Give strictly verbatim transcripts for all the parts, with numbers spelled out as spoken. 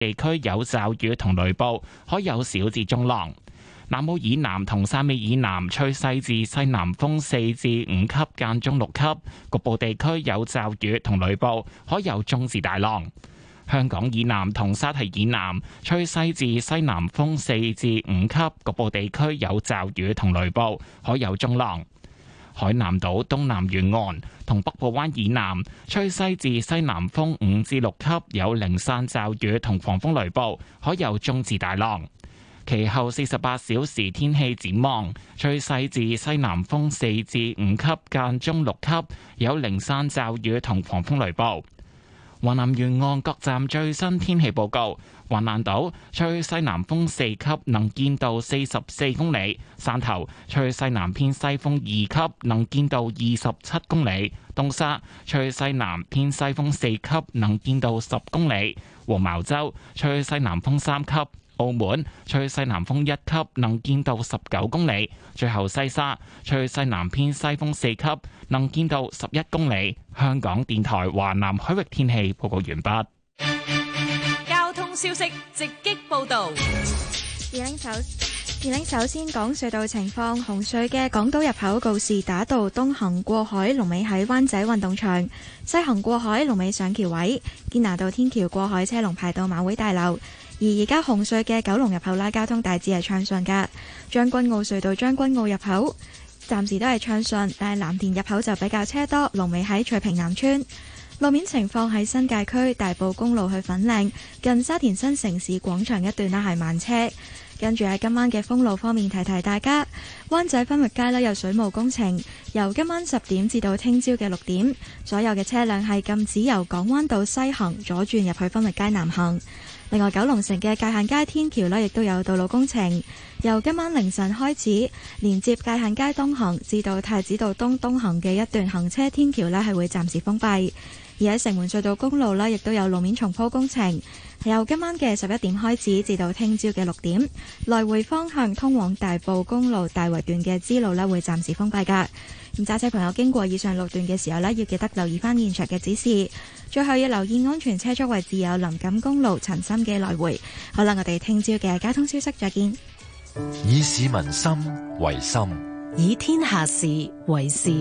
地區有驟雨同雷暴，可有小至中浪。南澳以南同汕尾以南吹西至西南風四至五級，間中六級，局部地區有驟雨同雷暴，可有中至大浪。香港以南同沙堤以南吹西至西南風四至五級，局部地區有驟雨同雷暴，可有中浪。海南島東南沿岸同北部灣以南吹西至西南風五至六級，有零散驟雨同狂風雷暴，可有中至大浪。其後四十八小時天氣展望，吹西至西南風四至五級，間中六級，有零散驟雨同狂風雷暴。華南沿岸各站最新天氣報告：橫瀾島吹西南風四級，能見度四十四公里；汕頭吹西南偏西風二級，能見度二十七公里；東沙吹西南偏西風四級，能見度十公里；黃茅洲吹西南風三級。澳門吹西南風一級，能見度十九公里；最後西沙吹西南偏西風四級，能見度十一公里。香港電台華南海域天氣報告完畢。 交通消息直擊報道。 二零首二零首先講隧道情況，紅隧嘅港島入口告士打道東行過海，龍尾喺灣仔運動場；西行過海，龍尾上橋位。堅拿道天橋過海車龍排到馬會大樓。而而家紅隧嘅九龍入口啦，交通大致係暢順噶。將軍澳隧道將軍澳入口暫時都係暢順，但係藍田入口就比較車多，龍尾喺翠屏南村。路面情況喺新界區大埔公路去粉嶺近沙田新城市廣場一段啦，係慢車。跟住喺今晚嘅封路方面，提提大家，灣仔分域街呢有水務工程，由今晚十點至到聽朝嘅六點，所有嘅車輛係禁止由港灣道西行左轉入去分域街南行。另外，九龍城嘅界限街天橋呢亦都有道路工程，由今晚凌晨開始，連接界限街東行至到太子道東東行嘅一段行車天橋呢係會暫時封閉。而喺城門隧道公路呢亦都有路面重鋪工程，由今晚嘅十一點開始至到聽朝嘅六點，來回方向通往大埔公路大圍段嘅支路呢會暫時封閉㗎。咁揸車朋友經過以上路段嘅時候呢，要記得留意翻現場嘅指示。最後要留意安全車速位置有林錦公路陳心嘅來回。好啦，我哋聽朝嘅交通消息再見。 以市民心為心， 以天下事為事。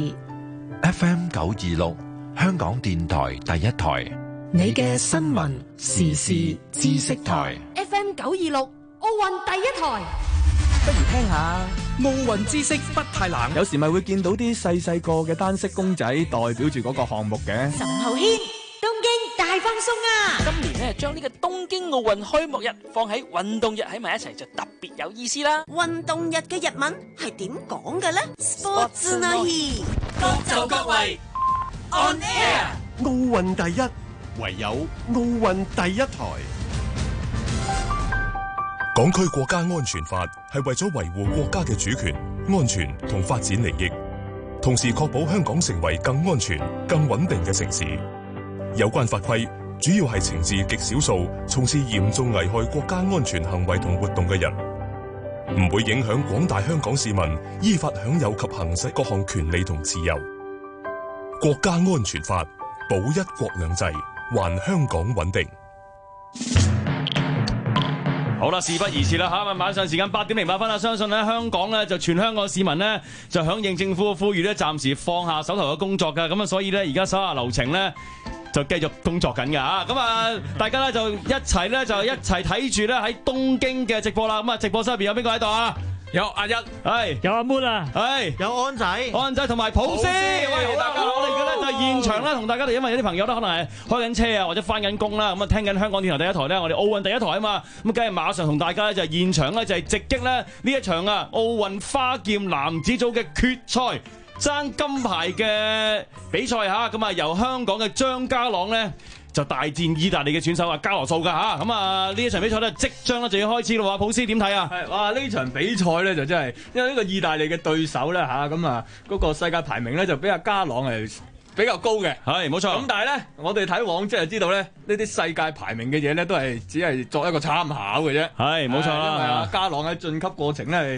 F M 九二六，香港電台第一台， 你嘅新聞時事知識台。 F M 九二六，奧運第一台。 不如聽下奧運知識不太冷。有時咪會見到啲細細個嘅單色公仔代表住嗰個項目嘅。 岑浩軒，東京大放送啊！ 今年咧將呢個東京奧運開幕日放喺運動日喺埋一齊就特別有意思啦。 運動日嘅日文係點講嘅呢？ Sports no hi， 各就各位 On Air。奧運第一，唯有奧運第一台。 港區國家安全法係為咗維護國家嘅主權、安全同發展利益，同時確保香港成為更安全、更穩定嘅城市。有關法規主要係懲治極少數從事嚴重危害國家安全行為同活動嘅人，唔會影響廣大香港市民依法享有及行使各項權利同自由。國家安全法保一國兩制，還香港穩定。 好啦，事不宜遲啦嚇，晚上時間八點零八分啦，相信咧香港咧就全香港市民咧就響應政府嘅呼籲咧，暫時放下手頭嘅工作㗎，咁啊所以咧而家手下留情咧就繼續工作緊㗎嚇，咁啊大家咧就一齊咧就一齊睇住咧喺東京嘅直播啦，咁啊直播室入邊有邊個喺度啊？有阿一，係有阿 Moon 啊，係有安仔，安仔同埋普斯，喂，大家好，我哋而家咧就係現場啦，同大家嚟，因為有啲朋友咧可能係開緊車啊，或者翻緊工啦，咁啊聽緊香港電台第一台咧，我哋奧運第一台啊嘛，咁梗係馬上同大家咧就係現場咧就係直擊咧呢一場啊奧運花劍男子組嘅決賽爭金牌嘅比賽嚇，咁啊由香港嘅張家朗咧就大戰意大利嘅選手啊加羅素噶吓，咁啊呢一場比賽咧即將咧就要開始咯喎，普斯點睇啊？ 係哇！呢場比賽咧就真係，因為呢個意大利嘅對手咧吓，咁啊嗰個世界排名咧就比阿加朗係比較高嘅， 係冇錯。 咁但係咧，我哋睇往即係知道咧，呢啲世界排名嘅嘢咧都係只係作一個參考嘅啫。 係冇錯啦。 因為阿加朗喺晉級過程咧係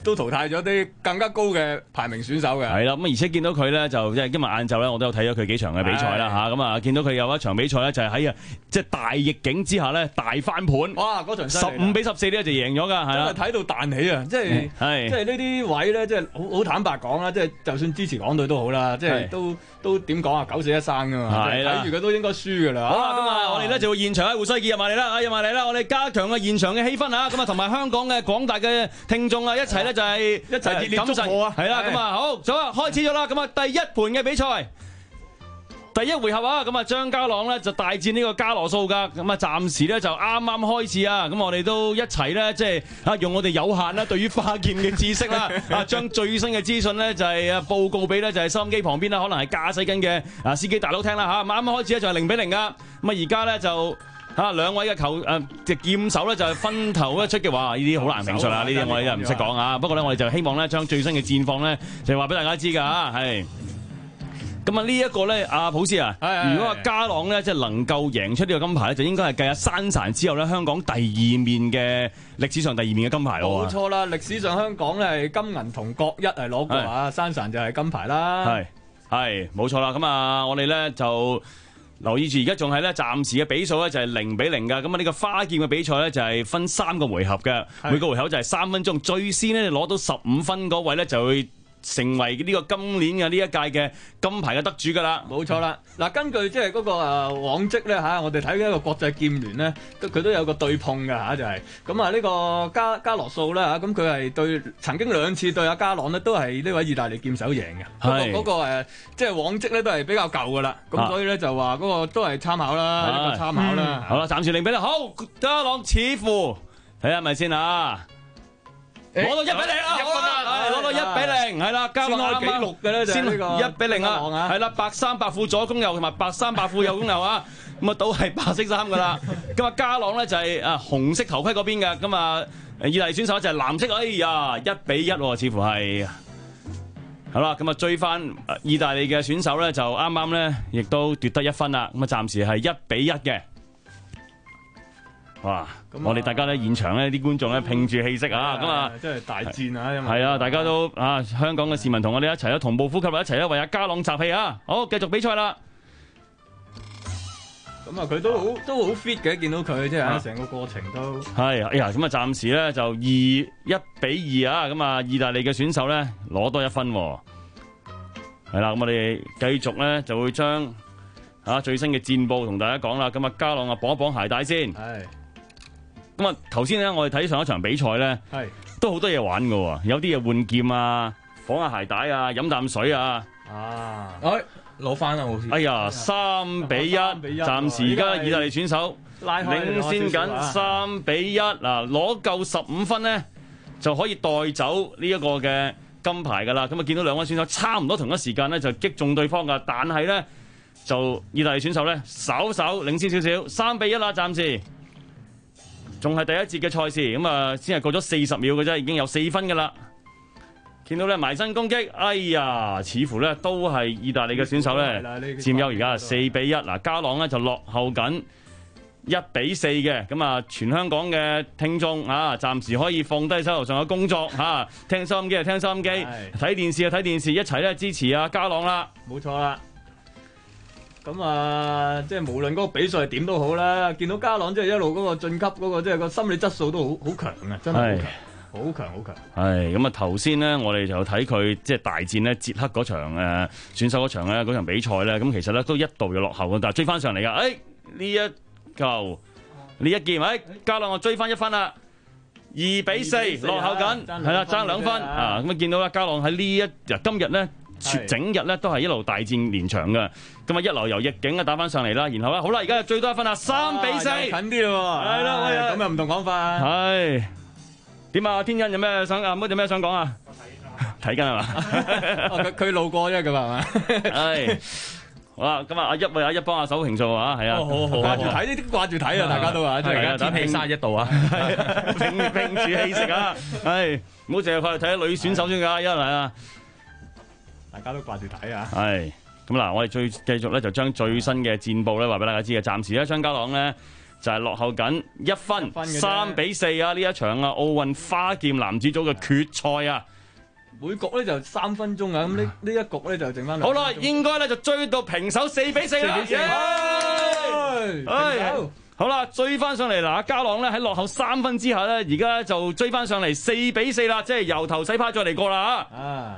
都淘汰咗啲更加高嘅排名選手嘅。 係啦，咁而且見到佢咧就即係今日晏晝咧，我都有睇咗佢幾場嘅比賽啦嚇。咁啊，見到佢有一場比賽咧就係喺啊即係大逆境之下咧大翻盤。 哇！嗰場十五比十四呢就贏咗㗎，係啦。 睇到彈起啊！即係係即係呢啲位咧，即係好好坦白講啦，即係就算支持港隊都好啦，即係都都點講啊？九死一生㗎嘛，睇住佢都應該輸㗎啦。 好啦，咁啊，我哋咧就會現場喺胡西傑入埋嚟啦，啊入埋嚟啦，我哋加強嘅現場嘅氣氛啊，咁啊同埋香港嘅廣大嘅聽眾啊一齊咧就係一齊熱烈祝賀啊！ 係啦，咁啊好，咁啊開始咗啦，咁啊第一盤嘅比賽。第一回合啊，咁啊張家朗咧就大戰呢個加羅素噶，咁啊暫時咧就啱啱開始啊，咁我哋都一齊咧即係啊用我哋有限啦對於花劍嘅知識啦，啊將最新嘅資訊咧就係啊報告俾咧就係收音機旁邊啦，可能係駕駛緊嘅啊司機大佬聽啦嚇，啱啱開始咧就係零比零噶，咁啊而家咧就啊兩位嘅球誒隻劍手咧就係分頭一出嘅話，呢啲好難評述啊，呢啲我哋又唔識講啊，不過咧我哋就希望咧將最新嘅戰況咧就話俾大家知㗎嚇，係。咁啊呢一個咧，阿普斯啊，如果阿加朗咧即係能夠贏出呢個金牌咧，就應該係繼阿珊珊之後咧，香港第二面嘅歷史上第二面嘅金牌咯。 冇錯啦，歷史上香港咧係金銀銅各一係攞過啊，珊珊就係金牌啦。 係係冇錯啦，咁啊我哋咧就留意住而家仲係咧暫時嘅比數咧就係零比零㗎。咁啊呢個花劍嘅比賽咧就係分三個回合嘅，每個回合就係三分鐘，最先咧攞到十五分嗰位咧就會成為呢個今年嘅呢一屆嘅金牌嘅得主㗎啦， 冇錯啦。嗱，根據即係嗰個誒往績咧嚇，我哋睇緊一個國際劍聯咧，佢都有個對碰㗎嚇，就係咁啊呢個加加羅素咧嚇，咁佢係對曾經兩次對阿加朗咧都係呢位意大利劍手贏嘅，不過嗰個誒即係往績咧都係比較舊㗎啦，咁所以咧就話嗰個都係參考啦，一個參考啦。 好啦，暫時零比零，好加朗似乎睇下係咪先啊？攞到一比零啦，好啦，攞到一比零，係啦，加朗啱啱紀錄嘅咧就係呢個一比零啊，係啦，白衫白褲左攻右同埋白衫白褲右攻右啊，咁啊都係白色衫噶啦，咁啊加朗咧就係啊紅色頭盔嗰邊嘅，咁啊意大利選手就係藍色，哎呀一比一喎，似乎係，好啦，咁啊追翻意大利嘅選手咧就啱啱咧亦都奪得一分啦，咁啊暫時係一比一嘅。哇！我哋大家咧現場咧啲觀眾咧拼住氣息啊，咁啊， 真係大戰啊！因為係啊，大家都啊，香港嘅市民同我哋一齊咧同步呼吸，一齊咧為阿加朗集氣啊！好，繼續比賽啦。 咁啊，佢都好都好 fit 嘅，見到佢即係成個過程都係。哎呀，咁啊，暫時咧就二一比二啊，咁啊，意大利嘅選手咧攞多一分。係啦，咁我哋繼續咧就會將啊最新嘅戰報同大家講啦。咁啊，加朗啊綁一綁鞋帶先。係。咁啊，頭先咧，我哋睇上一場比賽咧，係都好多嘢玩㗎喎，有啲嘢換劍啊，綁下鞋帶啊，飲啖水啊， 啊，哎，攞翻啦，好似， 哎呀，三比一，暫時而家意大利選手領先緊三比一，嗱，攞夠十五分咧，就可以帶走呢一個嘅金牌㗎啦。咁啊，見到兩位選手差唔多同一時間咧就擊中對方㗎，但係咧就意大利選手咧稍稍領先少少，三比一啦，暫時。仲係第一節嘅賽事，咁啊先係過咗四十秒嘅啫，已經有四分㗎啦。見到咧埋身攻擊，哎呀，似乎咧都係意大利嘅選手咧佔優，而家係四比一。嗱，加朗咧就落後緊一比四嘅，咁啊全香港嘅聽眾啊，暫時可以放低手頭上嘅工作嚇、啊，聽收音機就聽收音機，睇電視就睇電視，一齊咧支持啊加朗啦。 冇錯啦。咁啊，即係無論嗰個比賽係點都好啦，見到加朗即係一路嗰個晉級嗰個，即係個心理質素都好好強啊，真係好強，好強好強。 係咁啊，頭先咧我哋就睇佢即係大戰咧捷克嗰場誒選手嗰場咧嗰場比賽咧，咁其實咧都一度要落後嘅，但係追翻上嚟㗎。誒呢一球呢一劍，誒加朗我追翻一分啦，二比四落後緊，係啦爭兩分啊！咁啊見到啦，加朗喺呢一日今日咧。整日咧都係一路大戰連場嘅，咁啊一路由逆境啊打翻上嚟啦，然後咧好啦，而家最多一分啦，三比四， 近啲咯喎，係啦，喂，咁又唔同講法。 係點啊？天恩有咩想啊？妹有咩想講啊？睇緊係嘛？ 佢佢路過啫，咁係嘛？ 係好啦，咁啊阿一喂阿一幫下手評數啊，係啊， 好好掛住睇呢啲掛住睇啊，大家都話， 而家天氣三十一度啊， 拼拼住氣息啊，係唔好淨係睇睇女選手先㗎，一嚟啊！ 大家都掛住睇啊！ 係咁嗱，我哋最繼續咧就將最新嘅戰報咧話俾大家知嘅。暫時咧張家朗咧就係落後緊一分，三比四啊！呢一場啊奧運花劍男子組嘅決賽啊， 每局咧就三分鐘啊，咁呢呢一局咧就剩翻。 好啦，應該咧就追到平手四比四啦。唉，好啦，追翻上嚟嗱，家朗咧喺落後三分之下咧，而家就追翻上嚟四比四啦，即係由頭洗牌再嚟過啦嚇。 啊，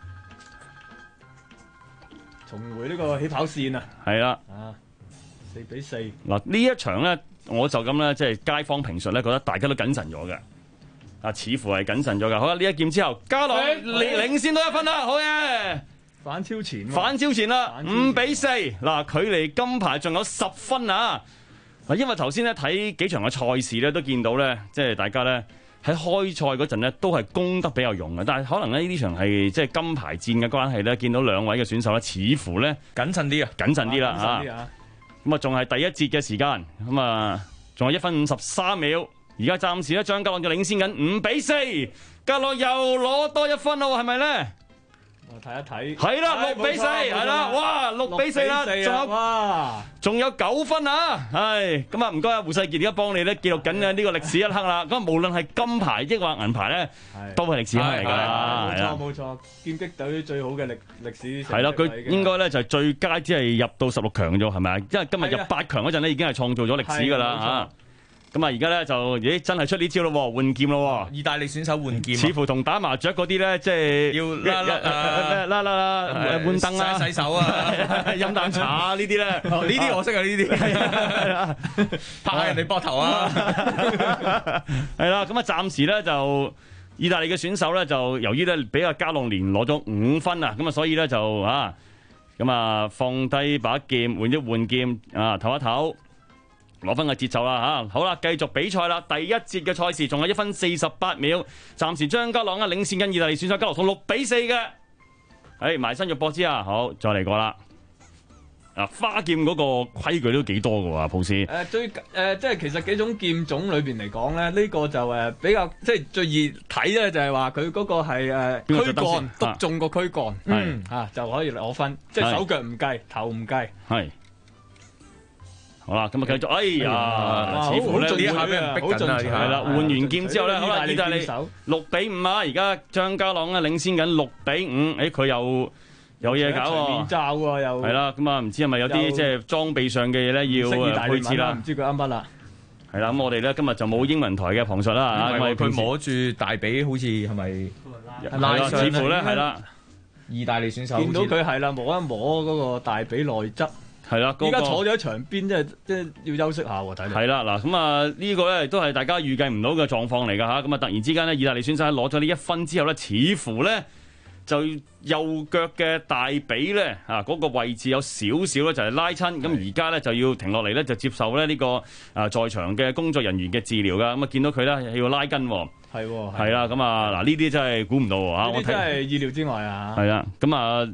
重回呢個起跑線啊！ 係啦， 啊，四比四。 嗱呢一場咧，我就咁咧，即係街坊評述咧，覺得大家都謹慎咗嘅。啊，似乎係謹慎咗㗎。好啦，呢一劍之後，家朗領領先到一分啦，好嘅， 反超前， 反超前啦，五比四。嗱，距離金牌仲有十分啊！嗱，因為頭先咧睇幾場嘅賽事咧，都見到咧，即係大家咧喺開賽嗰陣咧，都係攻得比較勇嘅。但係可能咧呢場係即係金牌戰嘅關係咧，見到兩位嘅選手咧，似乎咧謹慎啲啊， 謹慎啲啦嚇。 咁啊，仲係第一節嘅時間，咁啊，仲有一分五十三秒。而家暫時咧，張家朗就領先緊五比四，家朗又攞多一分咯，係咪咧？ 我睇一睇， 係啦，六比四，係啦，哇，六比四啦，仲有哇， 仲有九分啊！係咁啊，唔該啊，胡世傑而家幫你咧記錄緊嘅呢個歷史一刻啦。咁啊，無論係金牌抑或銀牌咧，都係歷史一刻嚟㗎啦。 冇錯冇錯，劍擊隊最好嘅歷歷史。 係啦，佢應該咧就係最佳，只係入到十六強啫，係咪啊？因為今日入八強嗰陣咧，已經係創造咗歷史㗎啦嚇。咁啊，而家咧就咦真係出呢招咯，換劍咯， 意大利選手換劍， 似乎同打麻雀嗰啲咧，即係要啦啦啦啦啦換凳啊， 洗手啊， 飲啖茶呢啲咧，呢啲我識啊，呢啲拍下人哋膊頭啊， 係啦，咁啊暫時咧就意大利嘅選手咧就由於咧比阿家朗連攞咗五分啊，咁啊所以咧就啊咁啊放低把劍換一換劍啊唞一唞。攞分嘅節奏啦嚇，好啦，繼續比賽啦。第一節嘅賽事仲有一分四十八秒，暫時張家朗啊領先緊意大利選手家樂同六比四嘅。誒埋身肉搏之啊，好再嚟過啦。嗱花劍嗰個規矩都幾多嘅喎，普斯。誒最誒、呃、即係其實幾種劍種裏邊嚟講咧，呢、這個就誒比較即係最易睇咧，就係話佢嗰個係誒軀幹篤中個軀幹，嗯啊就可以攞分，即係手腳唔計，頭唔計。係。 好啦，咁啊繼續，哎呀，似乎咧呢一下俾人逼緊啦，係啦，換完劍之後咧，好啦，意大利六比五啊，而家張家朗咧領先緊六比五，誒佢又有嘢搞喎， 面罩喎又， 係啦，咁啊唔知係咪有啲即係裝備上嘅嘢咧要配置啦， 唔知佢啱乜啦。 係啦，咁我哋咧今日就冇英文台嘅旁述啦， 因為佢摸住大髀，好似係咪拉傷？似乎咧係啦， 意大利選手見到佢係啦，摸一摸嗰個大髀內側。 係啦， 而家坐咗喺場邊，即係即係要休息下喎，睇嚟。 係啦，嗱咁啊，呢個咧都係大家預計唔到嘅狀況嚟㗎嚇。咁啊，突然之間咧，意大利選手攞咗呢一分之後咧，似乎咧就右腳嘅大髀咧啊嗰個位置有少少咧就係拉親。咁而家咧就要停落嚟咧，就接受咧呢個啊在場嘅工作人員嘅治療㗎。咁啊，見到佢咧要拉筋喎。係喎。係啦，咁啊嗱，呢啲真係估唔到喎嚇。 呢啲真係意料之外啊。 係啦，咁啊。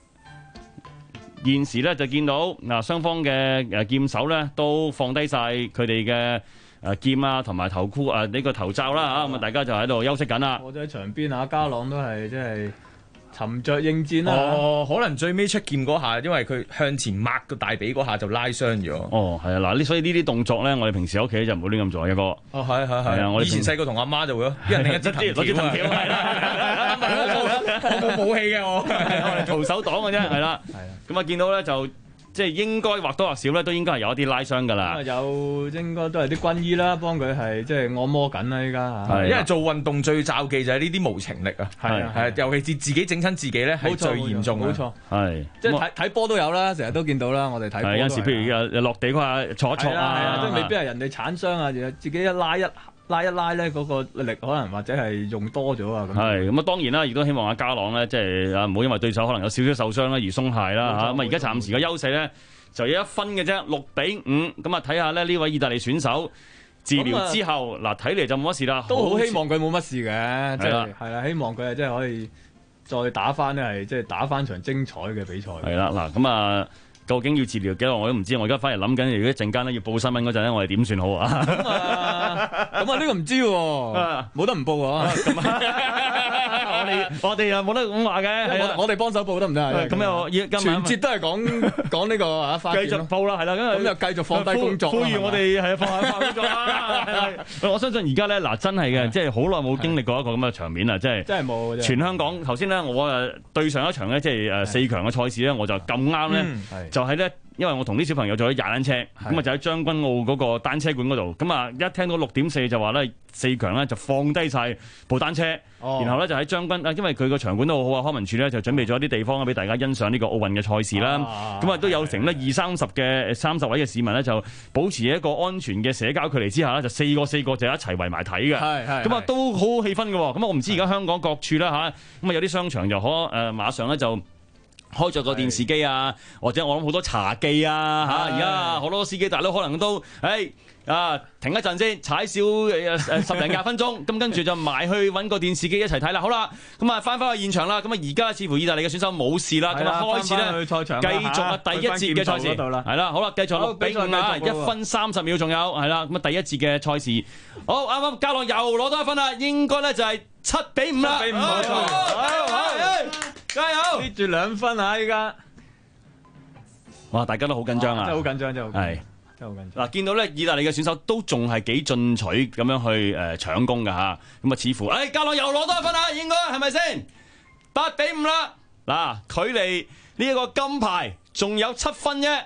現時咧就見到嗱雙方嘅誒劍手咧都放低晒佢哋嘅誒劍啊，同埋頭箍啊呢個頭罩啦嚇，咁啊大家就喺度休息緊啦。 我哋喺場邊啊，家朗都係即係沉着應戰啦。 哦，可能最尾出劍嗰下，因為佢向前抹個大髀嗰下就拉傷咗。 哦，係啊，嗱呢所以呢啲動作咧，我哋平時喺屋企就唔好亂咁做一個。 哦，係係係啊，我以前細個同阿媽就會咯，一人拎一支藤條，攞支藤條係啦。我冇武器嘅我， 我哋徒手擋嘅啫，係啦。咁啊，見到咧就即係應該或多或少咧，都應該係有一啲拉傷㗎啦。 有應該都係啲軍醫啦，幫佢係即係按摩緊啦，依家嚇。 因為做運動最罩忌就係呢啲無情力啊，係係，尤其是自己整親自己咧係最嚴重嘅。 冇錯， 係即係睇睇波都有啦，成日都見到啦，我哋睇波。 有時譬如落地嗰下坐一坐啊， 即係未必係人哋鏟傷啊，自己一拉一。拉一拉咧，嗰個力可能或者係用多咗啊！ 係咁啊，當然啦，亦都希望阿家朗咧，即係啊，唔好因為對手可能有少少受傷啦而鬆懈啦嚇。咁啊，而家暫時嘅優勢咧就有一分嘅啫，六比五。咁啊，睇下咧呢位意大利選手治療之後，嗱睇嚟就冇乜事啦。 都好希望佢冇乜事嘅，即係係啦，希望佢係即係可以再打翻咧，係即係打翻場精彩嘅比賽。 係啦，嗱咁啊。究竟要治療幾耐我都唔知，我而家反而諗緊，如果一陣間咧要報新聞嗰陣咧，我哋點算好啊？ 咁啊呢個唔知喎，冇得唔報喎。 我哋我哋又冇得咁話嘅， 我哋幫手報得唔得？ 咁又今全節都係講講呢個啊， 繼續報啦，係啦，咁又繼續放低工作， 呼籲我哋係放下工作啦。我相信而家咧嗱，真係嘅，即係好耐冇經歷過一個咁嘅場面啦，即係真係冇。 全香港頭先咧，我誒對上一場咧，即係誒四強嘅賽事咧，我就咁啱咧，就係咧。因為我同啲小朋友做咗踩單車，咁啊就喺將軍澳嗰個單車館嗰度，咁啊一聽到六點四就話咧四強咧就放低晒部單車，哦、然後咧就喺將軍啊，因為佢個場館都好好啊，康文署咧就準備咗一啲地方俾大家欣賞呢個奧運嘅賽事啦，咁啊都有成咧二三十嘅三十位嘅市民咧就保持一個安全嘅社交距離之下咧，就四個四個就一齊圍埋睇嘅，咁啊都好好氣氛嘅，咁啊我唔知而家香港各處啦嚇，咁啊有啲商場就可誒、呃、馬上咧就。開咗個電視機啊，或者我諗好多茶記啊嚇，而家好多司機大佬可能都，誒啊停一陣先，踩少誒十零廿分鐘，咁跟住就埋去揾個電視機一齊睇啦。好啦，咁啊翻返去現場啦，咁啊而家似乎意大利嘅選手冇事啦，咁啊開始咧繼續啊第一節嘅賽事，係啦，好啦，繼續六比五啊，一分三十秒仲有，係啦，咁啊第一節嘅賽事，好啱啱加朗又攞多一分啦，應該咧就係七比五啦，七比五冇錯，加油！跌住兩分啊！依家，哇！大家都好緊張啊！ 真係好緊張，真係係真係好緊張。 嗱，見到咧，意大利嘅選手都仲係幾進取咁樣去誒搶攻㗎嚇。咁啊，似乎誒加朗又攞多一分啦，應該係咪先？八比五啦！嗱，距離呢一個金牌仲有七分啫。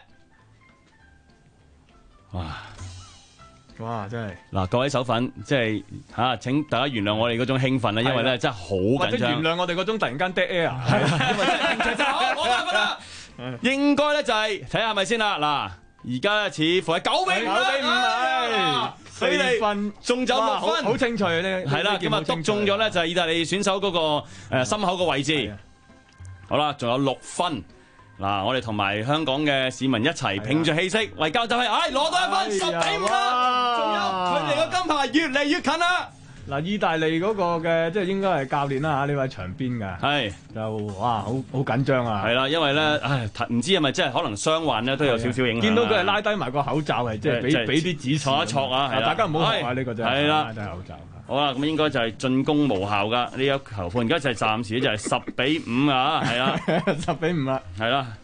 哇！ 哇！真係嗱，各位手粉，即係嚇請大家原諒我哋嗰種興奮啦，因為咧真係好緊張。 或者原諒我哋嗰種突然間 dead air。 係啊，因為真係停滯好攞多一分啦。應該咧就係睇下係咪先啦。嗱，而家咧似乎係九比五啦。九比五啊！四分中咗六分， 好清脆呢。 係啦，咁啊篤中咗咧就係意大利選手嗰個誒心口嘅位置。好啦，仲有六分。嗱，我哋同埋香港嘅市民一齊拼住氣息，為交就係，唉，攞多一分，十比五啦，仲有距離個金牌越嚟越近啦。 嗱，意大利嗰個嘅即係應該係教練啦嚇，呢位場邊㗎， 係就哇好好緊張啊。 係啦，因為咧，唉，唔知係咪即係可能傷患咧都有少少影響。 見到佢係拉低埋個口罩，係即係俾俾啲指錯一錯啊，係大家唔好學啊呢個真係。係啦，拉低口罩。 好啦，咁應該就係進攻無效噶呢一球判，而家就係暫時就係十比五啊，係啦， 十比五啦， 係啦。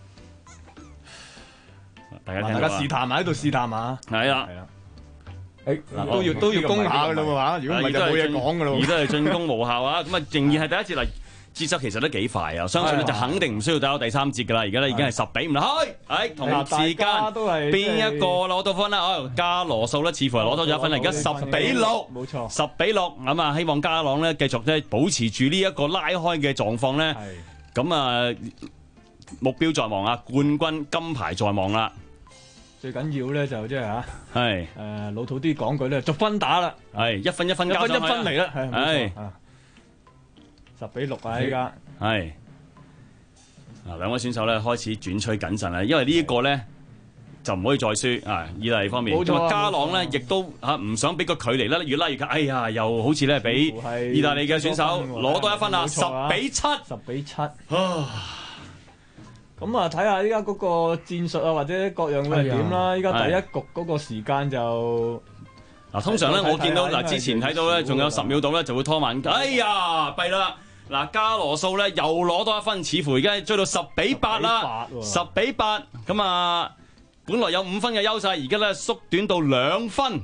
大家大家試探埋喺度試探下， 係啦， 係啦，誒都要都要攻下噶啦喎嚇，如果唔係就冇嘢講噶咯。 而都係進攻無效啊，咁啊仍然係第一節嚟，節奏其實都幾快啊，相信咧就肯定唔需要打到第三節噶啦，而家咧已經係十比五啦，係，誒同時間邊一個攞到分啦？哦，加羅素咧似乎係攞多咗一分啦，而家十比六， 冇錯， 十比六咁啊，希望加朗咧繼續咧保持住呢一個拉開嘅狀況咧，咁啊目標在望啊，冠軍金牌在望啦。 最緊要咧就即係嚇， 係誒老土啲講句咧，逐分打啦， 係一分一分一分一分嚟啦，係係十比六啊！依家係嗱兩位選手咧開始轉趨謹慎啦，因為呢一個咧就唔可以再輸啊！意大利方面，咁啊加朗咧亦都嚇唔想俾個距離咧越拉越近，哎呀又好似咧俾意大利嘅選手攞多一分啦，十比七， 十比七啊！咁啊，睇下依家嗰個戰術啊，或者各樣會係點啦。依家第一局嗰個時間就嗱，通常咧我見到嗱之前睇到咧，仲有十秒度咧就會拖慢。哎呀，弊啦！嗱，加羅素咧又攞多一分，似乎而家追到十比八啦，十比八咁啊，本來有五分嘅優勢，而家咧縮短到兩分。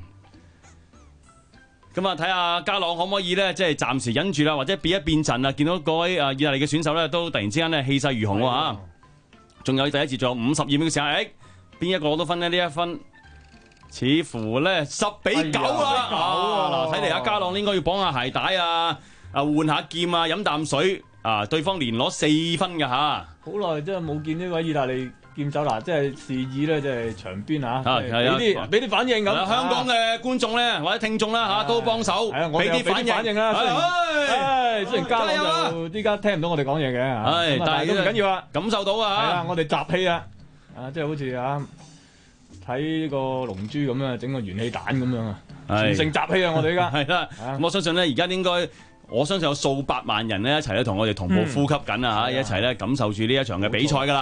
咁啊，睇下加朗可唔可以咧，即係暫時忍住啦，或者變一變陣啊！見到各位啊意大利嘅選手咧，都突然之間咧氣勢如虹喎嚇。仲有第一節仲有五十二秒嘅時間，誒邊一個攞到分呢？呢一分似乎咧十比九啦，嗱睇嚟阿加朗應該要綁下鞋帶啊，啊換下劍啊，飲啖水啊，對方連攞四分㗎嚇。 好耐真係冇見呢位意大利劍手嗱，即係示意咧，即係場邊嚇，俾啲俾啲反應咁。 香港嘅觀眾咧或者聽眾啦嚇，都幫手俾啲反應啦。唉，雖然加朗就依家聽唔到我哋講嘢嘅， 唉，但係都唔緊要啊，感受到啊， 係啊，我哋集氣啊，啊，即係好似啊睇個龍珠咁樣，整個元氣彈咁樣啊，全城集氣啊！我哋依家係啦，我相信咧，而家應該我相信有數百萬人咧一齊咧同我哋同步呼吸緊啊嚇，一齊咧感受住呢一場嘅比賽㗎啦。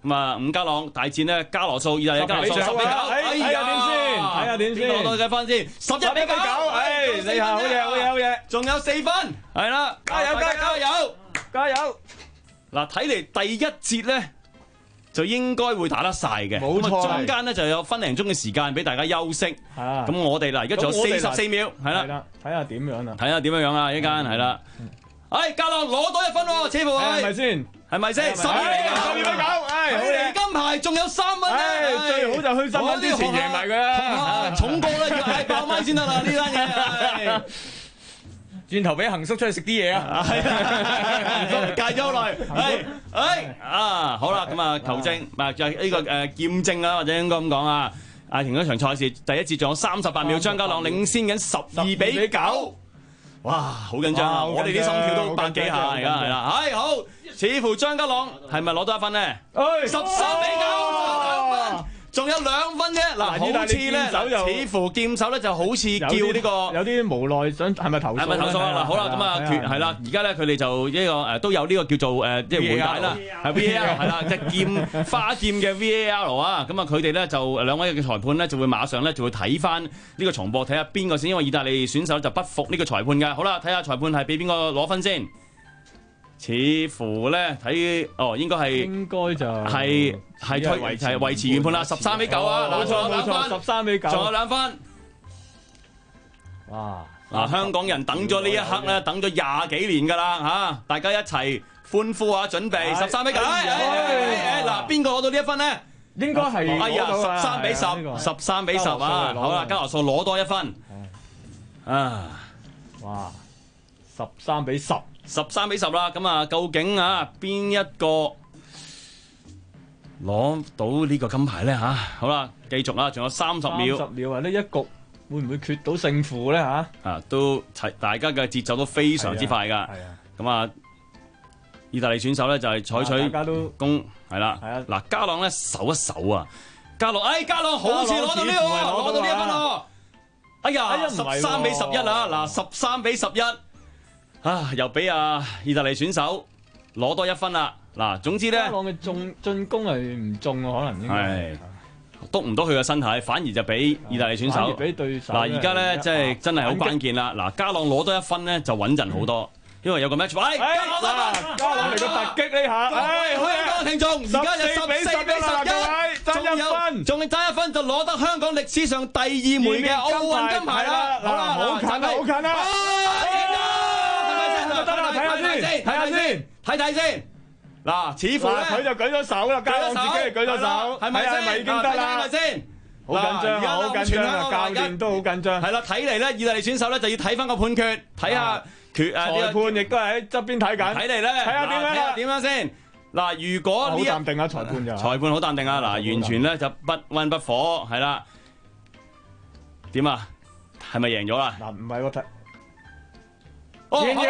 咁啊，伍家朗大戰呢加羅素，意大利加羅素十比九， 哎呀點先？睇下點先？ 攞到幾分先？十一比九， 哎，你下好嘢，好嘢，好嘢， 仲有四分，係啦， 加油，加油，加油，加油！ 嗱，睇嚟第一節咧就應該會打得晒嘅， 冇錯。 中間咧就有分零鐘嘅時間俾大家休息。咁我哋嗱而家仲有四十四秒，係啦， 睇下點樣啊？ 睇下點樣樣啊！一間係啦，哎，家朗攞到一分喎，似乎係咪先？ 係咪先？十二比九， 十二比九，哎，好嘢！ 金牌仲有三分咧， 最好就虛心分之前贏埋佢啦， 重過啦，要嗌爆麥先得啦呢單嘢。 轉頭俾恒叔出去食啲嘢啊！ 係啊，戒咗好耐。係，哎啊，好啦，咁啊，球證唔係就係呢個誒驗證啦，或者應該咁講啊。啊，停咗場賽事，第一節仲有三十八秒，張家朗領先緊十二比九。哇，好緊張啊！我哋啲心跳都百幾下而家係啦。係好，似乎張家朗係咪攞到一分咧？十三比九。仲有兩分啫，嗱，好似咧，似乎劍手咧就好似叫呢個有啲無奈，想係咪投訴？ 係咪投訴啊？嗱，好啦，咁啊，決係啦，而家咧佢哋就呢個誒都有呢個叫做誒即係回帶啦，係 V A R 係啦，即係劍花劍嘅 V A R 啊，咁啊佢哋咧就兩位嘅裁判咧就會馬上咧就會睇翻呢個重播，睇下邊個先，因為意大利選手就不服呢個裁判嘅。好啦，睇下裁判係俾邊個攞分先。似乎咧睇哦，應該係應該就係係推維係維持原判啦，十三比九啊！ 冇錯冇錯，十三比九， 仲有兩分。 哇！ 嗱，香港人等咗呢一刻咧，等咗廿幾年㗎啦嚇，大家一齊歡呼啊！準備十三比九。嗱，邊個攞到呢一分咧？ 應該係哎呀，十三比十，十三比十啊！好啦，加羅素攞多一分。啊！ 哇！十三比十。 十三比十啦，咁啊，究竟啊邊一個攞到呢個金牌咧嚇？好啦，繼續啦，仲有三十秒。 三十秒啊！呢一局會唔會決到勝負咧嚇？ 啊，都齊，大家嘅節奏都非常之快㗎。係啊。咁啊，意大利選手咧就係採取大家都攻係啦。係啊。嗱，加朗咧守一守啊，加朗，哎，加朗好似攞到呢個，攞到呢一分喎。哎呀，十三比十一啊！嗱，十三比十一。啊！又俾啊意大利選手攞多一分啦！嗱，總之咧， 加朗嘅進進攻係唔中喎，可能應該係督唔到佢嘅身體，反而就俾意大利選手。 俾對手。 嗱，而家咧即係真係好關鍵啦！嗱，加朗攞多一分咧就穩陣好多，因為有個 match。喂，加朗加朗嚟個突擊呢下， 唉，好嘢！聽眾，而家有十四比十一，仲有仲爭一分就攞得香港歷史上第二枚嘅奧運金牌啦！好啦， 好近啊，好近啊！得啦，睇下先，睇下先， 睇睇先。嗱，似乎咧佢就舉咗手啦，加朗自己舉咗手， 係咪先？ 係咪已經得啦？ 係咪先？ 好緊張，好緊張啊！教練都好緊張。 係啦，睇嚟咧，意大利選手咧就要睇翻個判決，睇下決誒裁判亦都係喺側邊睇緊。 睇嚟咧，睇下點樣，睇下點樣先。嗱，如果好淡定啊，裁判就裁判好淡定啊！嗱，完全咧就不溫不火，係啦。點啊？係咪贏咗啦？ 嗱，唔係我睇。 贏咗！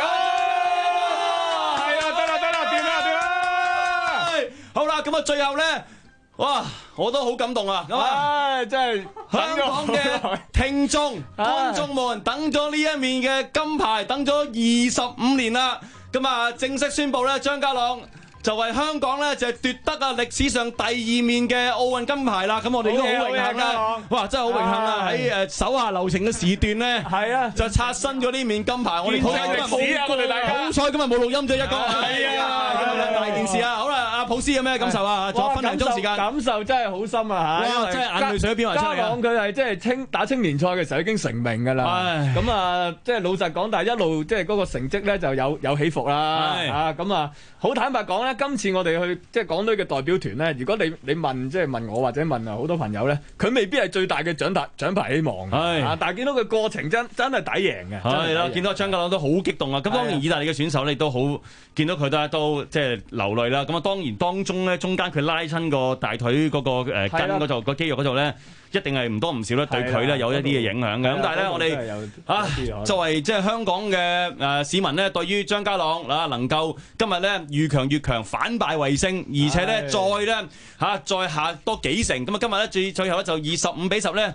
好啦，咁啊，最後咧，哇，我都好感動啊！咁啊， 真係香港嘅聽眾、觀眾們等咗呢一面嘅金牌，等咗二十五年啦。咁啊，正式宣布咧，張家朗就為香港咧就奪得啊歷史上第二面嘅奧運金牌啦！咁我哋都好榮幸啦，哇，真係好榮幸啊！喺誒手下留情嘅時段咧，係啊，就刷新咗呢面金牌。我哋好彩今日冇，我哋大家好彩今日冇錄音啫，一個係啊，今日大件事啊！好啦，阿普斯有咩感受啊？仲有分零鐘時間， 感受真係好深啊嚇！ 哇，真係眼淚水邊話出嚟啊！ 加朗佢係即係青打青年賽嘅時候已經成名㗎啦，咁啊，即係老實講，但係一路即係嗰個成績咧就有有起伏啦，啊，咁啊，好坦白講咧，今次我哋去即係港隊嘅代表團咧，如果你你問即係問我或者問啊好多朋友咧，佢未必係最大嘅獎牌獎牌希望，係啊，但係見到佢過程真真係抵贏嘅， 係啦，見到張家朗都好激動啊！咁當然意大利嘅選手咧都好見到佢都都即係流淚啦。咁啊當然當中咧中間佢拉親個大腿嗰個誒筋嗰度個肌肉嗰度咧，一定係唔多唔少咧對佢咧有一啲嘅影響嘅。咁但係咧我哋啊作為即係香港嘅誒市民咧，對於張家朗啊能夠今日咧愈強越強，反敗為勝，而且咧再咧嚇再下多幾成，咁啊今日咧最最後咧就二十五比十咧。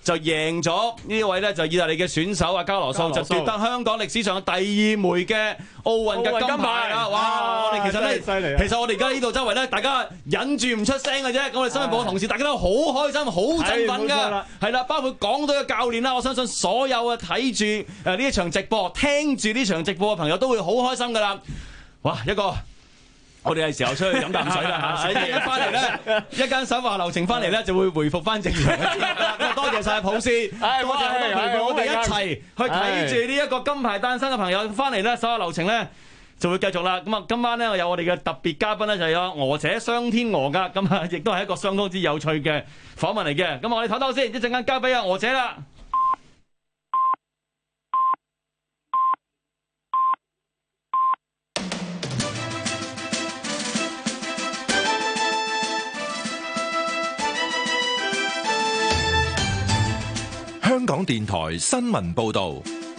就贏咗呢位咧就意大利嘅選手啊加羅素，就奪得香港歷史上第二枚嘅奧運嘅金牌啊！哇！我哋其實咧，其實我哋而家呢度周圍咧，大家忍住唔出聲嘅啫。咁我哋新聞部嘅同事，大家都好開心、好振奮㗎。係啦，包括港隊嘅教練啦，我相信所有啊睇住誒呢一場直播、聽住呢場直播嘅朋友都會好開心㗎啦！哇，一個〜我哋係時候出去飲啖水啦嚇，一陣翻嚟咧，一間手話流程翻嚟咧就會回復翻正常嘅節目啦。咁多謝曬普斯，多謝好多朋友，我哋一齊去睇住呢一個金牌誕生嘅朋友翻嚟咧，手話流程咧就會繼續啦。咁啊，今晚咧我有我哋嘅特別嘉賓咧，就有娥姐雙天娥噶，咁啊亦都係一個相當之有趣嘅訪問嚟嘅。咁我哋唞唞先，一陣間交俾阿娥姐啦。 香港電台新聞報道，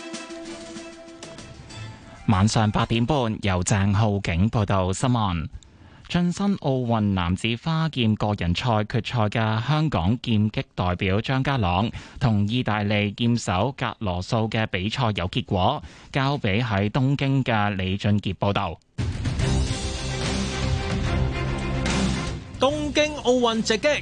晚上八點半由鄭浩景報道新聞。晉身奧運男子花劍個人賽決賽嘅香港劍擊代表張家朗同意大利劍手格羅素嘅比賽有結果，交俾喺東京嘅李俊傑報道。 東京奧運直擊。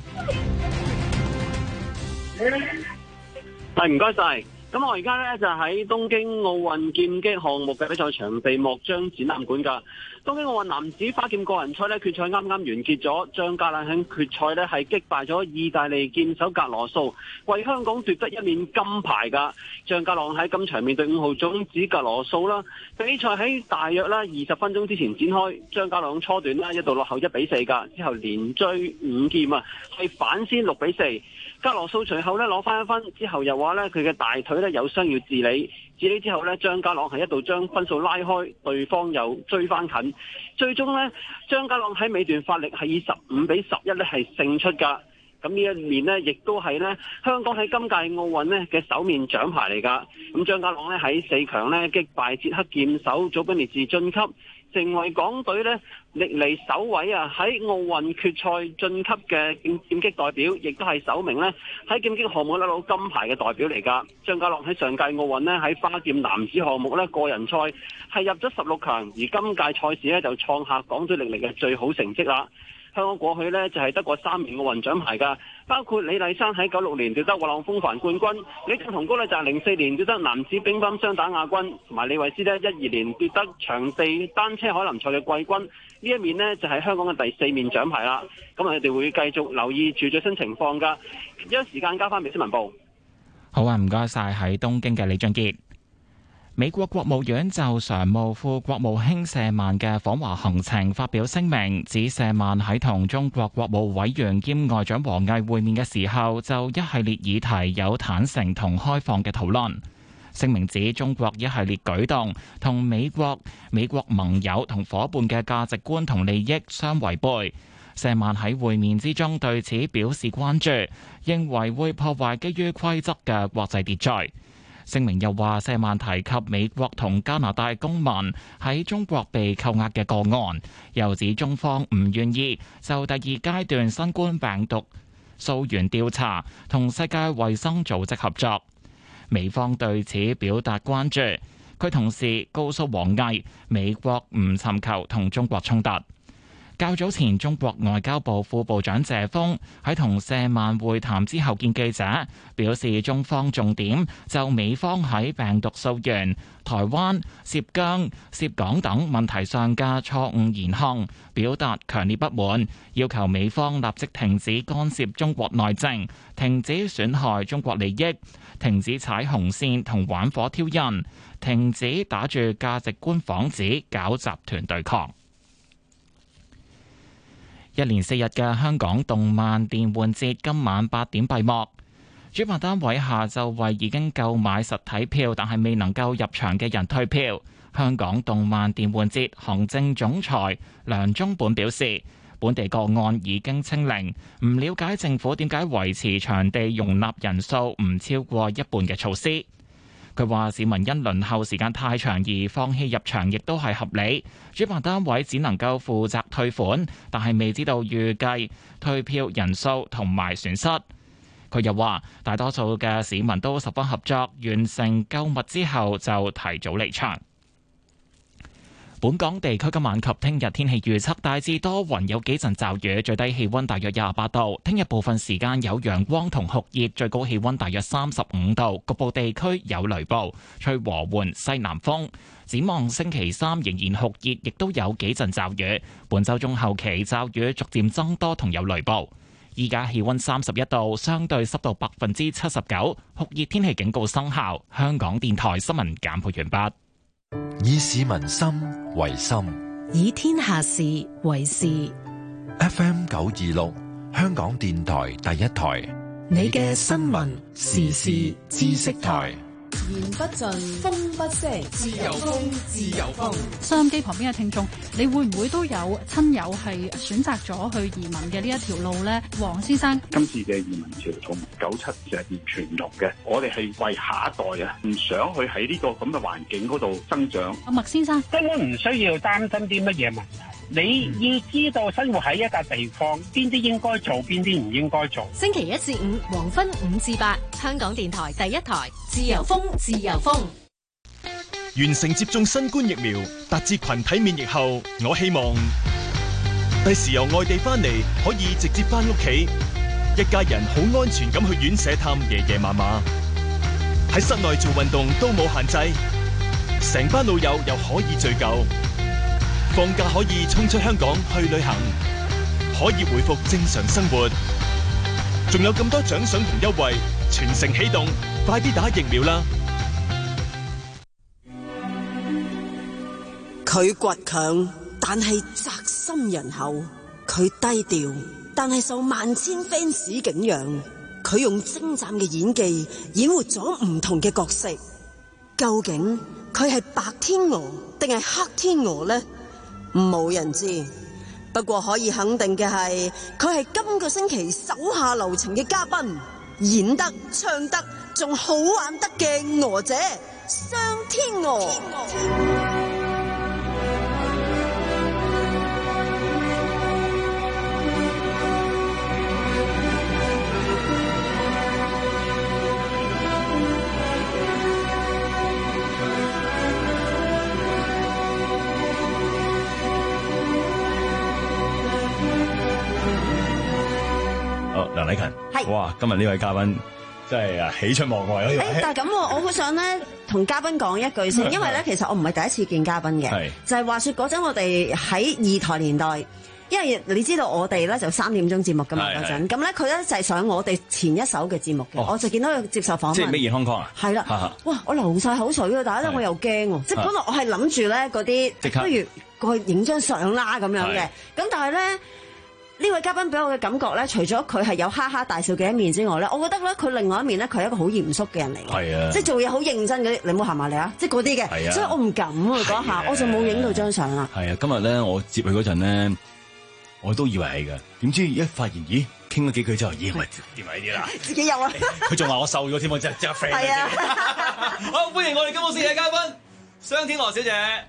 係唔該晒，咁我而家咧就喺東京奧運劍擊項目嘅比賽場地幕張展覽館噶。東京奧運男子花劍個人賽咧決賽啱啱完結咗，張家朗喺決賽咧係擊敗咗意大利劍手格羅素，為香港奪得一面金牌噶。張家朗喺今場面對五號種子格羅素啦，比賽喺大約啦二十分鐘之前展開，張家朗初段啦一度落後一比四噶，之後連追五劍啊，係反先六比四。格羅素隨後咧攞翻一分，之後又話咧佢嘅大腿咧有傷要治理，治理之後咧張家朗係一度將分數拉開，對方又追翻近，最終咧張家朗喺尾段發力係以十五比十一咧係勝出㗎。咁呢一面呢，亦都係呢香港喺今屆奧運呢嘅首面獎牌嚟㗎。咁張家朗呢喺四強呢擊敗捷克劍手祖賓列治晉級，成為港隊呢歷嚟首位啊喺奧運決賽晉級嘅劍劍擊代表，亦都係首名呢喺劍擊項目攞到金牌嘅代表嚟㗎。張家朗喺上屆奧運呢喺花劍男子項目呢個人賽係入咗十六強，而今屆賽事呢就創下港隊歷嚟嘅最好成績啦。香港過去呢就係得過三面奧運獎牌㗎，包括李麗珊喺九六年奪得滑浪風帆冠軍，李振雄高呢就係零四年奪得男子乒乓雙打亞軍，同埋李慧詩呢一二年奪得場地單車凱林賽嘅季軍。呢一面呢就係香港嘅第四面獎牌啦。咁我哋會繼續留意住最新情況㗎。將時間交翻俾新聞部。 好啊，唔該晒喺東京嘅李俊傑。美國國務院就常務副國務卿舍曼嘅訪華行程發表聲明，指舍曼喺同中國國務委員兼外長王毅會面嘅時候，就一系列議題有坦誠同開放嘅討論。聲明指中國一系列舉動同美國、美國盟友同夥伴嘅價值觀同利益相違背。舍曼喺會面之中對此表示關注，認為會破壞基於規則嘅國際秩序。聲明又話，舍曼提及美國同加拿大公民喺中國被扣押嘅個案，又指中方唔願意就第二階段新冠病毒溯源調查同世界衛生組織合作。美方對此表達關注，佢同時告訴王毅，美國唔尋求同中國衝突。較早前，中國外交部副部長謝鋒喺同舍曼會談之後見記者，表示中方重點就美方喺病毒溯源、台灣、涉疆、涉港等問題上嘅錯誤言行表達強烈不滿，要求美方立即停止干涉中國內政，停止損害中國利益，停止踩紅線同玩火挑釁，停止打住價值觀幌子搞集團對抗。一連四日嘅香港動漫電玩節今晚八點閉幕，主辦單位下晝為已經購買實體票但係未能夠入場嘅人退票。香港動漫電玩節行政總裁梁中本表示，本地個案已經清零，唔了解政府點解維持場地容納人數唔超過一半嘅措施。佢話市民因輪候時間太長而放棄入場，亦都係合理。主辦單位只能夠負責退款，但係未知道預計退票人數同埋損失。 佢又話，大多數嘅市民都十分合作，完成購物之後就提早離場。本港地區今晚及聽日天氣預測大致多雲，有幾陣驟雨，最低氣溫大約廿八度。聽日部分時間有陽光同酷熱，最高氣溫大約三十五度，局部地區有雷暴，吹和緩西南風。展望星期三仍然酷熱，亦都有幾陣驟雨。本週中後期驟雨逐漸增多同有雷暴。依家氣溫三十一度，相對濕度百分之七十九，酷熱天氣警告生效。香港電台新聞簡報完畢。 以市民心為心， 以天下事為事。 F M 九二六，香港電台第一台， 你嘅新聞時事知識台。 言不盡，風不息，自由風，自由風。 收音機旁邊嘅聽眾，你會唔會都有親友係選擇咗去移民嘅呢一條路呢？黃先生， 今次嘅移民潮同九七就係完全唔同嘅，我哋係為下一代啊，唔想去喺呢個咁嘅環境嗰度生長。 阿麥先生， 根本唔需要擔心啲乜嘢問題。你要知道生活喺一個地方，邊啲應該做，邊啲唔應該做。 星期一至五黃昏五至八，香港電台第一台，自由風，自由風。 完成接種新冠疫苗，達至群體免疫後，我希望第時由外地翻嚟可以直接翻屋企，一家人好安全咁去院舍探爺爺嫲嫲，喺室內做運動都冇限制，成班老友又可以聚舊。放假可以衝出香港去旅行，可以回復正常生活，仲有咁多獎賞同優惠，全城起動，快啲打疫苗啦！ 佢倔強，但係宅心仁厚；佢低調，但係受萬千 fans 景仰。佢用精湛嘅演技演活咗唔同嘅角色。究竟佢係白天鵝定係黑天鵝呢？冇人知，不過可以肯定嘅係，佢係今個星期手下留情嘅嘉賓，演得、唱得，仲好玩得嘅鵝姐雙天鵝。 梁禮勤，哇！今日呢位嘉賓真係啊喜出望外咯。 誒，但係咁，我好想咧同嘉賓講一句先，因為咧其實我唔係第一次見嘉賓嘅，就係話說嗰陣我哋喺二台年代，因為你知道我哋咧就三點鐘節目噶嘛嗰陣，咁咧佢咧就係上我哋前一手嘅節目嘅，我就見到佢接受訪問， 即係咩健康康啊？ 係啦，哇！我流晒口水啊，但係咧我又驚喎，即係本來我係諗住咧嗰啲，不如過去影張相啦咁樣嘅，咁但係咧。呢位嘉賓俾我嘅感覺咧，除咗佢係有哈哈大笑嘅一面之外咧，我覺得咧佢另外一面咧，佢係一個好嚴肅嘅人嚟嘅，係啊，即係做嘢好認真嗰啲，你唔好行埋嚟啊！即係嗰啲嘅，所以我唔敢啊嗰下，我就冇影到張相啦。 係啊，今日咧我接佢嗰陣咧，我都以為係㗎，點知一發現，咦，傾咗幾句之後，咦，咪掂埋呢啲啦， 自己有啊！ 佢仲話我瘦咗添，我真係真係肥。係啊！好，歡迎我哋今個星期嘅嘉賓，雙天鵝小姐。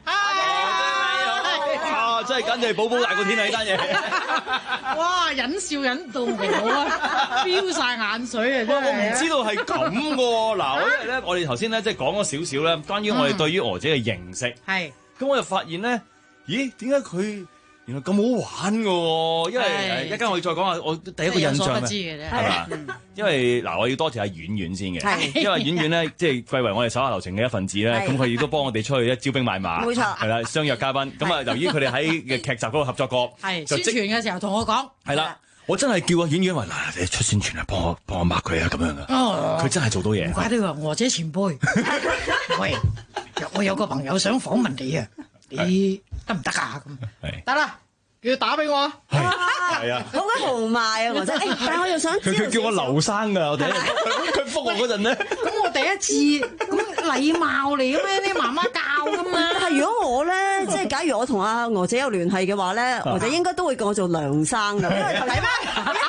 啊！真係簡直係寶寶大過天啊！呢單嘢， 哇！忍笑忍到我啊，飆晒眼水啊！真係， 我唔知道係咁嘅喎。嗱，因為咧，我哋頭先咧即係講咗少少咧，關於我哋對於娥姐嘅認識。係、嗯。咁我就發現咧，咦？點解佢原來咁好玩嘅喎？因為一陣我要再講下我第一個印象啊，係嘛？因為嗱，我要多謝阿婉婉先嘅，因為婉婉咧即係貴為我哋手下留情嘅一份子咧，咁佢亦都幫我哋出去一招兵買馬，冇錯，係啦，相約嘉賓。咁啊，由於佢哋喺嘅劇集嗰度合作過， 係宣傳嘅時候同我講， 係啦，我真係叫阿婉婉話嗱，你出宣傳啊，幫我幫我抹佢啊，咁樣噶，佢真係做到嘢。 唔怪得話娥姐前輩，喂，我有個朋友想訪問你啊，你得唔得啊？咁得啦。要打俾我，係啊， 好鬼豪邁啊！或者，誒，但係我又想知佢佢叫我劉生㗎，我哋佢覆我嗰陣咧。 咁我第一次咁禮貌嚟嘅咩？啲媽媽教㗎嘛。 但係如果我咧，即係假如我同阿娥姐有聯繫嘅話咧，娥姐應該都會叫我做梁生㗎。因為睇咩？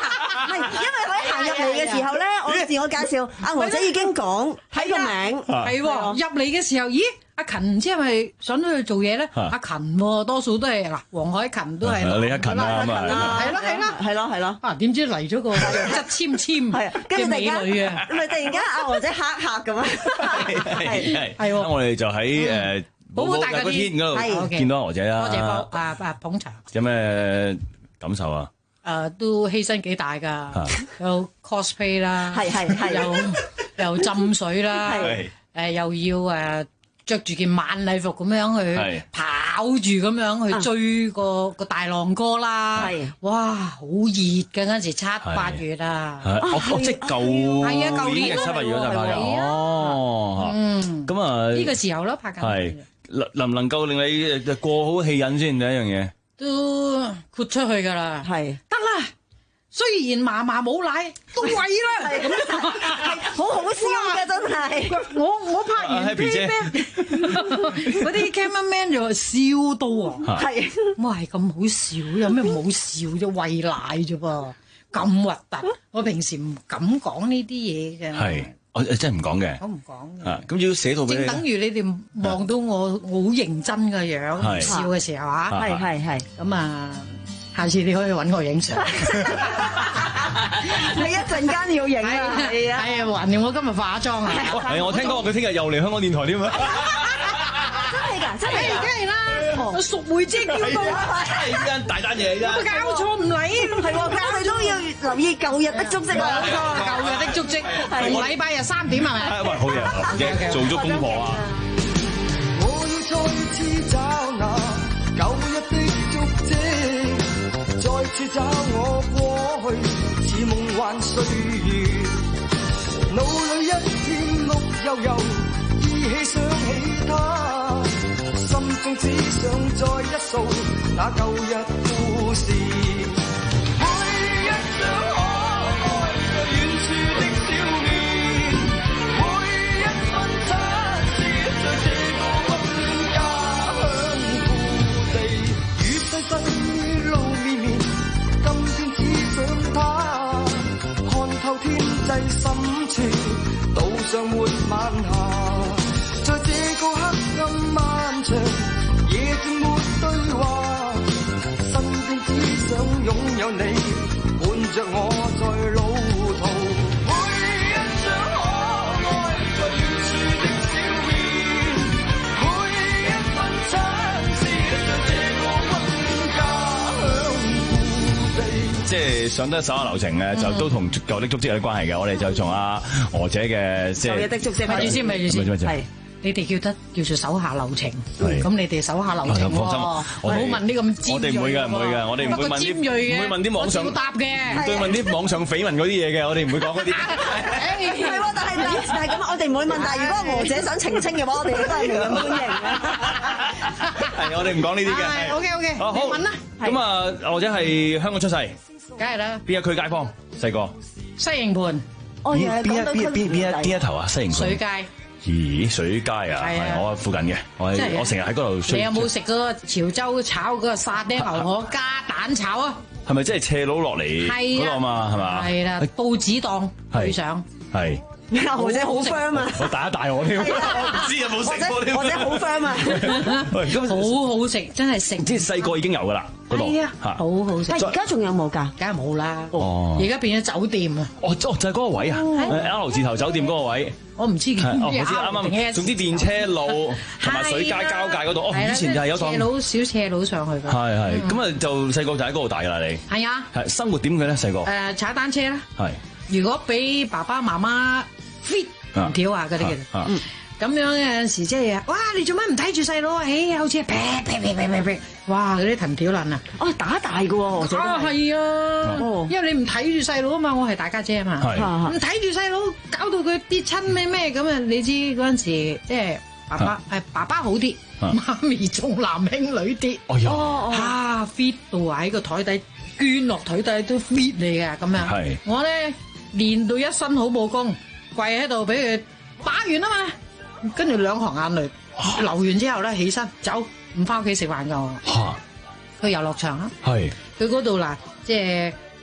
係，因為佢行入嚟嘅時候咧，我自我介紹，阿娥姐已經講喺個名， 係喎，入嚟嘅時候，咦？阿勤唔知係咪想去做嘢咧？阿勤多數都係嗱，黃海勤都係李克勤啊咁啊， 係咯係咯係咯係咯。 啊點知嚟咗個質纖纖嘅美女啊！ 咪突然間阿娥姐嚇一嚇咁啊！ 係係我哋就喺誒寶寶大個天嗰度見到娥姐啦。 多謝寶啊啊捧場。 有咩感受啊？ 誒都犧牲幾大㗎，有 cosplay 啦， 係係係， 又又浸水啦，誒又要誒。着住件晚禮服咁樣去跑住咁樣去追個個大浪哥啦，哇！好熱嘅嗰陣時七八月啊， 我我即係舊係啊舊年七八月嗰陣拍嘅，哦， 嗯， 咁啊呢個時候咯拍緊， 係能能唔能夠令你過好戲癮先第一樣嘢？ 都豁出去㗎啦，係得啦。雖然嫲嫲冇奶，都餵啦，係咁， 好好笑嘅真係。 我我拍完 playback， 嗰啲 cameraman 就笑到啊，係，我係咁好笑，有咩唔好笑啫？餵奶啫噃，咁核突，我平時唔敢講呢啲嘢嘅。 係，我真係唔講嘅。 我唔講嘅。 啊，咁要寫到俾你。 正等於你哋望到我好認真嘅樣笑嘅時候啊， 係係係， 咁啊。下次你可以揾我影相， 你一陣間要影啊！ 係啊，係啊，還掂我今日化妝啊！ 係我聽講佢聽日又嚟香港電台添啊！ 真係㗎，真係㗎， 梗係啦！我淑梅姐叫到， 係呢單大單嘢㗎。 搞錯唔嚟， 係喎，我哋都要留意舊日的足跡啊！ 舊日的足跡，逢禮拜日三點係咪？ 喂，好嘢，做足功課啊！ 我要再次找那舊日的足跡。再次找我過去，似夢幻歲月，腦裏一片綠油油，依稀想起他，心中只想再一掃那舊日故事。每一張可愛在遠處的笑面，每一分親切在這個溫暖家鄉故地，與世世路綿綿。看透天際深處，島上沒晚霞，在這個黑暗漫長，夜靜沒對話，身邊只想擁有你，伴着我在路途。每一張可愛在遠處的笑面，每一分親切在這個溫暖家鄉故地。 即係上得手下留情嘅，就都同舊的足跡有啲關係嘅。我哋就從阿娥姐嘅即係舊的足跡， 咪住先，咪住先， 係你哋叫得叫做手下留情，咁你哋手下留情喎。唔好問啲咁尖鋭嘅。 我哋唔會嘅，唔會嘅，我哋唔會問啲唔會問啲網上答嘅， 唔會問啲網上緋聞嗰啲嘢嘅，我哋唔會講嗰啲。 係喎，但係但係咁，我哋唔會問。但係如果娥姐想澄清嘅話，我哋都係無人歡迎嘅。 係，我哋唔講呢啲嘅。 OK OK， 好， 問啦。 咁啊，娥姐係香港出世。 梗係啦。 邊一區街坊？細個。 西營盤。 邊邊一邊邊邊一邊一頭啊？西營盤。 水街。 咦，水街啊？係我附近嘅，我我成日喺嗰度。 你有冇食嗰個潮州炒嗰個沙爹牛河加蛋炒啊？ 係咪即係斜佬落嚟嗰度嘛？係嘛？ 係啦，報紙檔對上。 係。 娥姐好 firm 啊！ 我打一大我添，唔知有冇食過添。 娥姐好 firm 啊！ 喂，咁好好食，真係食。 即係細個已經有㗎啦，嗰度。 係啊，好好食。 但係而家仲有冇㗎？ 梗係冇啦。 哦。 而家變咗酒店啊！ 哦，就係嗰個位啊，L 字頭酒店嗰個位。 我唔知嘅。 哦，我知啱啱。總之電車路同埋水街交界嗰度。哦，以前就係有檔。 斜佬小斜佬上去㗎。 係係，咁啊就細個就喺嗰度大㗎啦，你。 係啊。 係生活點嘅咧？細個。 誒，踩單車啦。 係。 如果俾爸爸媽媽 fit。唔跳啊嗰啲嘅，嗯，咁樣有陣時即係，哇！你做乜唔睇住細佬啊？誒，好似劈劈劈劈劈劈，哇！嗰啲藤條撚啊！ 哦，打大嘅喎， 啊係啊，因為你唔睇住細佬啊嘛，我係大家姐啊嘛，唔睇住細佬，搞到佢跌親咩咩咁啊！你知嗰陣時即係爸爸係爸爸好啲，媽咪重男輕女啲，哦啊 fit 到喺個台底捐落台底都 fit 你㗎咁樣，我咧練到一身好武功。跪喺度俾佢打完啊嘛，跟住兩行眼淚流完之後咧，起身走，唔翻屋企食飯噶。嚇！去遊樂場啊！係。佢嗰度嗱，即係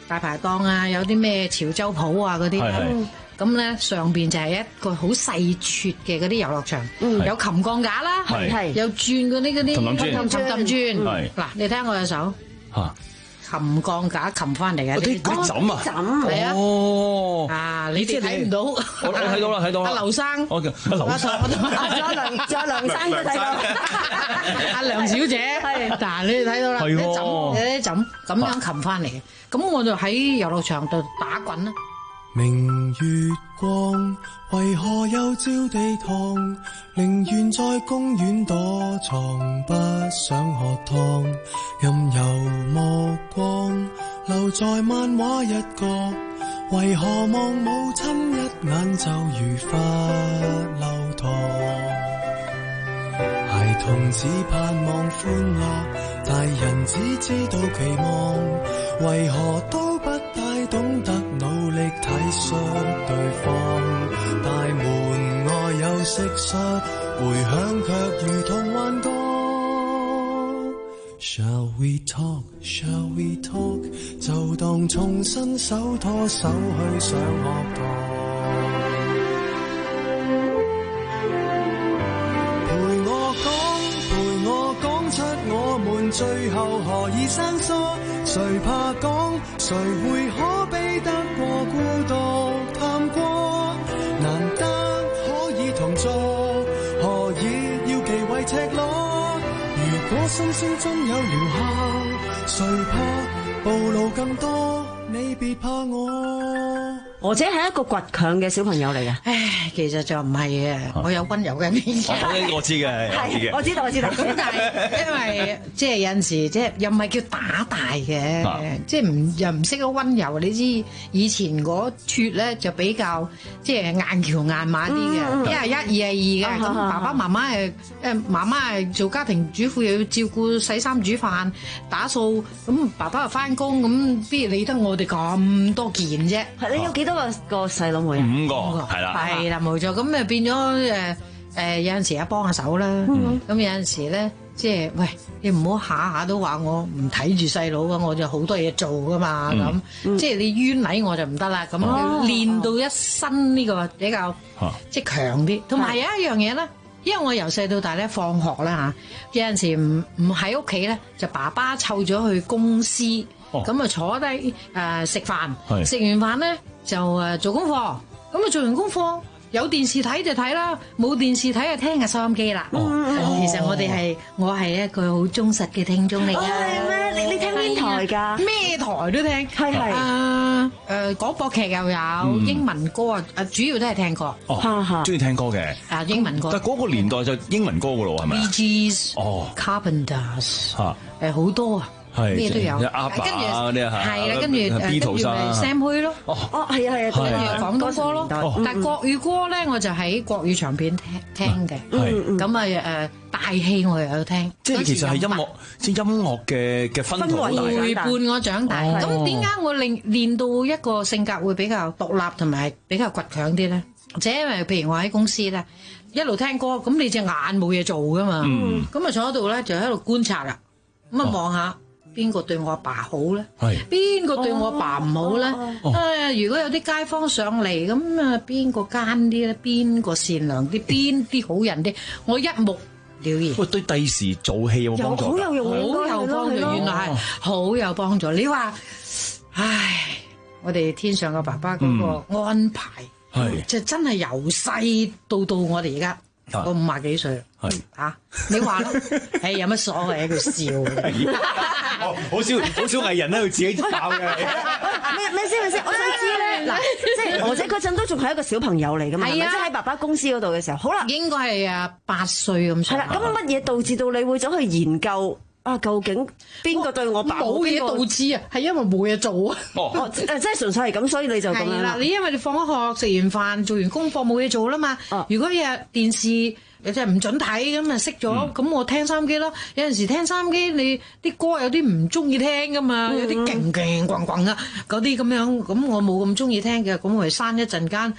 大排檔啊，有啲咩潮州鋪啊嗰啲。咁咧上邊就係一個好細撮嘅嗰啲遊樂場，有琴鋼架啦，有轉嗰啲嗰啲氹氹轉。嗱，你睇下我隻手。琴鋼架擒翻嚟嘅啲啲枕啊， 係啊，哦，啊你哋睇唔到，我我睇到啦，睇到啦。 阿劉生， 我叫阿劉生， 仲有梁，仲有梁生都睇到， 阿梁小姐，係，嗱你哋睇到啦，啲枕，有啲枕咁樣擒翻嚟嘅，咁我就喺遊樂場度打滾啦。 明月光，為何又照地堂？寧願在公園躲藏，不想喝湯。任由目光留在漫畫一角，為何望母親一眼就如罰留堂？孩童只盼望歡樂，大人只知道期望，為何都不太懂得努力體恤對方？大門外有蟋蟀，回響卻如同幻覺。Shall we talk? Shall we talk? 就當重新手拖手去上學堂。陪我講，陪我講出我們最後何以生疏？誰怕講？誰會可比得過孤獨探過？難得可以同坐，何以要忌諱赤裸？如果心聲中有療效，誰怕暴露更多？你別怕我。 娥姐係一個倔強嘅小朋友嚟嘅。 唉，其實就唔係嘅，我有溫柔嘅一面嘅。 我知嘅， 係我知道，我知道。 咁但係因為即係有陣時即係又唔係叫打大嘅，即係唔又唔識得溫柔。你知以前嗰脱咧就比較即係硬橋硬馬啲嘅，一係一，二係二嘅。咁爸爸媽媽係誒媽媽係做家庭主婦，又要照顧洗衫煮飯打掃，咁爸爸又翻工，咁邊理得我哋咁多件啫？ 係你有幾多個個細佬妹啊？ 五個係啦， 係啦冇錯。咁誒變咗誒誒有陣時啊幫下手啦，咁有陣時咧即係喂你唔好下下都話我唔睇住細佬噶，我就好多嘢做噶嘛咁，即係你冤禮我就唔得啦。咁練到一身呢個比較即係強啲，同埋有一樣嘢咧。因為我由細到大咧放學啦嚇，有陣時唔唔喺屋企咧，就爸爸湊咗去公司，咁啊、哦、坐低誒食飯，食完飯咧就誒做功課，咁啊做完功課有電視睇就睇啦，冇電視睇就聽下收音機啦。哦、其實我哋係我係一個好忠實嘅聽眾嚟㗎。 係咩？你你聽邊台㗎？ 咩台都聽。係係。啊誒廣播劇又有、嗯、英文歌啊，誒主要都係聽歌。 哦，中意聽歌嘅。啊英文歌。但係嗰個年代就英文歌㗎咯，係咪？Bee Gees 哦 Carpenters 嚇誒好多啊。咩都有，跟住係啦，跟住誒跟住咪 Sam Hui 咯，哦哦係啊係啊， 跟住廣東歌咯，但係國語歌咧我就喺國語長片聽聽嘅，咁啊誒大戲我又有聽， 即係其實係音樂，即係音樂嘅嘅氛圍陪伴我長大。咁點解我練練到一個性格會比較獨立同埋比較倔強啲咧？即係因為譬如我喺公司咧一路聽歌，咁你隻眼冇嘢做噶嘛，咁啊坐喺度咧就喺度觀察啦，咁啊望下。邊個對我阿爸好咧？邊個對我阿爸唔好咧？哦、啊！如果有啲街坊上嚟咁啊，邊個奸啲咧？邊個善良啲？邊啲好人啲？我一目了然。 喂，對第時做戲有冇幫助？ 好有用， 好有幫助。原來係好有幫助。你話，唉，我哋天上嘅爸爸嗰個安排，嗯、就真係由細到到我哋而家。我五廿幾歲，係嚇你話咯，誒有乜所謂喺度笑嘅？ 好少好少藝人喺度自己爆嘅。 咩咩先？咩先？我想知咧，嗱，即係娥姐嗰陣都仲係一個小朋友嚟㗎嘛？係啊，即係喺爸爸公司嗰度嘅時候，好啦， 應該係啊八歲咁上下。 係啦，咁乜嘢導致到你會走去研究？啊，究竟邊個對我爸好？ 冇嘢導致啊，係因為冇嘢做啊。 哦，誒，即係純粹係咁，所以你就咁樣啦。 你因為你放咗學，食完飯，做完功課冇嘢做啦嘛。哦、如果日電視你真係唔準睇咁啊，熄咗，咁、嗯、我聽收音機咯。有陣時聽收音機，你啲歌有啲唔中意聽噶嘛，嗯、有啲勁勁滾滾啊嗰啲咁樣，咁我冇咁中意聽嘅，咁我咪閂一陣間。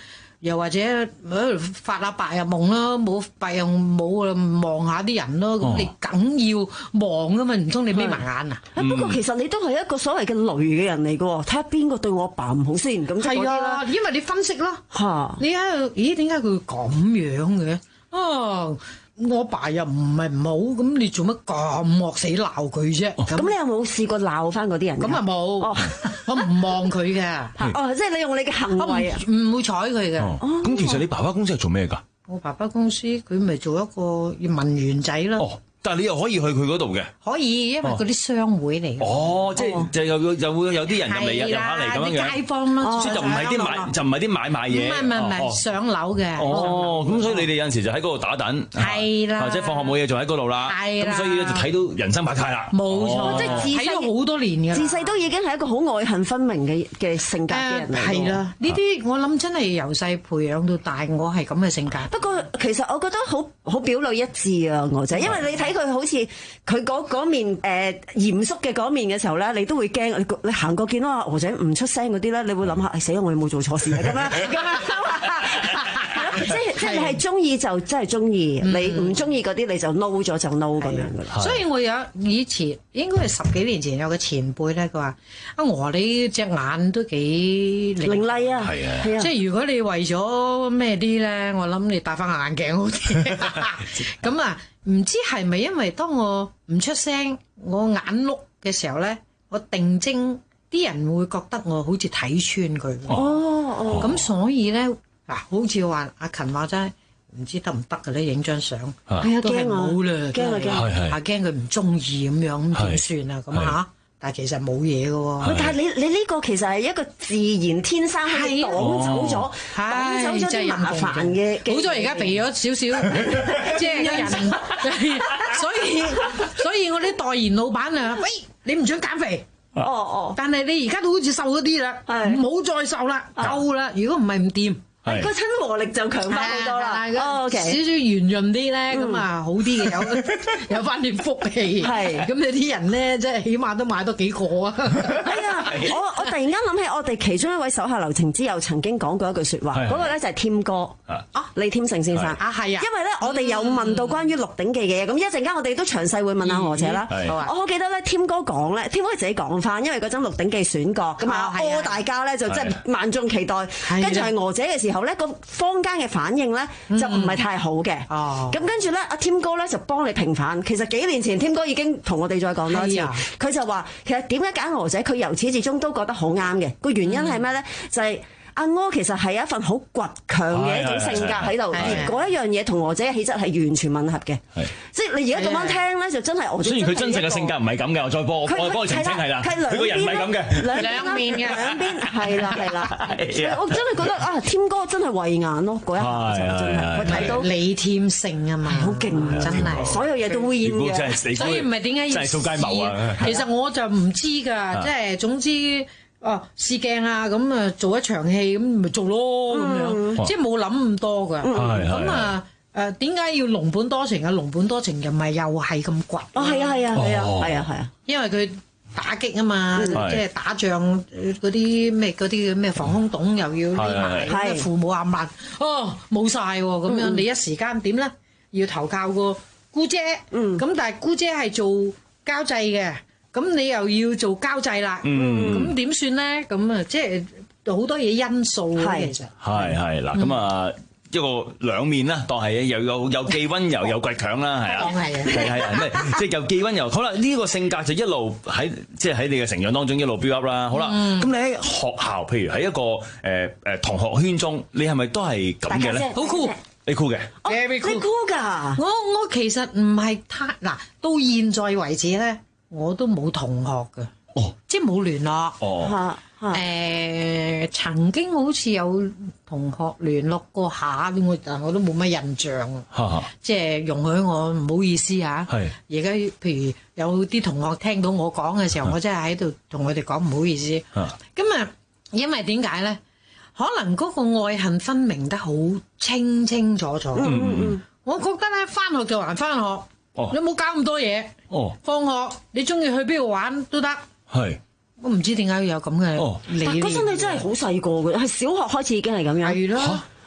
又或者誒發下白日夢啦，冇白日冇望下啲人咯。咁、哦、你梗要望噶嘛，唔通你眯埋眼啊？ 嗯、不過其實你都係一個所謂嘅雷嘅人嚟㗎，睇下邊個對我爸唔好先。咁係啊，因為你分析啦。 嚇！ 你喺度，咦？點解佢會咁樣嘅？啊！我爸又唔係唔好，咁你做乜咁惡死鬧佢啫？ 咁、哦、你有冇試過鬧翻嗰啲人？ 咁啊冇，我唔望佢嘅。 哦，即係你用你嘅行為啊， 唔會睬佢嘅。 咁、哦、其實你爸爸公司係做咩㗎？ 我爸爸公司佢咪做一個文員仔咯。 哦，但係你又可以去佢嗰度嘅？ 可以，因為嗰啲商會嚟嘅。 哦，即係就又又會有啲人入嚟入入下嚟咁樣樣。 啲街坊咯， 即係就唔係啲買就唔係啲買賣嘢。 唔係唔係唔係上樓嘅。 哦，咁所以你哋有陣時就喺嗰度打躉。係啦。或者放學冇嘢就喺嗰度啦。係啦。咁所以咧就睇到人生百態啦。 冇錯，即係自細睇咗好多年嘅。 自細都已經係一個好愛恨分明嘅嘅性格嘅人嚟。 係啦，呢啲我諗真係由細培養到大，我係咁嘅性格。 不過其實我覺得好好表裏一致啊，我仔，因為你睇佢好似。佢嗰面誒、呃、嚴肅嘅嗰面嘅時候咧，你都會驚。你你行過見到阿娥仔唔出聲嗰啲咧，你會諗下，誒死啦！我有冇做錯事啊？咁樣咁樣，即係即係你係中意就真係中意，你唔中意嗰啲你就 no 咗就 no 咁樣噶啦。 所以我有以前應該係十幾年前有個前輩咧，佢話：阿娥你隻眼都幾伶俐啊！ 係啊， 即係如果你為咗咩啲咧，我諗你戴翻個眼鏡好啲。咁啊。唔知係咪因為當我唔出聲，我眼碌嘅時候咧，我定睛，啲人會覺得我好似睇穿佢。哦哦，咁所以咧嗱，好似話阿勤話齋，唔知得唔得嘅咧，影張相，係啊，都係冇啦，驚啊驚，係驚佢唔中意咁樣，咁點算啊？咁嚇。但係其實冇嘢嘅喎， 但係你你呢個其實係一個自然天生係擋走咗，擋走咗啲麻煩嘅。 好在而家肥咗少少，即係個人，所以所以我啲代言老闆啊，喂，你唔准減肥，哦哦，但係你而家都好似瘦咗啲啦，唔好再瘦啦，夠啦，如果唔係唔掂。 個親和力就強翻好多啦， 哦 OK，少少圓潤啲咧，咁啊好啲嘅，有有翻啲福氣。係，咁你啲人咧，即係起碼都買多幾個啊。 係啊，我我突然間諗起我哋其中一位手下留情之友曾經講過一句説話，嗰個咧就係添哥啊，李添勝先生啊，係啊，因為咧我哋有問到關於《鹿鼎記》嘅嘢，咁一陣間我哋都詳細會問下娥姐啦。我好記得咧，添哥講咧，添哥自己講翻，因為嗰陣《鹿鼎記》選角咁啊，柯大家咧就真係萬眾期待，跟住係娥姐嘅時候咧，個坊間嘅反應咧就唔係太好嘅。哦，咁跟住咧，阿添哥咧就幫你平反。其實幾年前，添哥已經同我哋再講多次，佢就話其實點解揀娥姐，佢由始至終都覺得好啱嘅。個原因係咩咧？就係阿柯其實係一份好倔強嘅一種性格喺度，而嗰一樣嘢同娥姐嘅氣質係完全吻合嘅。即係你而家咁樣聽咧，就真係娥姐。雖然佢真正嘅性格唔係咁嘅，我再幫我幫佢澄清係啦，佢個人唔係咁嘅， 兩面嘅兩邊係啦係啦。我真係覺得啊，添哥真係慧眼咯，嗰一下就真係佢睇到李添勝啊嘛，好勁真係，所有嘢都會演嘅。所以唔係點解要試？其實我就唔知㗎，即係總之。哦，試鏡啊，咁啊做一場戲咁咪做咯咁樣，即係冇諗咁多㗎。咁啊誒點解要龍本多情啊？龍本多情又咪又係咁倔？ 哦，係啊，係啊，係啊，係啊，係啊， 因為佢打擊啊嘛，即係打仗嗰啲咩嗰啲咩防空洞又要匿埋，父母暗難哦冇晒喎咁樣，你一時間點咧？要投靠個姑姐，咁但係姑姐係做交際嘅。咁你又要做交際啦，咁點算咧？咁啊，即係好多嘢因素嘅其實。係係嗱，咁啊一個兩面啦，當係又有有既溫柔又倔強啦，係啊，係啊，係係咩？即係又既溫柔。好啦，呢個性格就一路喺即係喺你嘅成長當中一路 build up 啦。好啦，咁你喺學校，譬如喺一個誒誒同學圈中，你係咪都係咁嘅咧？ 好酷， 你酷嘅， 你酷㗎。 我我其實唔係太嗱，到現在為止咧。我都冇同學嘅，哦、即係冇聯絡。哦，誒、呃、曾經好似有同學聯絡過下，我但我都冇乜印象啊。哈即係容許我唔好意思嚇。係而家譬如有啲同學聽到我講嘅時候，是我真係喺度同佢哋講唔好意思。咁啊，因為點解咧？可能嗰個愛恨分明得好清清楚楚。嗯嗯嗯，我覺得咧，返學就還返學。哦、你冇搞咁多嘢，哦、放學你中意去邊度玩都得。係，我唔知點解要有咁嘅理念。 但嗰陣你真係好細個嘅，係小學開始已經係咁樣。係咯，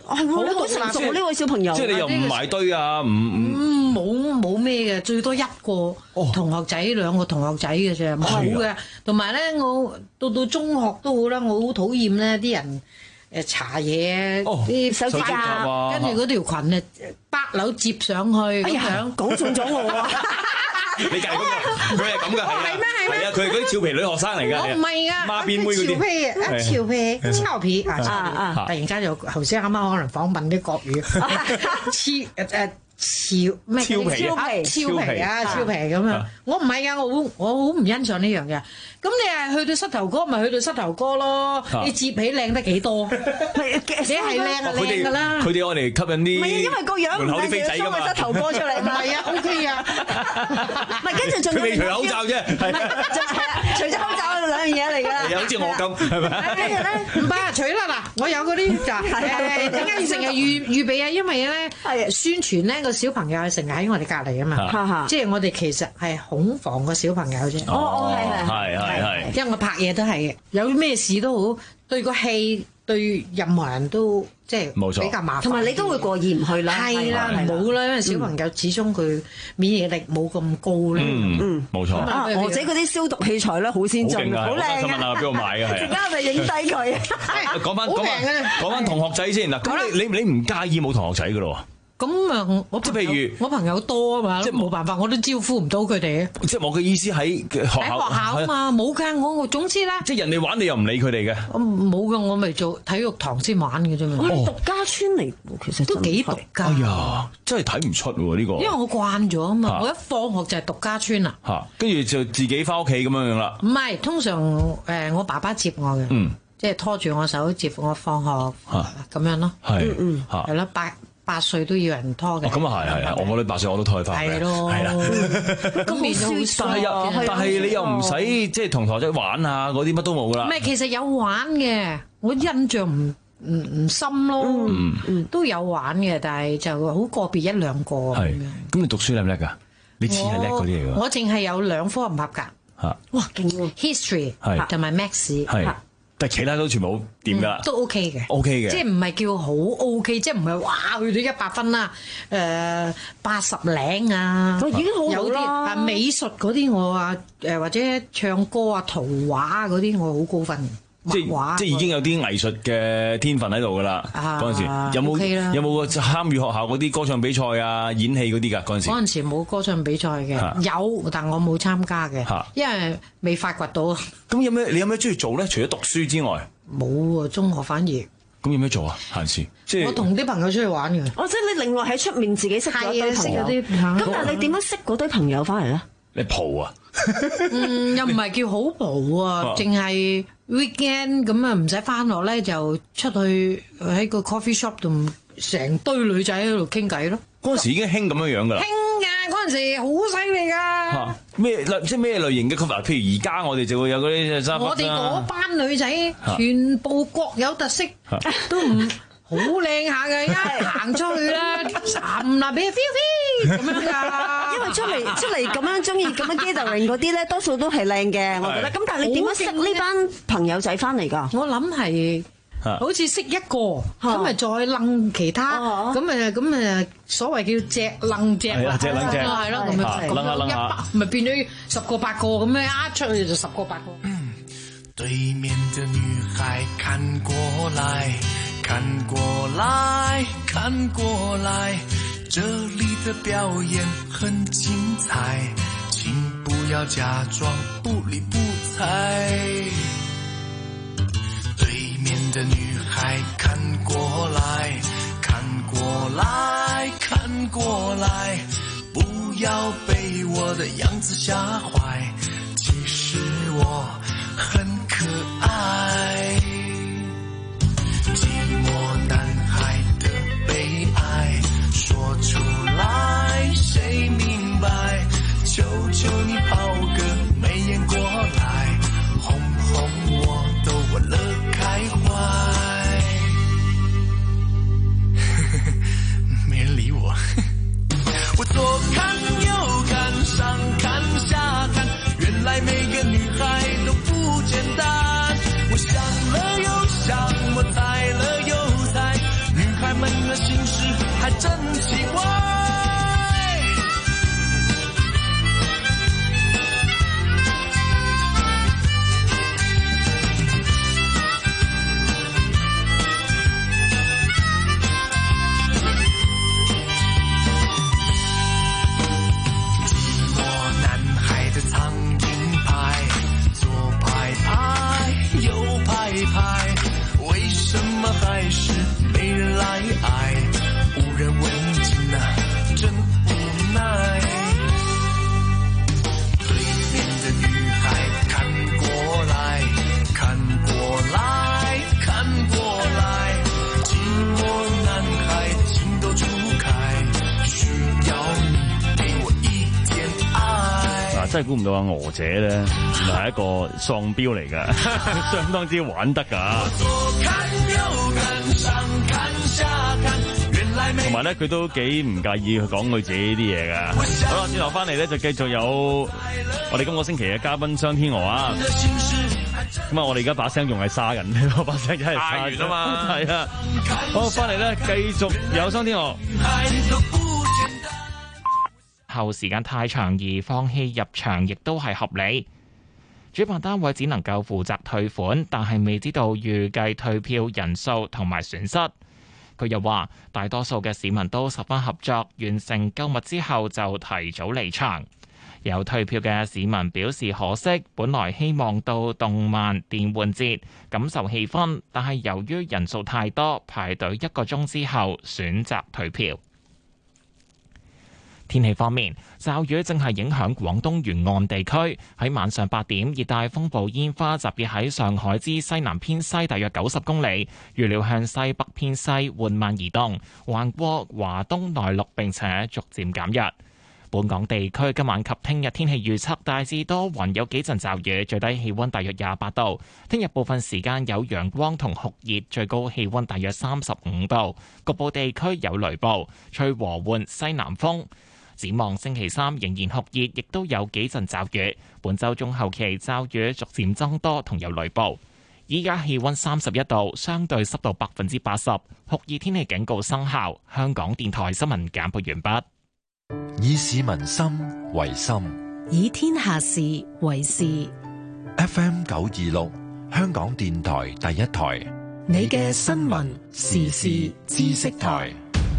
係喎，你好成熟喎呢位小朋友。 即係你又唔埋堆啊？唔唔冇冇咩嘅，最多一個同學仔、兩個同學仔嘅啫，冇嘅。同埋咧，我到到中學都好啦，我好討厭咧啲人誒搽嘢啲手指甲，跟住嗰條裙咧八樓接上去咁樣， 講中咗我啊！ 你就係咁嘅，佢係咁嘅，係啊，係啊，佢係嗰啲俏皮女學生嚟㗎， 我唔係啊， 孖辮妹嗰啲， 俏皮啊，俏皮，俏皮啊，啊！突然間就頭先啱啱可能訪問啲國語，黐誒誒。超咩？超皮啊！超皮啊！超皮咁樣，我唔係啊！我好我好唔欣賞呢樣嘢。咁你係去到膝頭哥，咪去到膝頭哥咯。你摺起靚得幾多？你係靚啊靚㗎啦！ 佢哋愛嚟吸引啲， 唔係因為個樣門口啲飛仔㗎嘛。 膝頭哥出嚟， 唔係啊 OK 啊。 唔係跟住仲佢未除口罩啫，係除咗口罩兩樣嘢嚟㗎。 又好似我咁係咪？ 跟住咧唔怕除啦嗱，我有嗰啲就誒點解要成日預預備啊？因為咧宣傳咧。個小朋友成日喺我哋隔離啊嘛，即係我哋其實係恐防個小朋友啫。 哦哦，係係係係。 因為我拍嘢都係嘅，有咩事都好，對個戲對任何人都即係比較麻煩。 同埋你都會過意唔去啦。 係啦，唔好啦，因為小朋友始終佢免疫力冇咁高咧。 嗯嗯，冇錯。 啊，或者嗰啲消毒器材咧好先進，好靚啊！ 想問下邊度買嘅係？ 陣間咪影低佢。 講翻講翻講翻同學仔先嗱，咁你你你唔介意冇同學仔㗎咯？ 咁啊，我即係譬如我朋友多啊嘛，即係冇辦法，我都招呼唔到佢哋。 即係我嘅意思喺學校。 喺學校啊嘛，冇㗎，我我總之啦。 即係人哋玩你又唔理佢哋嘅。 我冇㗎，我咪做體育堂先玩嘅啫嘛。 我哋獨家村嚟，其實都幾獨家。 哎呀，真係睇唔出喎呢個。 因為我慣咗啊嘛，我一放學就係獨家村啦。 嚇，跟住就自己翻屋企咁樣樣啦。 唔係，通常誒我爸爸接我嘅， 嗯， 即係拖住我手接我放學咁樣咯。 係， 嗯，係啦，八。八歲都要人拖嘅， 咁啊係係啊！我個女八歲我都拖佢翻嘅， 係咯， 係啦。 咁變咗， 但係又但係你又唔使即係同同學仔玩啊嗰啲乜都冇噶啦。 唔係，其實有玩嘅，我印象唔唔唔深咯，都有玩嘅，但係就好個別一兩個咁樣。 咁你讀書叻唔叻㗎？你似係叻嗰啲嚟㗎。 我淨係有兩科唔合格。 嚇！ 哇，勁喎 ！History 同埋 Maths。係。但係其他都全部好掂㗎，都 OK 嘅 ，OK 嘅， 即係唔係叫好 OK，即係唔係哇去到一百分啦，誒八十零啊， 已經好好啦。 有啲啊美術嗰啲我啊誒或者唱歌啊圖畫嗰啲我好高分。 即係即係已經有啲藝術嘅天分喺度㗎啦。嗰陣時有冇有冇參與學校嗰啲歌唱比賽啊、演戲嗰啲㗎？嗰陣時嗰陣時冇歌唱比賽嘅，有但我冇參加嘅，因為未發掘到。 咁有咩？你有咩中意做咧？除咗讀書之外， 冇啊！中學反而咁有咩做啊？閒時即係我同啲朋友出去玩嘅。 哦，即係你另外喺出面自己識咗一堆朋友。咁但係你點樣識嗰堆朋友翻嚟咧？ 你蒲啊？ 嗯，又唔係叫好蒲啊，淨係 weekend 咁啊，唔使翻學咧，就出去喺個 coffee shop 度，成堆女仔喺度傾偈咯。 嗰陣時已經興咁樣樣噶啦。 興㗎，嗰陣時好犀利㗎。 咩類即係咩類型嘅 cover？譬如而家我哋就會有嗰啲我哋嗰班女仔全部各有特色，都唔好靚下嘅，一行出去啦，站啦俾 feel feel 咁樣㗎。 因為出嚟出嚟咁樣中意咁樣 gathering 嗰啲咧，多數都係靚嘅，我覺得。咁但係你點樣識呢班朋友仔翻嚟㗎？ 我諗係好似識一個，咁咪再楞其他，咁誒咁誒所謂叫隻楞隻啦， 隻楞隻係咯，咁樣楞下楞下，咪變咗十個八個咁樣一出去就十個八個。 對面的女孩看過來，看過來，看過來，這裡的表演很精彩，請不要假裝不理不睬。對面的女孩看過來，看過來，看過來，不要被我的樣子嚇壞，其實我很可愛。寂寞男孩的悲哀說出來誰明白，求求你跑個眉眼過來，哄哄我都忘了開懷。沒人理我。我左看右看上看下看，原來每個女孩都不簡單。我想了又想，我猜了又猜，女孩們真係估唔到啊！娥姐咧，原來係一個喪標嚟㗎，相當之玩得㗎。同埋咧，佢都幾唔介意去講佢自己啲嘢㗎。好啦，轉頭翻嚟咧，就繼續有我哋今個星期嘅嘉賓商天娥啊。咁啊，我哋而家把聲仲係沙緊，呢把聲真係沙完啊嘛。係啊，好，翻嚟咧，繼續有商天娥。 後時間太長而放棄入場，亦都係合理。主辦單位只能夠負責退款，但係未知道預計退票人數同埋損失。佢又話，大多數嘅市民都十分合作，完成購物之後就提早離場。有退票嘅市民表示可惜，本來希望到動漫電玩節感受氣氛，但係由於人數太多，排隊一個鐘之後選擇退票。天氣方面，驟雨正係影響廣東沿岸地區。喺晚上八點，熱帶風暴煙花集結喺上海之西南偏西大約九十公里，預料向西北偏西緩慢移動，橫過華東內陸並且逐漸減弱。本港地區今晚及聽日天氣預測大致多雲，有幾陣驟雨，最低氣溫大約廿八度。聽日部分時間有陽光同酷熱，最高氣溫大約三十五度，局部地區有雷暴，吹和緩西南風。展望星期三仍然酷熱，亦都有幾陣驟雨。本週中後期驟雨逐漸增多，同有雷暴。依家氣溫三十一度，相對濕度百分之八十，酷熱天氣警告生效。香港電台新聞簡報完畢。 以市民心為心， 以天下事為事。 F M 九二六，香港電台第一台， 你嘅新聞時事知識台。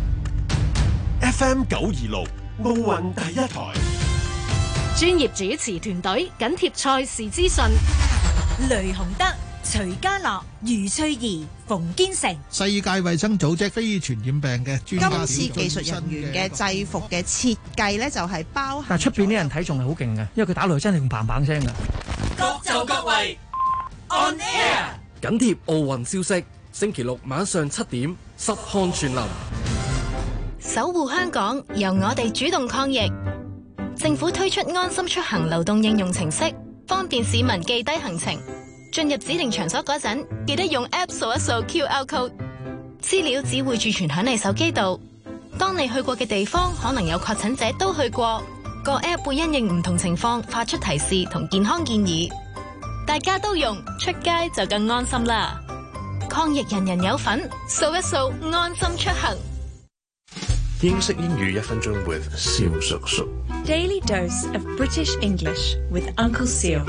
F M 九二六。奧運第一台， 專業主持團隊緊貼賽事資訊。 雷洪德、徐家樂、余翠怡、馮堅成。 世界衛生組織非傳染病嘅專家。 今次技術人員嘅制服嘅設計咧，就係包含。 但係出邊啲人睇仲係好勁嘅，因為佢打落去真係用砰砰聲嘅。 各就各位 On Air， 緊貼奧運消息，星期六晚上七點，實看全能。 守護香港，由我哋主動抗疫。政府推出安心出行流動應用程式，方便市民記低行程。進入指定場所嗰陣，記得用 App 掃一掃 Q R code， 資料只會儲存響你手機度。當你去過嘅地方可能有確診者都去過，個 App 會因應唔同情況發出提示同健康建議。大家都用，出街就更安心啦。抗疫人人有份，掃一掃安心出行。 英式英語一分鐘 with 蕭叔叔。 Daily dose of British English with Uncle Seal。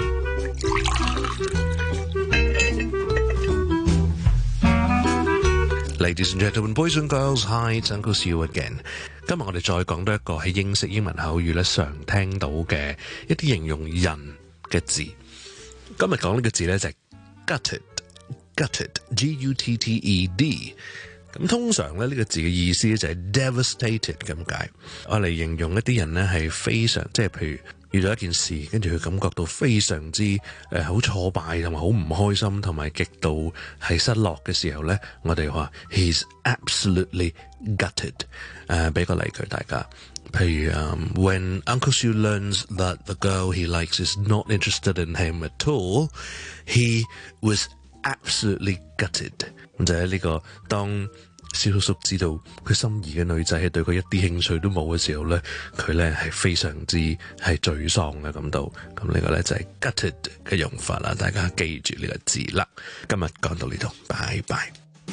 Ladies and gentlemen, boys and girls, hi, it's Uncle Seal again。 今日我哋再講多一個喺英式英文口語咧常聽到嘅一啲形容人嘅字。今日講呢個字咧就係 gutted，gutted，G U T T E D。咁通常咧呢個字嘅意思就係 devastated 咁解，我嚟形容一啲人咧係非常，即係譬如遇到一件事，跟住佢感覺到非常之誒好挫敗同埋好唔開心，同埋極度係失落嘅時候咧，我哋話 he's absolutely gutted。誒，俾個例句大家，譬如、um, when Uncle Sue learns that the girl he likes is not interested in him at all, he was absolutely gutted。咁就喺呢個當蕭叔叔知道佢心儀嘅女仔係對佢一啲興趣都冇嘅時候咧，佢咧係非常之係沮喪嘅感到。咁呢個咧就係 gutted 嘅用法啦，大家記住呢個字啦。今日講到呢度，拜拜。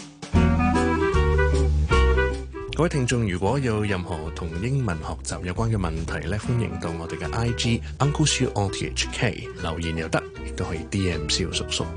各位聽眾，如果有任何同英文學習有關嘅問題咧，歡迎到我哋嘅 I G Uncle Sue R T H K 留言又得，亦都可以 D M 蕭叔叔。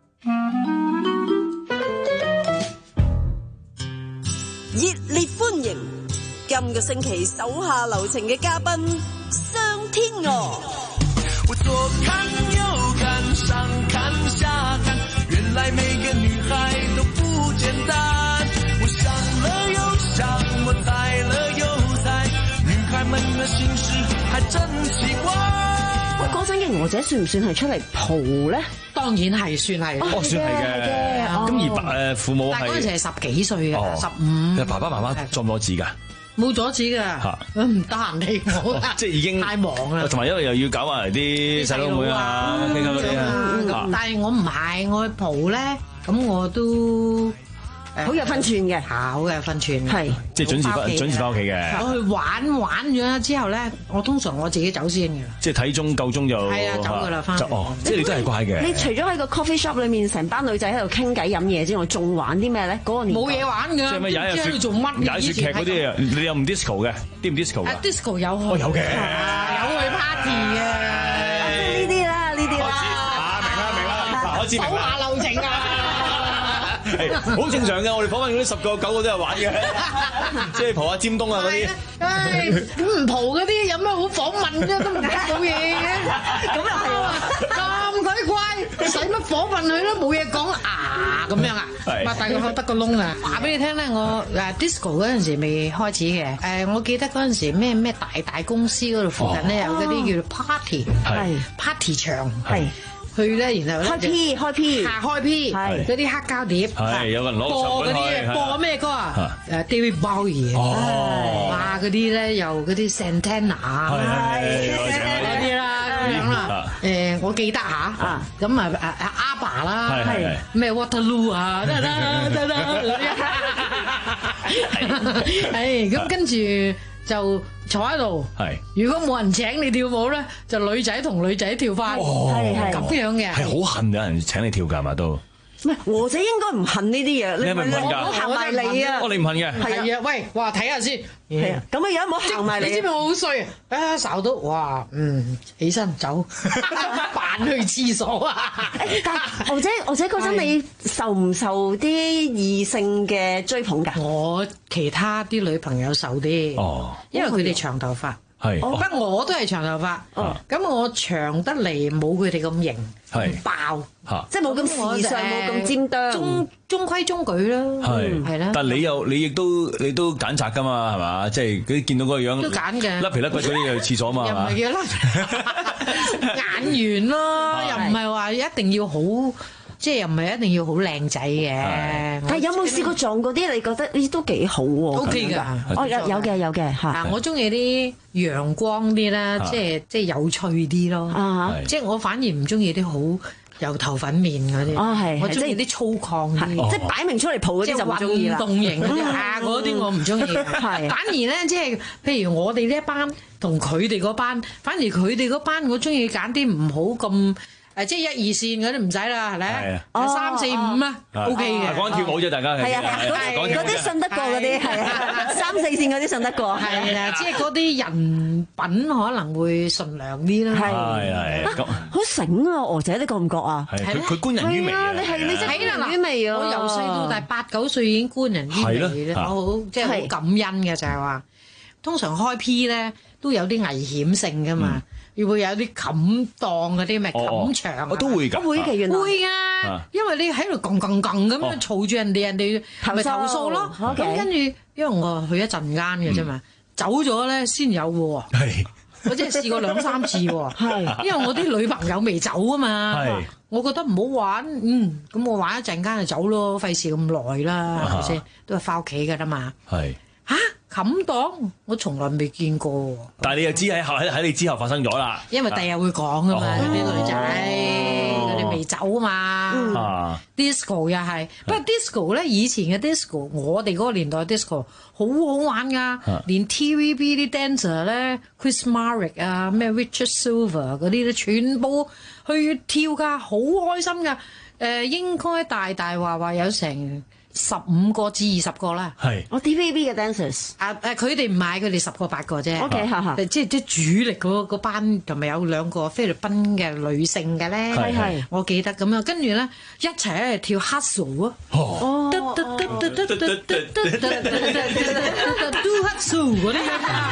熱烈歡迎今個星期手下留情嘅嘉賓商天娥。 我左看右看上看下看，原來每個女孩都不簡單。我想了又想，我猜了又猜，女孩們的心事還真奇怪。 我嗰陣嘅娥姐算唔算係出嚟蒲咧？ 當然係算係， 哦，算係嘅。咁而誒父母係， 但係嗰陣時係十幾歲嘅，十五。 你爸爸媽媽裝唔裝字㗎？ 冇阻止㗎，唔得閒理我， 即係已經太忙啦。 同埋因為又要搞埋啲細佬妹啊、傾下嗰啲啊。 但係我唔係，我去蒲咧，咁我都。 好有分寸嘅， 好有分寸， 係即係準時翻準時翻屋企嘅。 我去玩玩咗之後咧，我通常我自己走先嘅。 即係睇鐘夠鐘就係啊，走㗎啦，翻。 哦，即係你都係乖嘅。 你除咗喺個 coffee shop 裏面成班女仔喺度傾偈飲嘢之外，仲玩啲咩咧？嗰個年代冇嘢玩㗎。 即係咩？踩下雪做乜？ 踩雪劇嗰啲啊？你有唔 disco 嘅？啲唔 disco 㗎 ？disco 有去。 哦，有嘅。 有去 party 嘅。 呢啲啦，呢啲啦。 啊，明啦，明啦，開始明啦。 手下留情啊！ 好正常嘅，我哋訪問嗰啲十個九個都有玩嘅，即係蒲下尖東啊嗰啲。 唉，咁唔蒲嗰啲有咩好訪問啫？都唔睇到嘢嘅。咁又係喎，咁鬼乖，使乜訪問佢都冇嘢講啊？咁樣啊？擘大個口得個窿啊！話俾你聽咧，我誒 disco 嗰陣時未開始嘅。誒，我記得嗰陣時咩咩大大公司嗰度附近咧有嗰啲叫做 party，係 party 場，係。去咧，然後開 P 開 P， 下開 P， 嗰啲黑膠碟， 係有個人攞播嗰啲播咩歌啊？誒 David Bowie，哇嗰啲咧又嗰啲 Santana，嗰啲啦咁樣啦。誒我記得下，咁啊誒阿爸啦，咩 Waterloo 啊，得啦得啦嗰啲，係咁跟住就坐喺度。係如果冇人請你跳舞咧，就女仔同女仔跳翻，係係咁樣嘅。 係好恨有人請你跳㗎嘛都。 唔係娥姐應該唔恨呢啲嘢， 你係咪唔恨㗎？ 我行埋你啊！ 哦，你唔恨嘅。 係啊，喂，哇，睇下先。 係啊，咁啊，有冇行埋你？ 你知唔知我好衰啊？啊，睄到哇，嗯，起身走，扮去廁所啊！ 但娥姐，娥姐嗰陣你受唔受啲異性嘅追捧㗎？ 我其他啲女朋友受啲，哦，因為佢哋長頭髮。係，不過我都係長頭髮，咁我長得嚟冇佢哋咁型，唔爆， 即係冇咁時尚，冇咁尖端， 中中規中矩啦， 係係啦。但係你又你亦都你都揀擇㗎嘛，係嘛？即係佢見到嗰個樣， 都揀嘅， 甩皮甩骨嗰啲去廁所嘛， 又唔係叫甩眼緣咯，又唔係話一定要好。即係又唔係一定要好靚仔嘅， 但係有冇試過撞嗰啲？你覺得呢都幾好喎 ？O K 㗎， 哦有有嘅有嘅嚇。 我中意啲陽光啲啦，即係即係有趣啲咯。即係我反而唔中意啲好油頭粉面嗰啲。哦係，我中意啲粗獷啲， 即係擺明出嚟蒲嗰啲就唔中意啦。 運動型嗰啲啊，嗰啲我唔中意。係，反而咧即係譬如我哋呢一班同佢哋嗰班，反而佢哋嗰班我中意揀啲唔好咁。誒即係一二線嗰啲唔使啦，係咪？三四五啊 ，O K 嘅。 講跳舞啫，大家係啊，嗰啲信得過嗰啲係啊，三四線嗰啲信得過。 係啦，即係嗰啲人品可能會純良啲啦。 係係。 好醒啊，娥姐，你覺唔覺啊？ 係佢佢觀人於微啊！ 你係你真係觀人於微啊！ 我由細到大八九歲已經觀人於微咧，我好即係好感恩嘅就係話，通常開 P 咧都有啲危險性噶嘛。會會有啲冚檔嗰啲咩冚牆， 我都會㗎， 會嘅原來會啊，因為你喺度槓槓槓咁樣嘈住人哋，人哋咪投訴咯。咁跟住，因為我去一陣間嘅啫嘛，走咗咧先有喎。係，我真係試過兩三次喎。係，因為我啲女朋友未走啊嘛。係，我覺得唔好玩，嗯，咁我玩一陣間就走咯，費事咁耐啦，係咪先？都係翻屋企㗎啦嘛。係。嚇！冚檔，我從來未見過。 但係你又知喺喺喺你之後發生咗啦。 因為第日會講噶嘛，啲女仔佢哋未走啊嘛。Disco 又係，不過 Disco 咧以前嘅 Disco， 我哋嗰個年代嘅 Disco 好好玩噶，連 T V B 啲 dancer 咧 ，Chris Marriott 啊，咩 Richard Silver 嗰啲咧，全部去跳噶，好開心噶。誒，應該大大話話有成十五個至二十個啦， 係我 T V B 嘅 dancers， 啊誒佢哋唔係佢哋十個八個啫 ，OK 嚇嚇， 即係即係主力嗰嗰班，同埋有兩個菲律賓嘅女性嘅咧，係係，我記得咁樣，跟住咧一齊喺度跳 hustle 啊，哦，do hustle 嗰啲啊。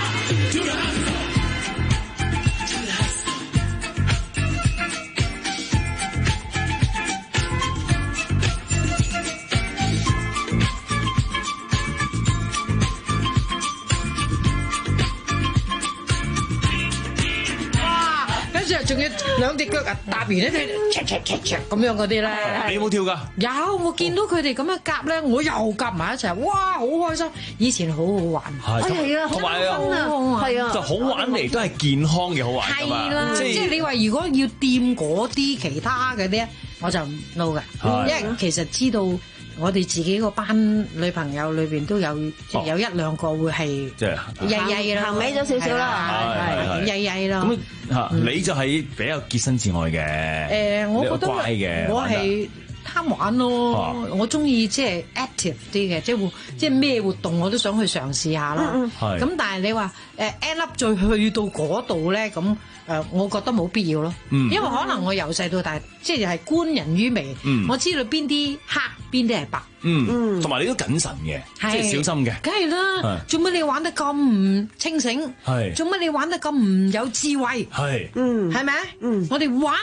跟跟住仲要兩隻腳啊搭完咧，咁樣嗰啲咧。 你有冇跳㗎？ 有，我見到佢哋咁樣夾咧，我又夾埋一齊，哇，好開心！以前好好玩， 係啊， 同埋啊，係啊， 就好玩嚟都係健康嘅好玩㗎嘛。 係啦，即係你話如果要掂嗰啲其他嘅咧，我就唔 no 嘅，因為其實知道。我哋自己個班女朋友裏邊都有，即係有一兩個會係即係曳曳啦， 行尾咗少少啦， 係曳曳啦。 咁嚇你就係比較潔身自愛嘅。 誒，我覺得乖嘅， 我係貪玩咯，我中意即係 active 啲嘅，即係活，即係咩活動我都想去嘗試下啦。咁但係你話誒 end up 再去到嗰度咧，咁誒，我覺得冇必要咯。因為可能我由細到大，即係係觀人於微，我知道邊啲黑。邊啲係白？ 嗯，同埋你都謹慎嘅，即係小心嘅。 梗係啦，做乜你玩得咁唔清醒？係做乜你玩得咁唔有智慧？係，嗯，係咪？嗯，我哋玩，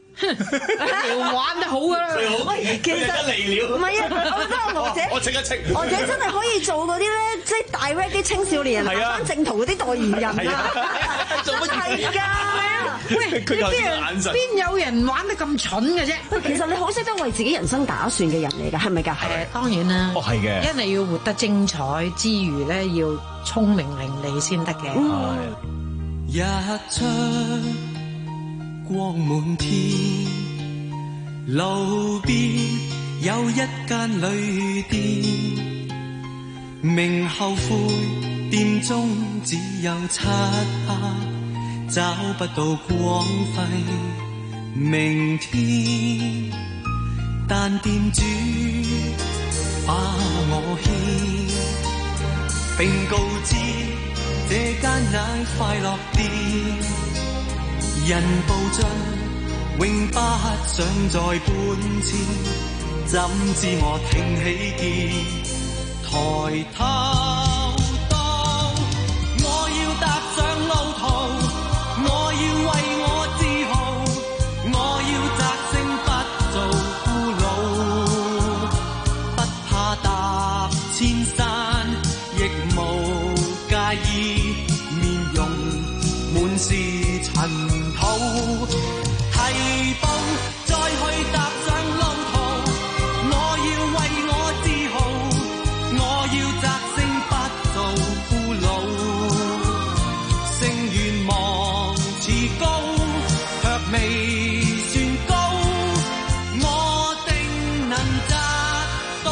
玩得好噶啦。 喂，其實嚟了， 唔係啊，我覺得娥姐， 我清一清， 娥姐真係可以做嗰啲咧，即係大 red 啲青少年人行翻正途嗰啲代言人啊， 做乜係㗎？ 喂，邊人邊有人玩得咁蠢嘅啫？ 喂，其實你好識得為自己人生打算嘅人嚟㗎，係咪㗎？誒， 當然啦。 哦，係嘅。 一定要活得精彩之餘咧，要聰明伶俐先得嘅。 日出光滿天，路邊有一間旅店，名後悔店中只有漆黑。找不到光輝明天，但店主把我牽，並告知這間乃快樂店，人步進永不想再搬遷，怎知我挺起肩，抬頭當我要踏上路途。我要為我自豪，我要摘星不做俘虜，不怕踏千山，亦無介意面容滿是塵土，提步再去踏上路途，我要為我自豪，我要摘星不做俘虜，聲願望高，卻未算高，我定能達到。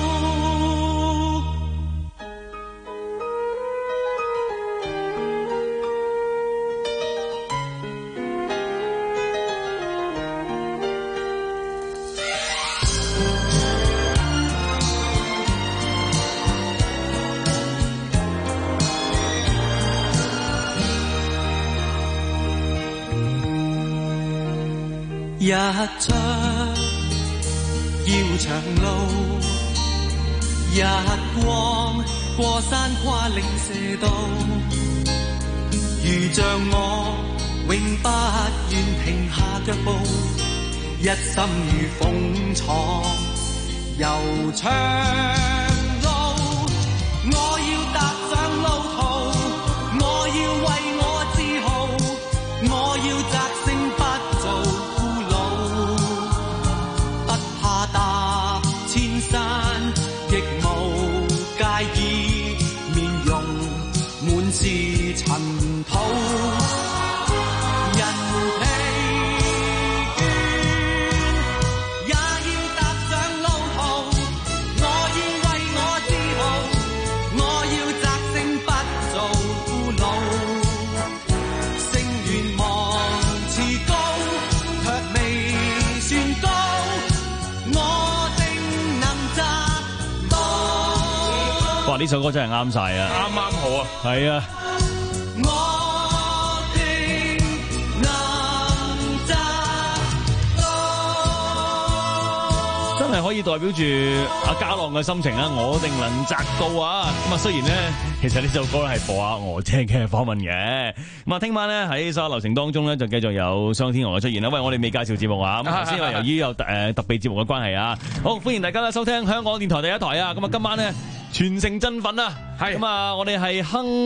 日出要長路，日光過山跨嶺射道，如像我永不願停下腳步，一心如風闖悠長路，我要踏上路途，我要為我自豪，我要摘星不做俘虜，不怕踏千山，亦無介意面容滿是塵土。 哇！呢首歌真係啱晒啊，啱啱好啊，係啊。我定能達到，真係可以代表住阿家朗嘅心情啊！我定能達到啊！咁啊，雖然咧，其實呢首歌係播阿娥姐嘅訪問嘅。咁啊，聽晚咧喺所有流程當中咧，就繼續有雙天娥嘅出現啦。喂，我哋未介紹節目啊，咁頭先話由於有誒特別節目嘅關係啊，好歡迎大家咧收聽香港電台第一台啊！咁啊，今晚咧。全城振奮啊！係咁啊！我哋係哼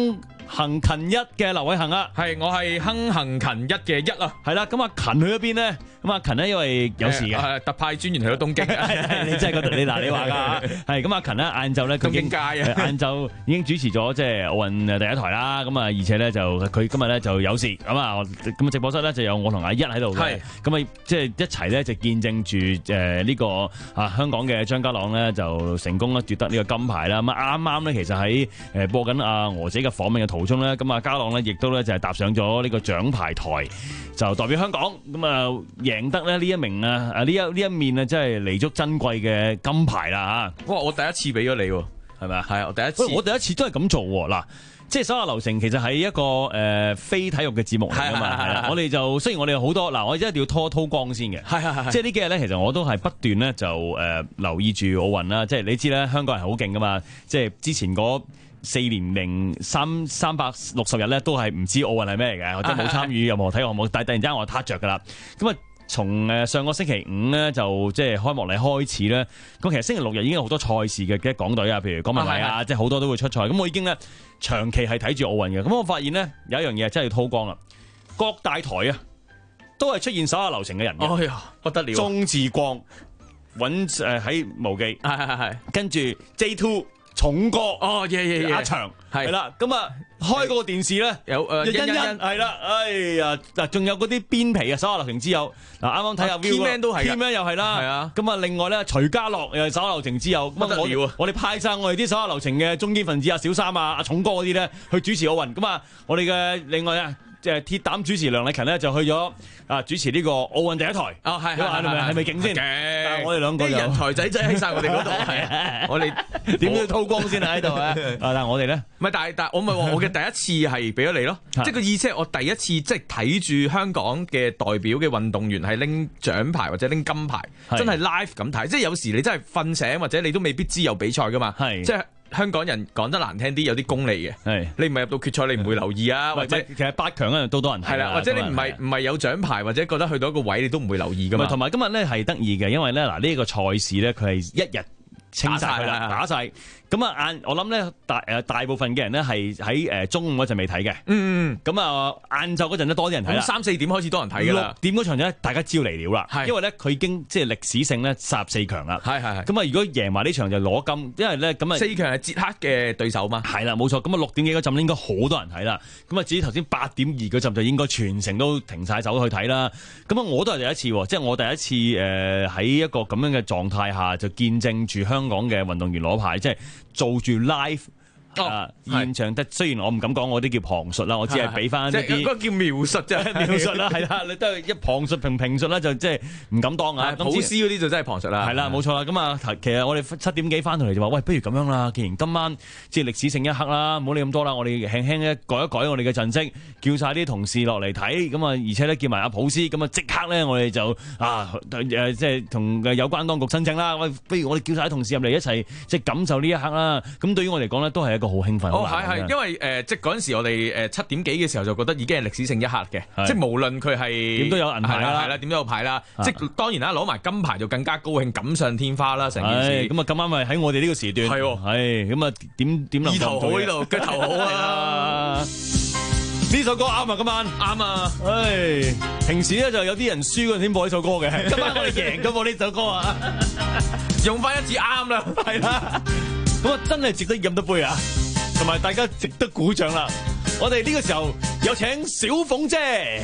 行勤一嘅劉偉恒啊， 係我係亨行勤一嘅一啊， 係啦，咁阿勤去咗邊咧？咁阿勤咧因為有事嘅， 特派專員去咗東京， 你真係覺得你嗱你話㗎，係咁阿勤咧晏晝咧東京街啊， 晏晝已經主持咗即係奧運第一台啦，咁啊而且咧就佢今日咧就有事，咁啊咁直播室咧就有我同阿一喺度嘅，咁啊即係一齊咧就見證住誒呢個啊香港嘅張家朗咧就成功咧奪得呢個金牌啦，咁啊啱啱咧其實喺誒播緊阿娥姐嘅訪問嘅途中咧，咁啊家朗咧亦都咧就係踏上咗呢個獎牌台，就代表香港咁啊贏得咧呢一名啊啊呢一呢一面啊真係彌足珍貴嘅金牌啦嚇！ 哇！我第一次俾咗你喎， 係咪啊？ 係啊，我第一次， 我第一次都係咁做喎嗱。即係手下留情，其實係一個誒、呃、非體育嘅節目嚟㗎嘛，係啦。我哋就雖然我哋有好多嗱，我一定要拖拖光先嘅，係係係。即係呢幾日咧，其實我都係不斷咧就誒、呃、留意住奧運啦。即係你知咧，香港人係好勁㗎嘛。即係之前嗰四年零三三百六十日咧，都係唔知奧運係咩嚟嘅，或者冇參與任何體育項目。但係突然之間我係撻着㗎啦。咁啊，從誒上個星期五咧就即係開幕禮開始咧，咁其實星期六日已經有好多賽事嘅嘅港隊啊，譬如港文偉啊，即係好多都會出賽。咁我已經咧長期係睇住奧運嘅，咁我發現咧有一樣嘢真係要叨光啦，各大台啊都係出現手下留情嘅人嘅， 哎呀不得了， 鍾志光揾誒喺無記， 係係係， 跟住 J two 重哥， 哦耶耶耶， 阿長係啦，咁啊開嗰個電視咧有誒欣欣係啦，哎呀嗱，仲有嗰啲邊皮啊手下留情之友，嗱啱啱睇下 Keyman 都係 Keyman 又係啦，係啊，咁啊另外咧徐家樂又係手下留情之友， 不得了啊！ 我哋派晒我哋啲手下留情嘅中堅分子啊，小三啊，阿重哥嗰啲咧去主持奧運，咁啊我哋嘅另外啊。即係鐵膽主持梁禮勤咧就去咗啊主持呢個奧運第一台啊係係咪係咪勁先？ 勁！ 我哋兩個啲人才仔仔喺晒我哋嗰度，係我哋點都要偷光先喺度啊！但係我哋咧， 唔係但係但係我咪話我嘅第一次係俾咗你咯，即係個意思係我第一次即係睇住香港嘅代表嘅運動員係拎獎牌或者拎金牌，真係 live 咁睇，即係有時你真係瞓醒或者你都未必知有比賽噶嘛，即係。香港人講得難聽啲，有啲功利嘅。係你唔係入到決賽，你唔會留意啊。或者其實八強嗰陣都多人睇。係啦， 或者你唔係唔係有獎牌，或者覺得去到一個位，你都唔會留意噶嘛。 同埋今日咧係得意嘅，因為咧嗱呢個賽事咧佢係一日清晒佢啦，打晒。咁啊晏，我諗咧大誒大部分嘅人咧係喺誒中午嗰陣未睇嘅。嗯嗯。咁啊晏晝嗰陣咧多啲人睇啦。 三四點開始多人睇㗎啦。 六點嗰場咧大家招嚟了啦。因為咧佢已經即係歷史性咧殺入四強啦。係係係。咁啊如果贏埋呢場就攞金，因為咧咁啊。 四強係捷克嘅對手嘛。 係啦，冇錯。咁啊六點幾嗰陣應該好多人睇啦。咁啊至於頭先八點二嗰陣就應該全程都停晒手去睇啦。咁啊我都係第一次，即係我第一次誒喺一個咁樣嘅狀態下就見證住香港嘅運動員攞牌，即係做住 live 啊現場。得雖然我唔敢講我啲叫旁述啦，我只係俾翻一啲嗰個叫描述啫， 描述啦，係啦，你都係一旁述評評述啦，就即係唔敢當啊。 普斯嗰啲就真係旁述啦， 係啦，冇錯啦。咁啊，其實我哋七點幾翻到嚟就話，喂，不如咁樣啦，既然今晚即係歷史性一刻啦，唔好理咁多啦，我哋輕輕咧改一改我哋嘅陣式，叫晒啲同事落嚟睇，咁啊，而且咧叫埋阿普斯，咁啊即刻咧我哋就啊誒即係同有關當局申請啦。喂，不如我哋叫晒啲同事入嚟一齊即係感受呢一刻啦。咁對於我嚟講咧，都係一個好興奮。 哦，係係，因為誒、呃，即係嗰陣時我哋誒七點幾嘅時候就覺得已經係歷史性一刻嘅，即係無論佢係點都有銀牌啦， 係啦，點都有牌啦。即係當然啦，攞埋金牌就更加高興，錦上添花啦，成件事。 咁啊，咁啱咪喺我哋呢個時段，係係咁啊，點點能？ 意頭好呢度，腳頭好啊！ 呢首歌啱啊，今晚啱啊！ 唉，平時咧就有啲人輸嗰陣先播呢首歌嘅，今晚我哋贏咗播呢首歌啊， 用翻一次啱啦， 係啦。咁啊，真係值得飲多杯啊！同埋大家值得鼓掌啦！我哋呢個時候有請小鳳姐，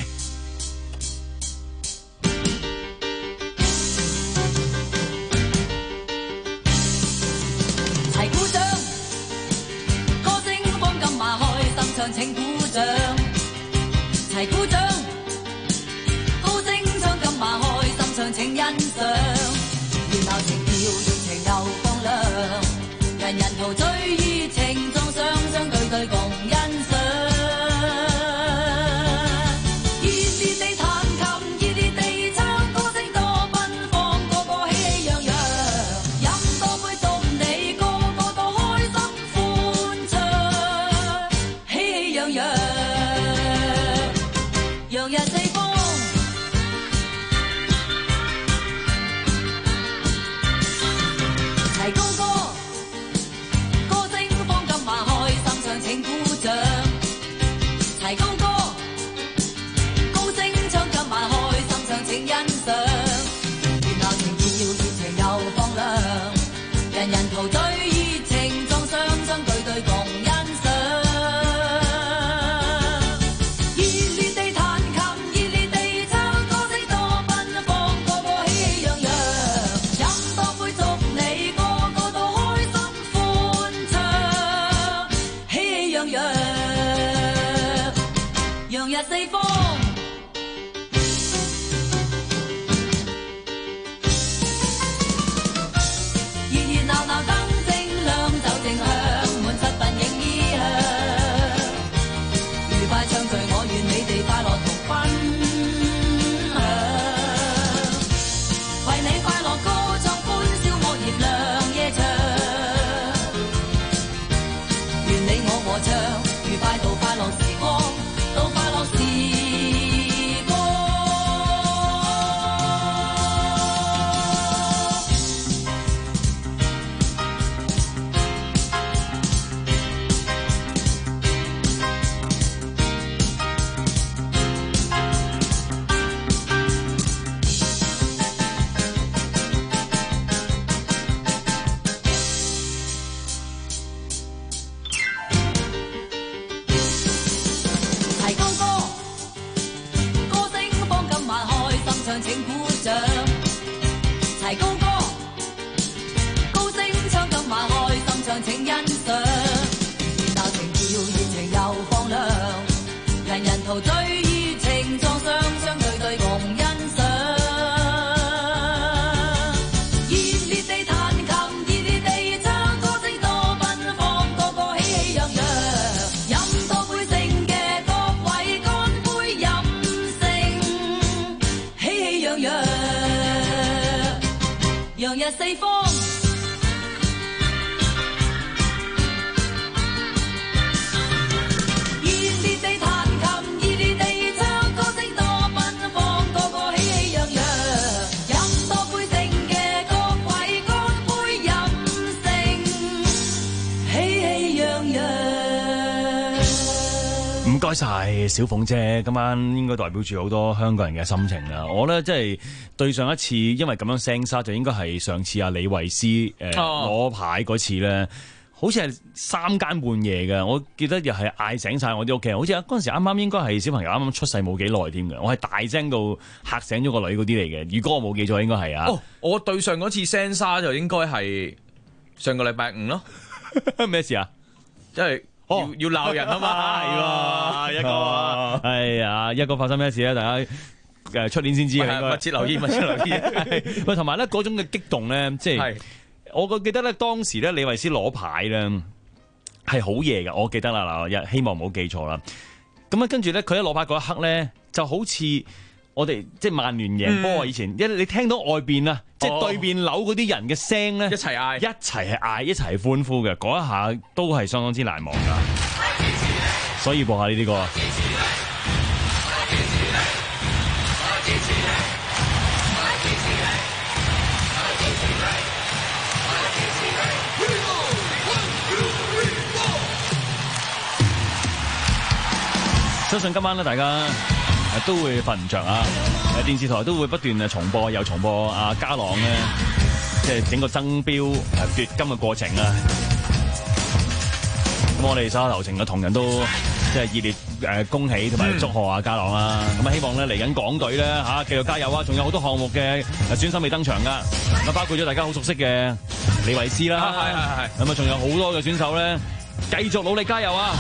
齊鼓掌，歌聲放金馬開心唱請鼓掌，齊鼓掌，高聲唱金馬開心唱請欣賞，熱鬧情調熱情又放亮，人人陶醉於情中，雙雙對對共欣賞。熱烈地彈琴，熱烈地唱，歌聲多奔放，個個喜喜洋洋。飲多杯凍你，個個都開心歡暢，喜喜洋洋，洋溢四方。齊高歌。歌聲放金馬開心唱請鼓掌， 方。熱熱鬧鬧燈正亮，酒正香，滿七分影意香。愉快唱聚，我願你哋快樂同分享。為你快樂歌唱歡笑，惡熱亮夜長。願你我和唱，愉快到快樂時光，到快樂時光。齊高歌，歌聲放今晚開心唱，請鼓掌。齊高歌，高聲唱今晚開心唱，請欣賞。熱鬧情調，熱情又放亮，人人陶醉熱情撞上，相對對共欣賞。熱烈地彈琴，熱烈地唱，歌聲多奔放，個個喜氣洋洋。飲多杯勝嘅各位，乾杯飲勝，喜氣洋洋，洋溢四方。熱烈地彈琴，熱烈地唱，歌聲多奔放，個個喜氣洋洋。飲多杯勝嘅各位，乾杯飲勝，喜氣洋洋。 唔該晒小鳳姐，今晚應該代表住好多香港人嘅心情啦。我咧即係對上一次，因為咁樣聲沙，就應該係上次阿李慧詩誒攞牌嗰次咧，好似係三更半夜嘅。我記得又係嗌醒晒我啲屋企人，好似嗰陣時啱啱應該係小朋友啱啱出世冇幾耐添嘅。我係大聲到嚇醒咗個女嗰啲嚟嘅。如果我冇記錯，應該係啊。 哦，我對上嗰次聲沙就應該係上個禮拜五咯。 咩事啊？ 即係。要要鬧人啊嘛，係喎，一個係啊，一個發生咩事咧？大家誒出年先知啊， 密切留意，密切留意。 喂，同埋咧嗰種嘅激動咧，即係我個記得咧，當時咧李慧詩攞牌咧係好夜嘅，我記得啦嗱，希望唔好記錯啦。咁啊，跟住咧佢一攞牌嗰一刻咧，就好似我哋即係曼聯贏波啊！以前一你聽到外邊啊，即係對面樓嗰啲人嘅聲咧， 一齊嗌， 一齊係嗌，一齊歡呼嘅嗰一下，都係相當之難忘噶。所以播下呢啲歌。相信今晚咧，大家都會瞓唔着啊！誒電視台都會不斷誒重播，又重播阿家朗咧，即係整個爭標誒奪金嘅過程啊！咁我哋手下留情嘅同仁都即係熱烈誒恭喜同埋祝賀阿家朗啦！咁啊希望咧嚟緊港隊咧嚇繼續加油啊！仲有好多項目嘅選手未登場噶，咁包括咗大家好熟悉嘅李慧詩啦，係係係，咁啊仲有好多嘅選手咧繼續努力加油啊！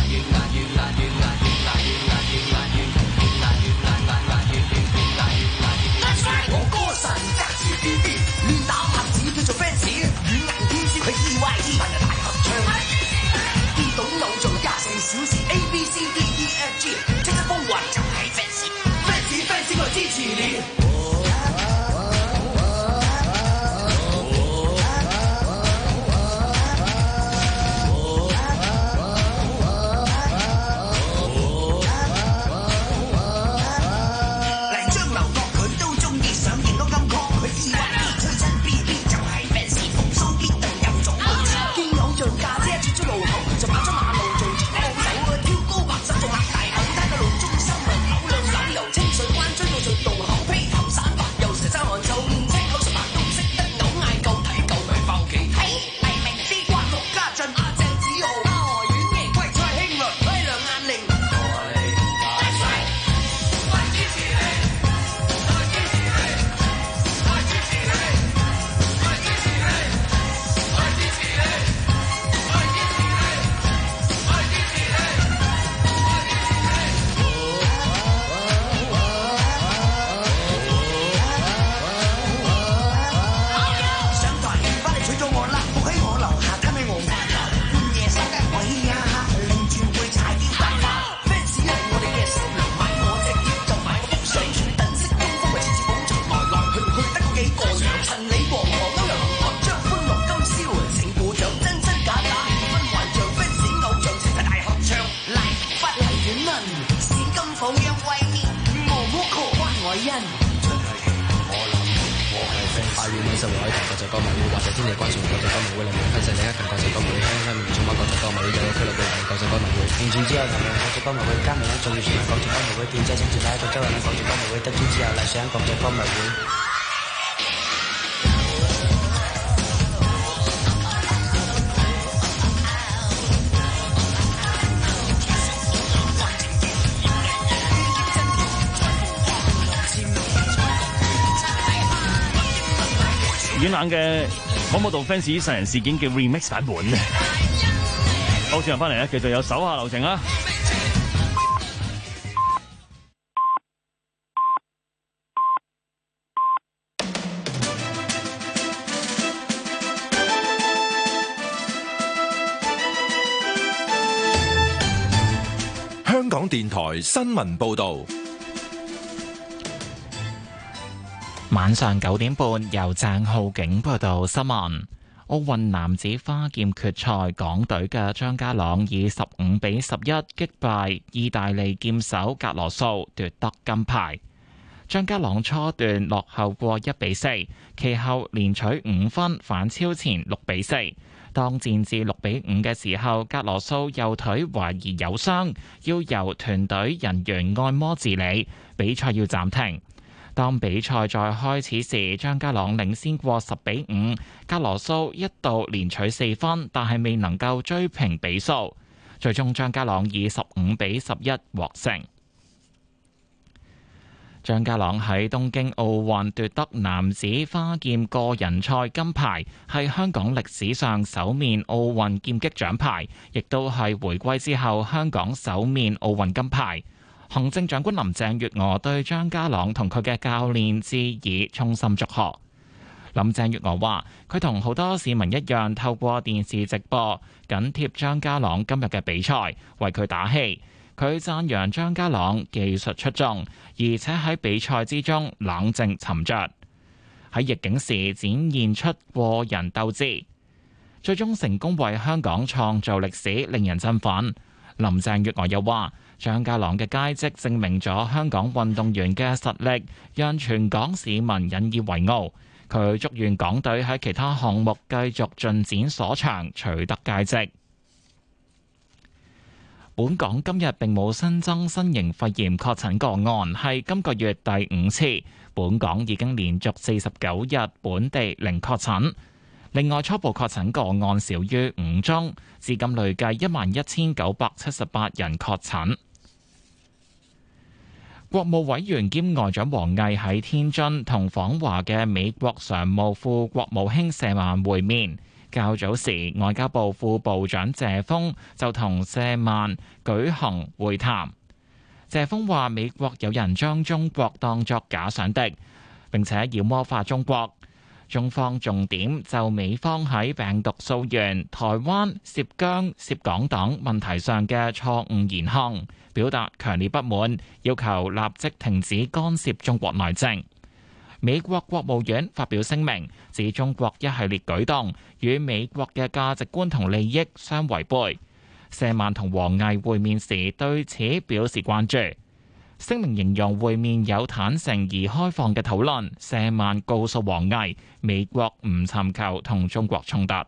我歌神隔住 B B， 練打拍子叫做 fans， 軟硬天師佢 E Y E， 文人大合唱，見到偶像廿四小時 A B C D E F G， 即刻風雲就係 fans，fans fans 我支持你。 同樣為念我我個關愛恩。 八月五十六海頭國際歌迷會，或者天地關注國際歌迷會，另外分析另一強國際歌迷會，香港面重乜國際歌迷會，有個俱樂部係國際歌迷會。完全之後，同樣國際歌迷會加盟一眾要全民國際歌迷會，電車請住喺一個周圍嘅國際歌迷會，得知之後嚟上國際歌迷會。 軟硬嘅廣播道 fans 殺人事件嘅 remix 版本。好，轉頭翻嚟咧，繼續有手下留情啊！ 香港電台新聞報導。 晚上九點半，由鄭浩景報道新聞。奧運男子花劍決賽，港隊嘅張家朗以十五比十一擊敗意大利劍手格羅素，奪得金牌。張家朗初段落後過一比四，其後連取五分，反超前六比四。當戰至六比五嘅時候，格羅素右腿懷疑有傷，要由團隊人員按摩治理，比賽要暫停。當比賽再開始時，張家朗領先過十比五，格羅素一度連取四分，但係未能夠追平比數。最終張家朗以十五比十一獲勝。張家朗喺東京奧運奪得男子花劍個人賽金牌，係香港歷史上首面奧運劍擊獎牌，亦都係回歸之後香港首面奧運金牌。行政長官林鄭月娥對張家朗同佢嘅教練致以衷心祝賀。林鄭月娥話：佢同好多市民一樣，透過電視直播緊貼張家朗今日嘅比賽，為佢打氣。佢讚揚張家朗技術出眾，而且喺比賽之中冷靜沉着，喺逆境時展現出過人鬥志，最終成功為香港創造歷史，令人振奮。林鄭月娥又話：張家朗嘅佳績證明咗香港運動員嘅實力，讓全港市民引以為傲。佢祝願港隊喺其他項目繼續進展所長，取得佳績。本港今日並冇新增新型肺炎確診個案，係今個月第五次。本港已經連續四十九日本地零確診。另外，初步確診個案少於五宗，至今累計一萬一千九百七十八人確診。國務委員兼外長王毅喺天津同訪華嘅美國常務副國務卿謝曼會面。較早時，外交部副部長謝鋒就同謝曼舉行會談。謝鋒話：美國有人將中國當作假想敵，並且妖魔化中國。中方重點就美方喺病毒溯源、台灣、涉疆、涉港等問題上嘅錯誤言行，表達強烈不滿，要求立即停止干涉中國內政。美國國務院發表聲明，指中國一系列舉動與美國嘅價值觀同利益相違背。謝曼同王毅會面時對此表示關注。聲明形容會面有坦誠而開放嘅討論。謝曼告訴王毅，美國唔尋求同中國衝突。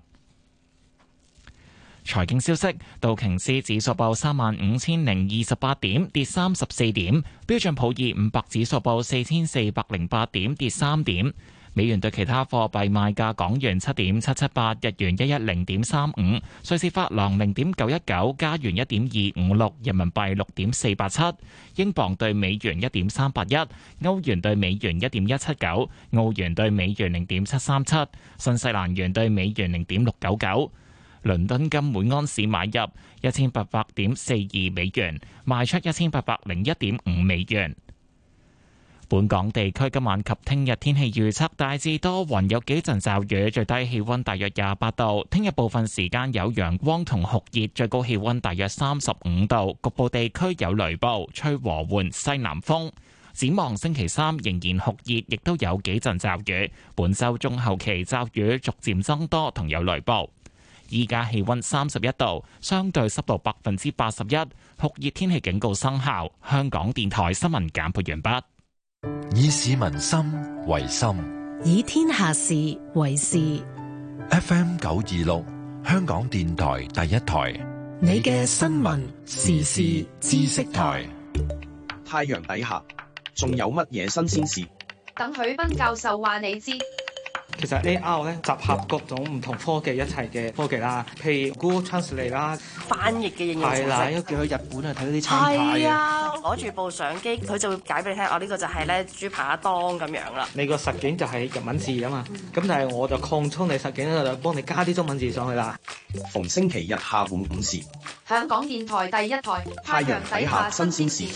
財經消息：道瓊斯指數報三萬五千零二十八點，跌三十四點；標準普爾五百指數報四千四百零八點，跌三點。美元對其他貨幣賣價：港元七點七七八，日元一一零點三五，瑞士法郎零點九一九，加元一點二五六，人民幣六點四八七，英鎊對美元一點三八一，歐元對美元一點一七九，澳元對美元零點七三七，新西蘭元對美元零點六九九。倫敦金每安士買入一千八百點四二美元，賣出一千八百零一點五美元。本港地區今晚及聽日天氣預測大致多雲，有幾陣驟雨，最低氣溫大約廿八度。聽日部分時間有陽光同酷熱，最高氣溫大約三十五度，局部地區有雷暴，吹和緩西南風。展望星期三仍然酷熱，亦都有幾陣驟雨。本週中後期驟雨逐漸增多，同有雷暴。 依家氣溫三十一度，相對濕度百分之八十一，酷熱天氣警告生效。香港電台新聞簡報完畢。 以市民心為心， 以天下事為事。 F M 九二六，香港電台第一台， 你嘅新聞時事知識台。 太陽底下仲有乜嘢新鮮事？ 等許斌教授話你知。 其實 A R 咧集合各種唔同科技一齊嘅科技啦，譬如 Google Translate 啦， 翻譯嘅應用程式。 係啦，一叫去日本啊睇到啲餐牌啊，攞住部相機，佢就會解俾你聽，哦呢個就係咧豬扒檔咁樣啦。 你個實景就係日文字啊嘛，咁但係我就擴充你實景咧，就幫你加啲中文字上去啦。 逢星期日下午五時， 香港電台第一台， 太陽底下新鮮事。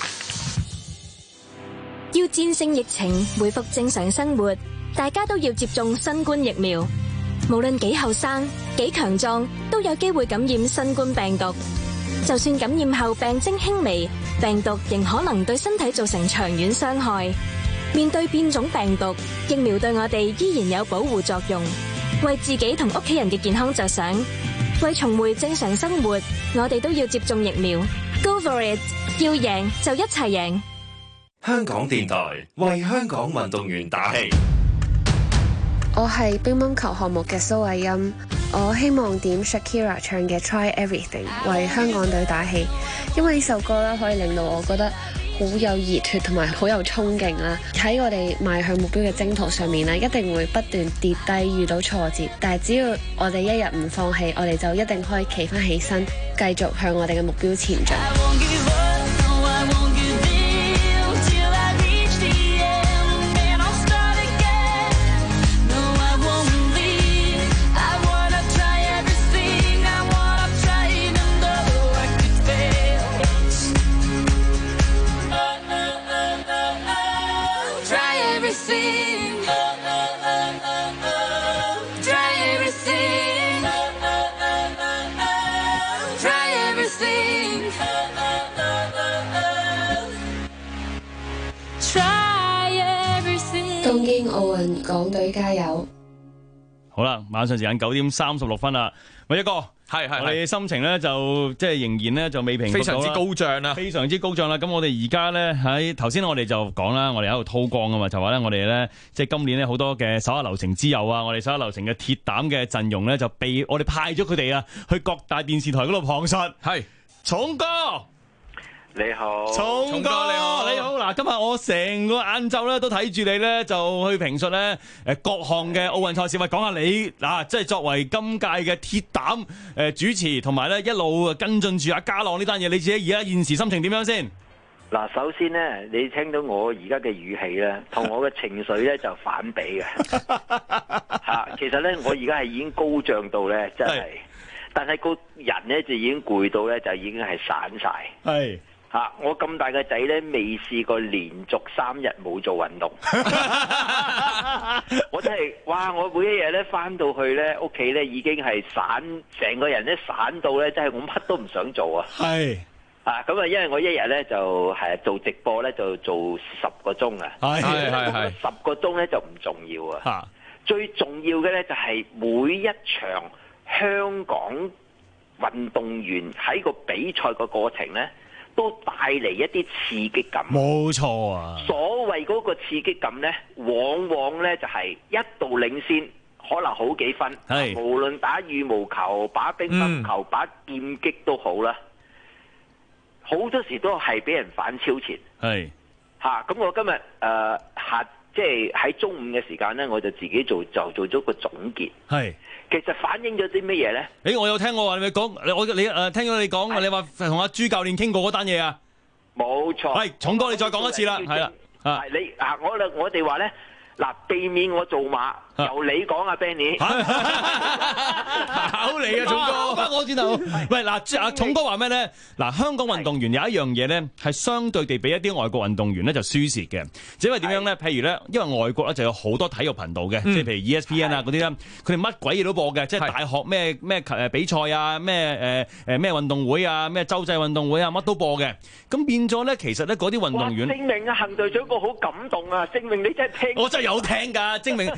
要戰勝疫情，恢復正常生活，大家都要接種新冠疫苗。無論幾後生、幾強壯，都有機會感染新冠病毒。就算感染後病徵輕微，病毒仍可能對身體造成長遠傷害。面對變種病毒，疫苗對我哋依然有保護作用。為自己同屋企人嘅健康着想，為重回正常生活，我哋都要接種疫苗。Go for it！ 要贏就一齊贏。 香港電台為香港運動員打氣。 我係乒乓球項目嘅蘇慧欣，我希望點 Shakira 唱嘅 Try Everything 為香港隊打氣，因為呢首歌咧可以令到我覺得好有熱血同埋好有衝勁啦。喺我哋邁向目標嘅征途上面咧，一定會不斷跌低，遇到挫折，但係只要我哋一日唔放棄，我哋就一定可以企翻起身，繼續向我哋嘅目標前進。東京奧運港隊加油！ 好啦，晚上時間九點三十六分啦，喂一哥， 係係， 我哋心情咧就即係仍然咧就未平復到啦， 非常之高漲啦， 非常之高漲啦。咁我哋而家咧喺頭先我哋就講啦，我哋喺度韜光啊嘛，就話咧我哋咧即係今年咧好多嘅手下留情之友啊，我哋手下留情嘅鐵膽嘅陣容咧就被我哋派咗佢哋啊去各大電視台嗰度旁述。 係， 重哥。 你好， 重哥你好，你好。嗱，今日我成個晏晝咧都睇住你咧，就去評述咧誒各項嘅奧運賽事。喂，講下你嗱，即係作為今屆嘅鐵膽誒主持，同埋咧一路跟進住阿家朗呢單嘢，你自己而家現時心情點樣先？ 嗱，首先咧，你聽到我而家嘅語氣咧，同我嘅情緒咧就反比嘅嚇。其實咧，我而家係已經高漲到咧，真係，但係個人咧就已經攰到咧，就已經係散晒。 係。 啊！我咁大個仔咧，未試過連續三日冇做運動。我真係，哇！我每一日咧翻到去咧，屋企咧已經係散，成個人咧散到咧，真係我乜都唔想做啊！ 係啊！咁啊，因為我一日咧就係做直播咧，就做十個鐘啊。 係係係。 十個鐘咧就唔重要啊。最重要嘅咧就係每一場香港運動員喺個比賽個過程咧，都帶嚟一啲刺激感。 冇錯啊！ 所謂嗰個刺激感呢，往往呢就係一度領先，可能好幾分。係無論打羽毛球、打乒乓球、打劍擊都好啦，好多時都係俾人反超前。 係嚇，咁我今日誒下即係喺中午嘅時間呢，我就自己做就做咗個總結。 係。 其實反映咗啲乜嘢咧？ 誒，我有聽我話你咪講，我你誒聽咗你講，你話同阿朱教練傾過嗰單嘢啊？ 冇錯。係， 重哥你再講一次啦，係啦。 係你啊，我我哋話咧，嗱，避免我做馬，由你講啊 ，Benny。考你啊，重哥，翻我轉頭。喂，嗱，阿重哥話咩咧？嗱，香港運動員有一樣嘢咧，係相對地比一啲外國運動員咧就輸蝕嘅。只係點樣咧？譬如咧，因為外國咧就有好多體育頻道嘅，即係譬如 E S P N 啊嗰啲咧，佢哋乜鬼嘢都播嘅，即係大學咩咩誒比賽啊，咩誒誒咩運動會啊，咩洲際運動會啊，乜都播嘅。咁變咗咧，其實咧嗰啲運動員， 證明啊，行隊長個好感動啊，證明你真係聽。 我真係有聽㗎，證明嗱就係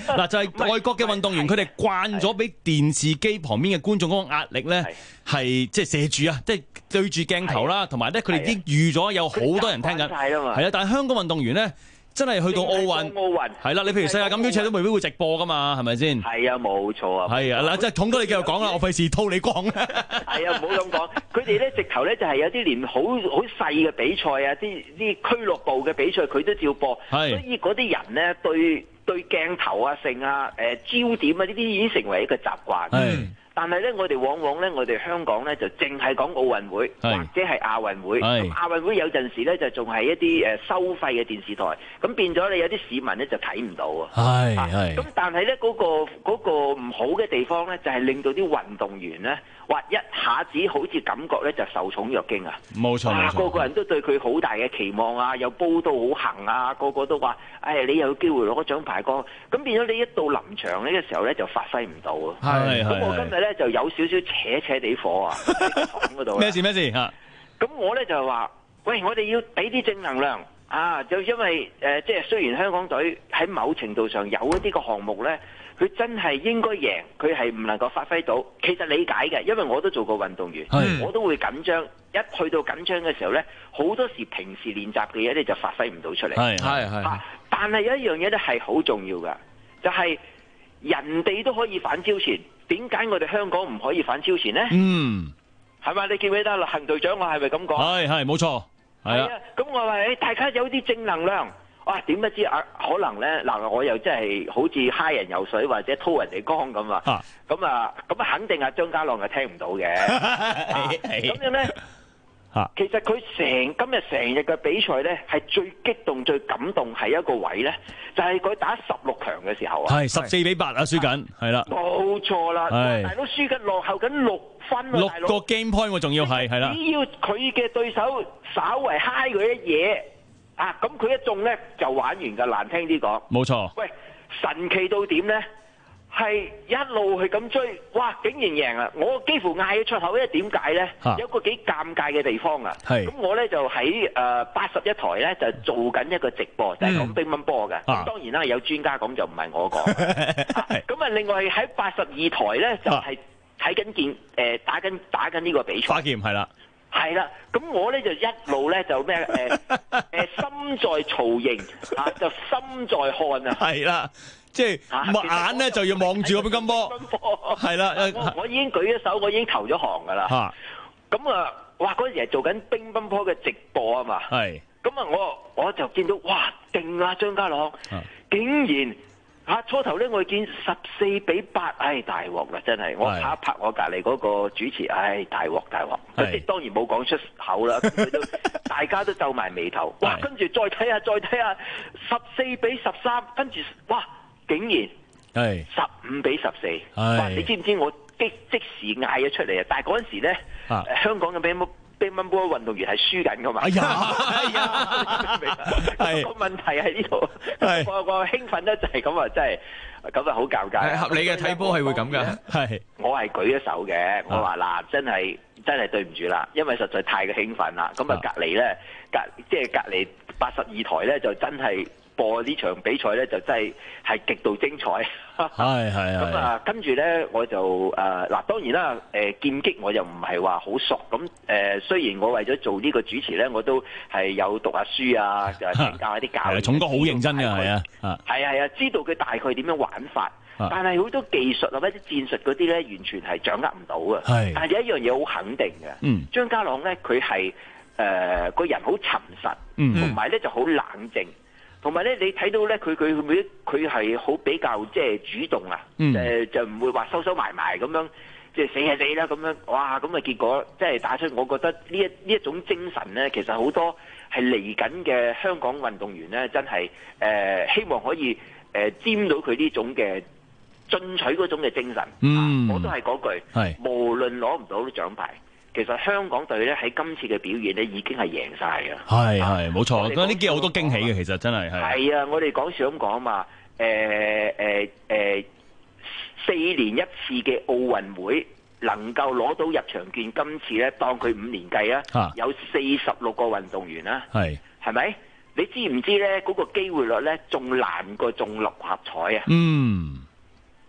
係外國嘅運動員，佢哋慣咗俾電視機旁邊嘅觀眾嗰個壓力咧，係即係射住啊，即係對住鏡頭啦，同埋咧佢哋已經預咗有好多人聽緊，係啊，但係香港運動員咧。真係去到奧運，奧運係啦，你譬如世界錦標賽都未必會直播噶嘛，係咪先？ 係啊，冇錯啊。 係啊，嗱，即係統哥你繼續講啦，我費事拖你講。 係啊，唔好咁講。佢哋咧直頭咧就係有啲連好好細嘅比賽啊，啲啲俱樂部嘅比賽佢都照播。係。所以嗰啲人咧對對鏡頭啊、剩啊、誒焦點啊呢啲已經成為一個習慣。係。但係咧，我哋往往咧，我哋香港咧就淨係講奧運會或者係亞運會。咁亞運會有陣時咧就仲係一啲誒收費嘅電視台，咁變咗你有啲市民咧就睇唔到啊。係係。咁但係咧嗰個嗰個唔好嘅地方咧，就係令到啲運動員咧，哇一下子好似感覺咧就受寵若驚啊！冇錯冇錯。個個人都對佢好大嘅期望啊，又煲到好行啊，個個都話：誒你有機會攞個獎牌個。咁變咗你一到臨場呢個時候咧就發揮唔到啊。係係。咁我今日咧就有少少扯扯地火啊！嗰度咩事咩事嚇？咁我咧就話：喂，我哋要俾啲正能量啊！就因為誒、呃，即係雖然香港隊喺某程度上有一啲個項目咧，佢真係應該贏，佢係唔能夠發揮到。其實理解嘅，因為我都做過運動員，我都會緊張。一去到緊張嘅時候咧，好多時平時練習嘅嘢咧就發揮唔到出嚟。係係係。但係有一樣嘢咧係好重要㗎，就係、是、人哋都可以反超前。點解我哋香港唔可以反超前呢？嗯，係咪？你記唔記得啦？行隊長我係咪咁講？係係冇錯，係啊。咁我話誒，大家有啲正能量。哇！點不知啊？可能咧嗱，我又真係好似揩人游水或者拖人哋缸咁啊。咁啊，咁啊，肯定阿張家朗係聽唔到嘅。咁樣咧。其實佢成今日成日嘅比賽咧，係最激動、最感動係一個位咧，就係、是、佢打十六強嘅時候啊，係十四比八啊，輸緊係啦，冇錯啦，大佬輸緊落後緊六分，六個 game point 我仲要係係啦，只要佢嘅對手稍為嗨佢一嘢啊，咁佢一中咧就玩完噶，難聽啲講，冇錯。喂，神奇到點咧？係一路去咁追，哇！竟然贏啊！我幾乎嗌咗出口，因為點解咧？有個幾尷尬嘅地方啊！咁我咧就喺誒八十一台咧就做緊一個直播，就係講乒乓波嘅。咁當然啦，有專家講就唔係我講。咁啊，另外喺八十二台咧就係睇緊件誒打緊打緊呢個比賽。花劍係啦，係啦。咁我咧就一路咧就咩誒誒心在曹營啊，就心在漢啊。係啦。即係眼咧就要望住個乒乓波，係啦。我我已經舉咗手，我已經投咗行噶啦。咁啊，哇！嗰陣時係做緊乒乓波嘅直播啊嘛。係。咁啊，我我就見到哇，勁啊張家朗，竟然嚇初頭咧，我見十四比八，唉大鑊啦真係！我拍一拍我隔離嗰個主持，唉大鑊大鑊。佢當然冇講出口啦，佢都大家都皺埋眉頭。哇！跟住再睇下，再睇下，十四比十三，跟住哇！竟然係十五比十四，哇！你知唔知我即即時嗌咗出嚟啊？但係嗰陣時咧，香港嘅乒乓乒乓波運動員係輸緊噶嘛？哎呀，係啊，個問題喺呢度，個個興奮得就係咁啊！真係咁啊，好尷尬。合理嘅睇波係會咁㗎，係我係舉咗手嘅，我話嗱，真係真係對唔住啦，因為實在太過興奮啦。咁啊，隔離咧，隔即係隔離八十二台咧，就真係。播呢場比賽咧就真係係極度精彩，係係咁啊！跟住咧我就誒嗱、呃，當然啦誒、呃、劍擊我又唔係話好熟，咁誒、呃、雖然我為咗做呢個主持咧，我都係有讀下書啊，就請教一啲教練。重哥好認真㗎，係啊，係係啊，知道佢大概點樣玩法，但係好多技術啊或者戰術嗰啲咧，完全係掌握唔到啊。係，但係有一樣嘢好肯定嘅，嗯，張家朗咧佢係誒個人好沉實，同埋咧就好冷靜。同埋咧，你睇到咧，佢佢佢佢係好比較即係主動啊，誒、嗯、就唔會話收收埋埋咁樣，即係死係死啦咁樣，哇！咁啊結果即係打出，我覺得呢一呢一種精神咧，其實好多係嚟緊嘅香港運動員咧，真係誒、呃、希望可以誒、呃、沾到佢呢種嘅進取嗰種嘅精神。嗯，啊、我都係嗰句，係無論攞唔到獎牌。其實香港隊咧喺今次嘅表現咧已經係贏晒㗎，係係冇錯，嗰啲幾好多驚喜嘅，其實真係係。係啊，我哋講笑咁講嘛，誒誒誒，四年一次嘅奧運會能夠攞到入場券，今次咧當佢五年計啊，有四十六個運動員啦，係係咪？你知唔知咧嗰個機會率咧仲難過中六合彩啊？嗯。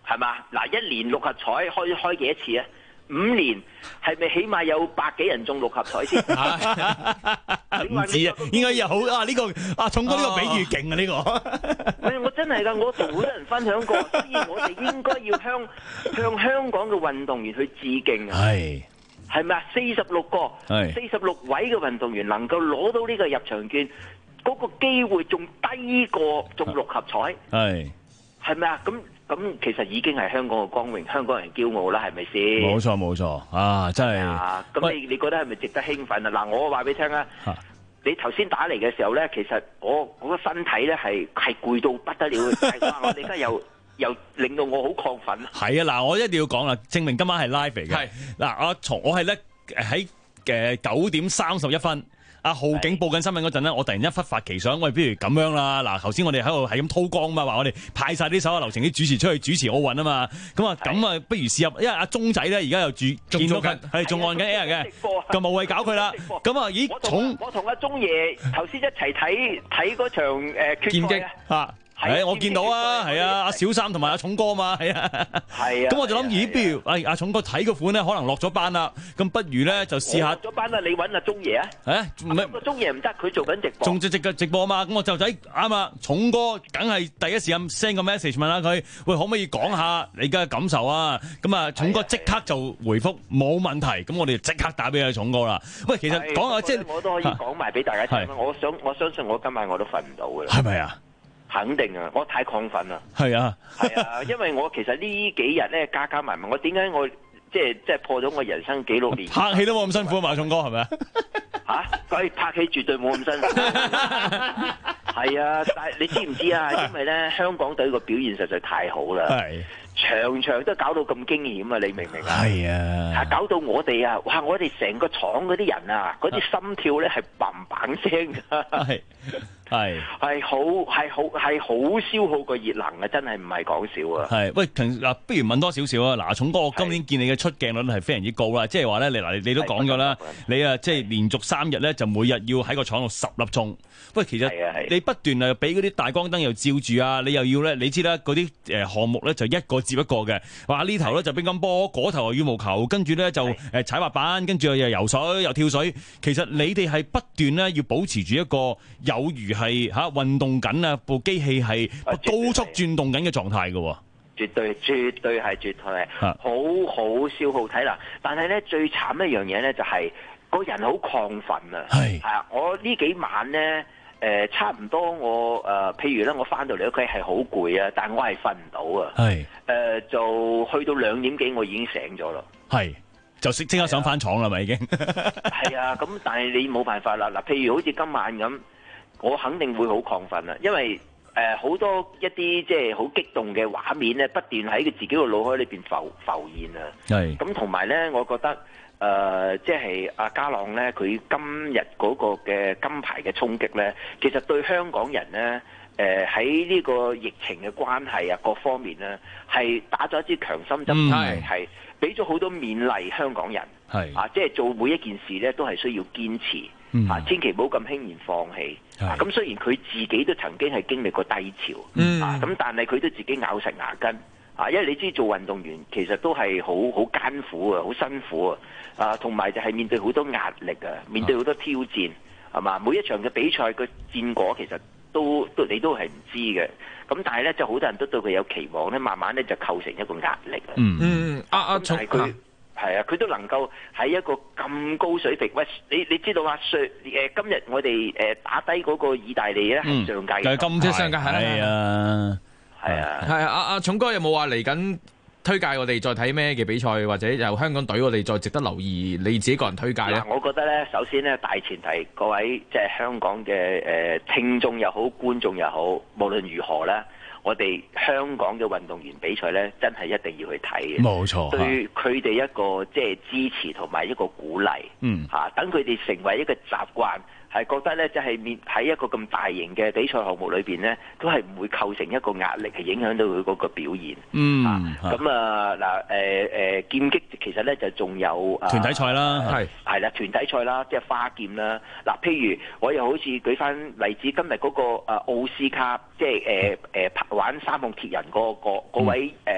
係嘛？嗱，一年六合彩開開幾多次啊？五年係咪起碼有百幾人中六合彩先？ 唔知啊，應該有好啊！呢、這個啊，重哥呢個比喻勁啊！呢、這個喂，我真係㗎，我同好多人分享過，所以我哋應該要向向香港嘅運動員去致敬啊！ 係係咪啊？四十六個，四十六位嘅運動員能夠攞到呢個入場券，嗰、那個機會仲低過中六合彩， 係係咪啊？咁。咁其實已經係香港嘅光榮，香港人驕傲啦，係咪先？ 冇錯冇錯，啊真係。 啊，咁你你覺得係咪值得興奮啊？嗱，我話俾你聽啊，你頭先打嚟嘅時候咧，其實我我個身體咧係係攰到不得了，哇！我哋而家又又令到我好亢奮。 係啊，嗱，我一定要講啦，證明今晚係 live 嚟嘅。係嗱，我從我係咧喺誒九點三十一分。阿浩景報緊新聞嗰陣咧，我突然一忽發奇想，喂，不如咁樣啦，嗱，頭先我哋喺度係咁韜光嘛，話我哋派晒啲手下留情啲主持出去主持奧運啊嘛，咁啊咁啊，不如試下，因為阿鐘仔咧而家又住見到緊，係仲按緊 air 嘅，咁無謂搞佢啦，咁啊，咦，重我同阿鐘爺頭先一齊睇睇嗰場誒決賽啊！ 係，我見到啊，係啊，阿小三同埋阿重哥嘛，係啊， 係啊， 咁我就諗，咦，不如誒阿重哥睇個款咧，可能落咗班啦，咁不如咧就試下。 落咗班啦，你揾阿鐘爺啊？ 誒，唔係個鐘爺唔得，佢做緊直播。 仲直直嘅直播嘛？咁我就仔啱啊，重哥梗係第一時間 send 個 message 問下佢，喂，可唔可以講下你嘅感受啊？咁啊，重哥即刻就回覆冇問題，咁我哋即刻打俾阿重哥啦。喂，其實講下即係我都可以講埋俾大家聽。我想我相信我今晚我都瞓唔到㗎啦。 係咪啊？ 肯定啊！我太亢奮啦。 係啊， 係啊，因為我其實呢幾日咧加加埋埋，我點解我即係即係破咗我人生紀錄年？ 拍戲都冇咁辛苦啊嘛，重哥係咪啊？ 嚇！佢拍戲絕對冇咁辛苦。係啊，但係你知唔知啊？因為咧香港隊個表現實在太好啦。係。場場都搞到咁驚險啊！你明唔明啊？ 係啊， 係搞到我哋啊！哇！我哋成個廠嗰啲人啊，嗰啲心跳咧係砰砰聲㗎。係係係好係好係好消耗個熱能啊！真係唔係講笑啊！ 係喂，嗱，不如問多少少啊？嗱，重哥，我今年見你嘅出鏡率係非常之高啦，即係話咧，你嗱你都講咗啦，你啊即係連續三日咧就每日要喺個廠度十粒鐘。喂，其實你不斷啊俾嗰啲大光燈又照住啊，你又要咧，你知啦，嗰啲誒項目咧就一個接一個嘅，話呢頭咧就乒乓波，嗰頭又羽毛球，跟住咧就誒踩滑板，跟住又游水又跳水。其實你哋係不斷咧要保持住一個有如係嚇運動緊啊部機器係高速轉動緊嘅狀態嘅。 絕對絕對係絕對係好好消耗體能。但係咧最慘一樣嘢咧就係個人好亢奮啊！係係啊，我呢幾晚咧。誒、呃、差唔多我誒、呃，譬如咧，我翻到嚟屋企係好攰啊，但我係瞓唔到啊。係誒、呃，就去到兩點幾，我已經醒咗咯。係就即即刻想翻廠啦，咪已經係啊。咁但係你冇辦法啦。嗱，譬如好似今晚咁，我肯定會好亢奮啊，因為誒好、呃、多一啲即係好激動嘅畫面咧，不斷喺佢自己個腦海裏邊浮浮現啊。係咁，同埋咧，我覺得。誒、呃，即係阿家朗咧，佢今日嗰個嘅金牌嘅衝擊咧，其實對香港人咧，誒喺呢個疫情嘅關係啊，各方面咧，係打咗一支強心針，係係俾咗好多勉勵香港人，係啊，即係做每一件事咧，都係需要堅持，嗯、啊，千祈唔好咁輕言放棄。咁、啊、雖然佢自己都曾經係經歷過低潮，嗯、啊，咁但係佢都自己咬實牙根。啊，因為你知做運動員其實都係好好艱苦啊，好辛苦啊，啊，同埋就係面對好多壓力啊，面對好多挑戰，係嘛？每一場嘅比賽嘅戰果其實都都你都係唔知嘅，咁但係咧就好多人都對佢有期望咧，慢慢咧就構成一個壓力啊。嗯嗯，阿阿但係佢係啊，佢都能夠喺一個咁高水平，喂，你你知道啊？上誒今日我哋誒打低嗰個意大利咧係上屆嘅， 咁即係上屆係啊。 係啊， 係啊，阿阿重哥有冇話嚟緊推介我哋再睇咩嘅比賽，或者由香港隊我哋再值得留意你自己個人推介咧？ 我覺得咧，首先咧大前提，各位即係香港嘅誒聽眾又好，觀眾又好，無論如何咧，我哋香港嘅運動員比賽咧，真係一定要去睇嘅。冇錯，對佢哋一個即係支持同埋一個鼓勵。嗯，嚇，等佢哋成為一個習慣。係覺得咧，就係面喺一個咁大型嘅比賽項目裏邊咧，都係唔會構成一個壓力，係影響到佢嗰個表現。嗯，咁啊嗱，誒誒劍擊其實咧就仲有團體賽啦，係係啦，團體賽啦，即係花劍啦。嗱，譬如我又好似舉翻例子，今日嗰個誒奧斯卡，即係誒誒玩三項鐵人嗰個嗰位誒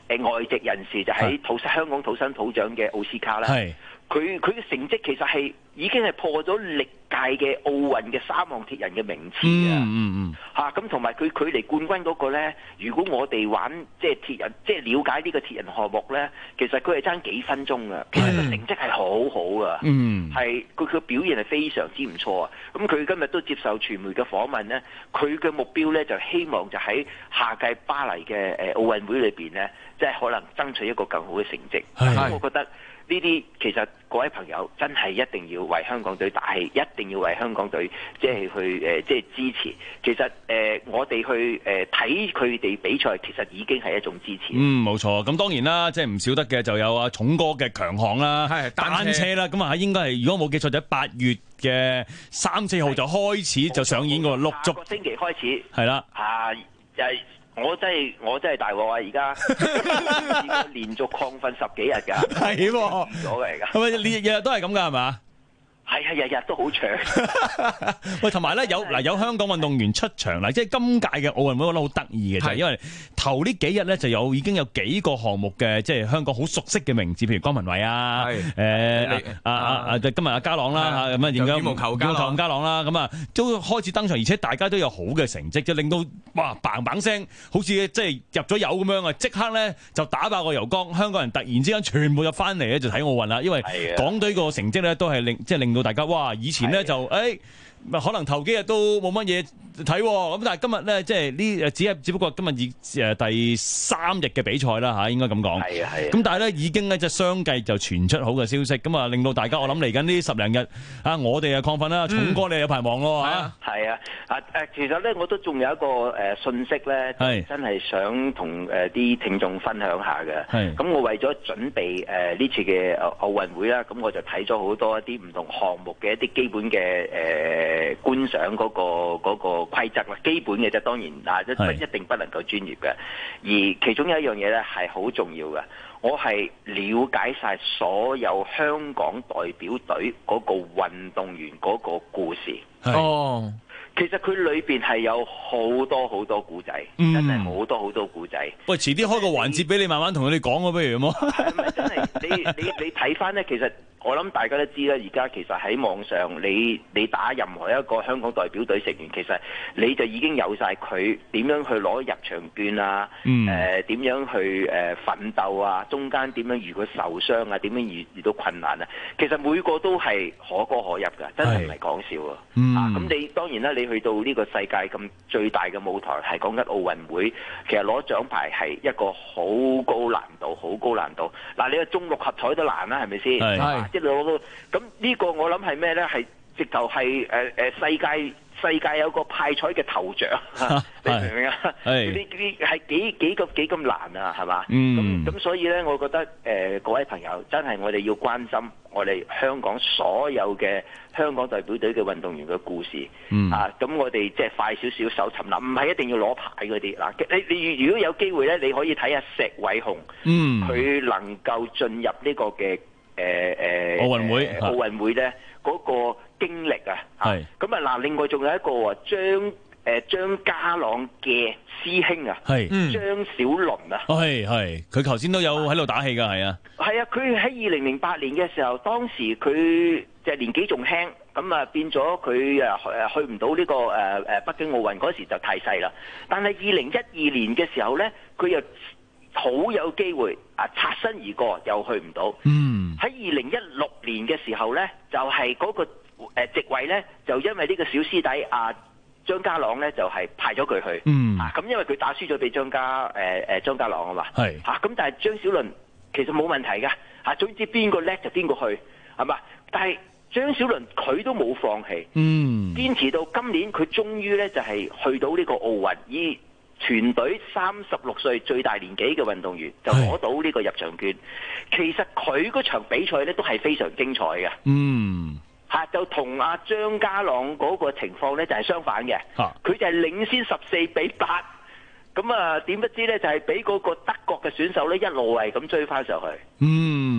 誒外籍人士，就喺土香港土生土長嘅奧斯卡啦。佢佢嘅成績其實係已經係破咗歷屆嘅奧運嘅三項鐵人嘅名次啊！ 嗯嗯嚇咁同埋佢距離冠軍嗰個咧，如果我哋玩即係鐵人，即係了解呢個鐵人項目咧，其實佢係爭幾分鐘啊！其實個成績係好好啊！ 嗯， 係佢佢表現係非常之唔錯啊！咁佢今日都接受傳媒嘅訪問咧，佢嘅目標咧就希望就喺下屆巴黎嘅誒奧運會裏邊咧，即係可能爭取一個更好嘅成績。咁我覺得。呢啲其實各位朋友真係一定要為香港隊打氣，一定要為香港隊即係去誒、呃、即係支持。其實誒、呃、我哋去誒睇佢哋比賽，其實已經係一種支持。 嗯，冇錯。咁當然啦，即係唔少得嘅就有阿重哥嘅強項啦，係單車啦。咁啊應該係如果冇記錯就喺八月嘅三四號就開始就上演喎，陸續個星期開始係啦。 啊，就係。我真係我真係大鑊啊！而家而家連續亢奮十幾日㗎， 係喎， 咗㗎而家。 係咪日日都係咁㗎？係嘛？ 係啊，日日都好長。 喂，同埋咧有嗱有香港運動員出場嗱，即係今屆嘅奧運會，我覺得好得意嘅就係因為頭呢幾日咧就有已經有幾個項目嘅即係香港好熟悉嘅名字，譬如江文偉啊，誒啊啊啊今日阿嘉朗啦嚇咁啊，點解羽毛球嘉朗啦咁啊都開始登場，而且大家都有好嘅成績，就令到哇嘭嘭聲，好似即係入咗油咁樣啊！即刻咧就打爆個油缸，香港人突然之間全部入翻嚟咧就睇奧運啦，因為港隊個成績咧都係令即係令到大家哇！以前咧就誒、哎，可能頭幾日都冇乜嘢睇，咁但係今日咧即係呢只係只不過今日以誒第三日嘅比賽啦嚇，應該咁講。係啊係。咁但係咧已經咧即係相繼就傳出好嘅消息，咁啊令到大家我諗嚟緊呢十零日啊，我哋啊亢奮啦，重哥你有排忙咯嚇。 係啊，啊誒，其實咧我都仲有一個誒信息咧，真係想同誒啲聽眾分享下嘅。係。咁我為咗準備誒呢次嘅奧運會啦，咁我就睇咗好多一啲唔同項目嘅一啲基本嘅誒觀賞嗰個嗰個規則啦，基本嘅啫，當然嗱，一一定不能夠專業嘅。而其中有一樣嘢咧係好重要嘅，我係了解晒所有香港代表隊嗰個運動員嗰個故事。哦，其實佢裏邊係有好多好多古仔，真係好多好多古仔。 喂，遲啲開個環節俾你慢慢同佢哋講啊，不如好冇？ 係咪真係？你你你睇翻咧，其實。我諗大家都知啦，而家其實喺網上，你你打任何一個香港代表隊成員，其實你就已經有晒佢點樣去攞入場券啊，誒、嗯、點、呃、樣去誒、呃、奮鬥啊，中間點樣如果受傷啊，點樣遇遇到困難啊，其實每個都係可歌可泣㗎，真係唔係講笑啊！嗯、啊，咁你當然啦，你去到呢個世界咁最大嘅舞台係講緊奧運會，其實攞獎牌係一個好高難度，好高難度。嗱、啊，你個中六合彩都難啦，係咪先？即係攞到咁呢個我諗係咩咧？係直頭係誒誒世界世界有個派彩嘅頭獎，你明唔明啊？呢啲係幾幾咁幾咁難啊？係嘛？咁咁所以咧，我覺得誒、呃、各位朋友真係我哋要關心我哋香港所有嘅香港代表隊嘅運動員嘅故事、嗯、啊！咁我哋即係快少少搜尋啦，唔係一定要攞牌嗰啲嗱。你你如果有機會咧，你可以睇下石偉雄，佢、嗯、能夠進入呢個嘅。誒誒奧運會奧運會咧嗰個經歷啊，係咁啊嗱，另外仲有一個啊張誒張家朗嘅師兄啊，係張小倫啊， 係係佢頭先都有喺度打氣㗎，係啊， 係啊，佢喺二零零八年嘅時候，當時佢就年紀仲輕，咁啊變咗佢啊誒去唔到呢個誒誒北京奧運嗰時就太細啦，但係二零一二年嘅時候咧，佢又好有機會啊，擦身而過又去唔到。嗯，喺二零一六年嘅時候咧，就係、是、嗰個誒席位咧，就因為呢個小師弟啊張家朗咧，就係、是、派咗佢去。嗯，咁、啊、因為佢打輸咗俾張家誒誒張家朗啊嘛。係嚇，咁、啊、但係張小倫其實冇問題㗎嚇，總之邊個叻就邊個去係嘛？但係張小倫佢都冇放棄，嗯，堅持到今年佢終於咧就係、是、去到呢個奧運以。全隊三十六歲最大年紀嘅運動員就攞到呢個入場券，其實佢嗰場比賽咧都係非常精彩嘅。嗯，嚇就同阿張家朗嗰個情況咧就係相反嘅。佢就係領先十四比八，咁啊點不知咧就係俾嗰個德國嘅選手咧一路係咁追翻上去。嗯。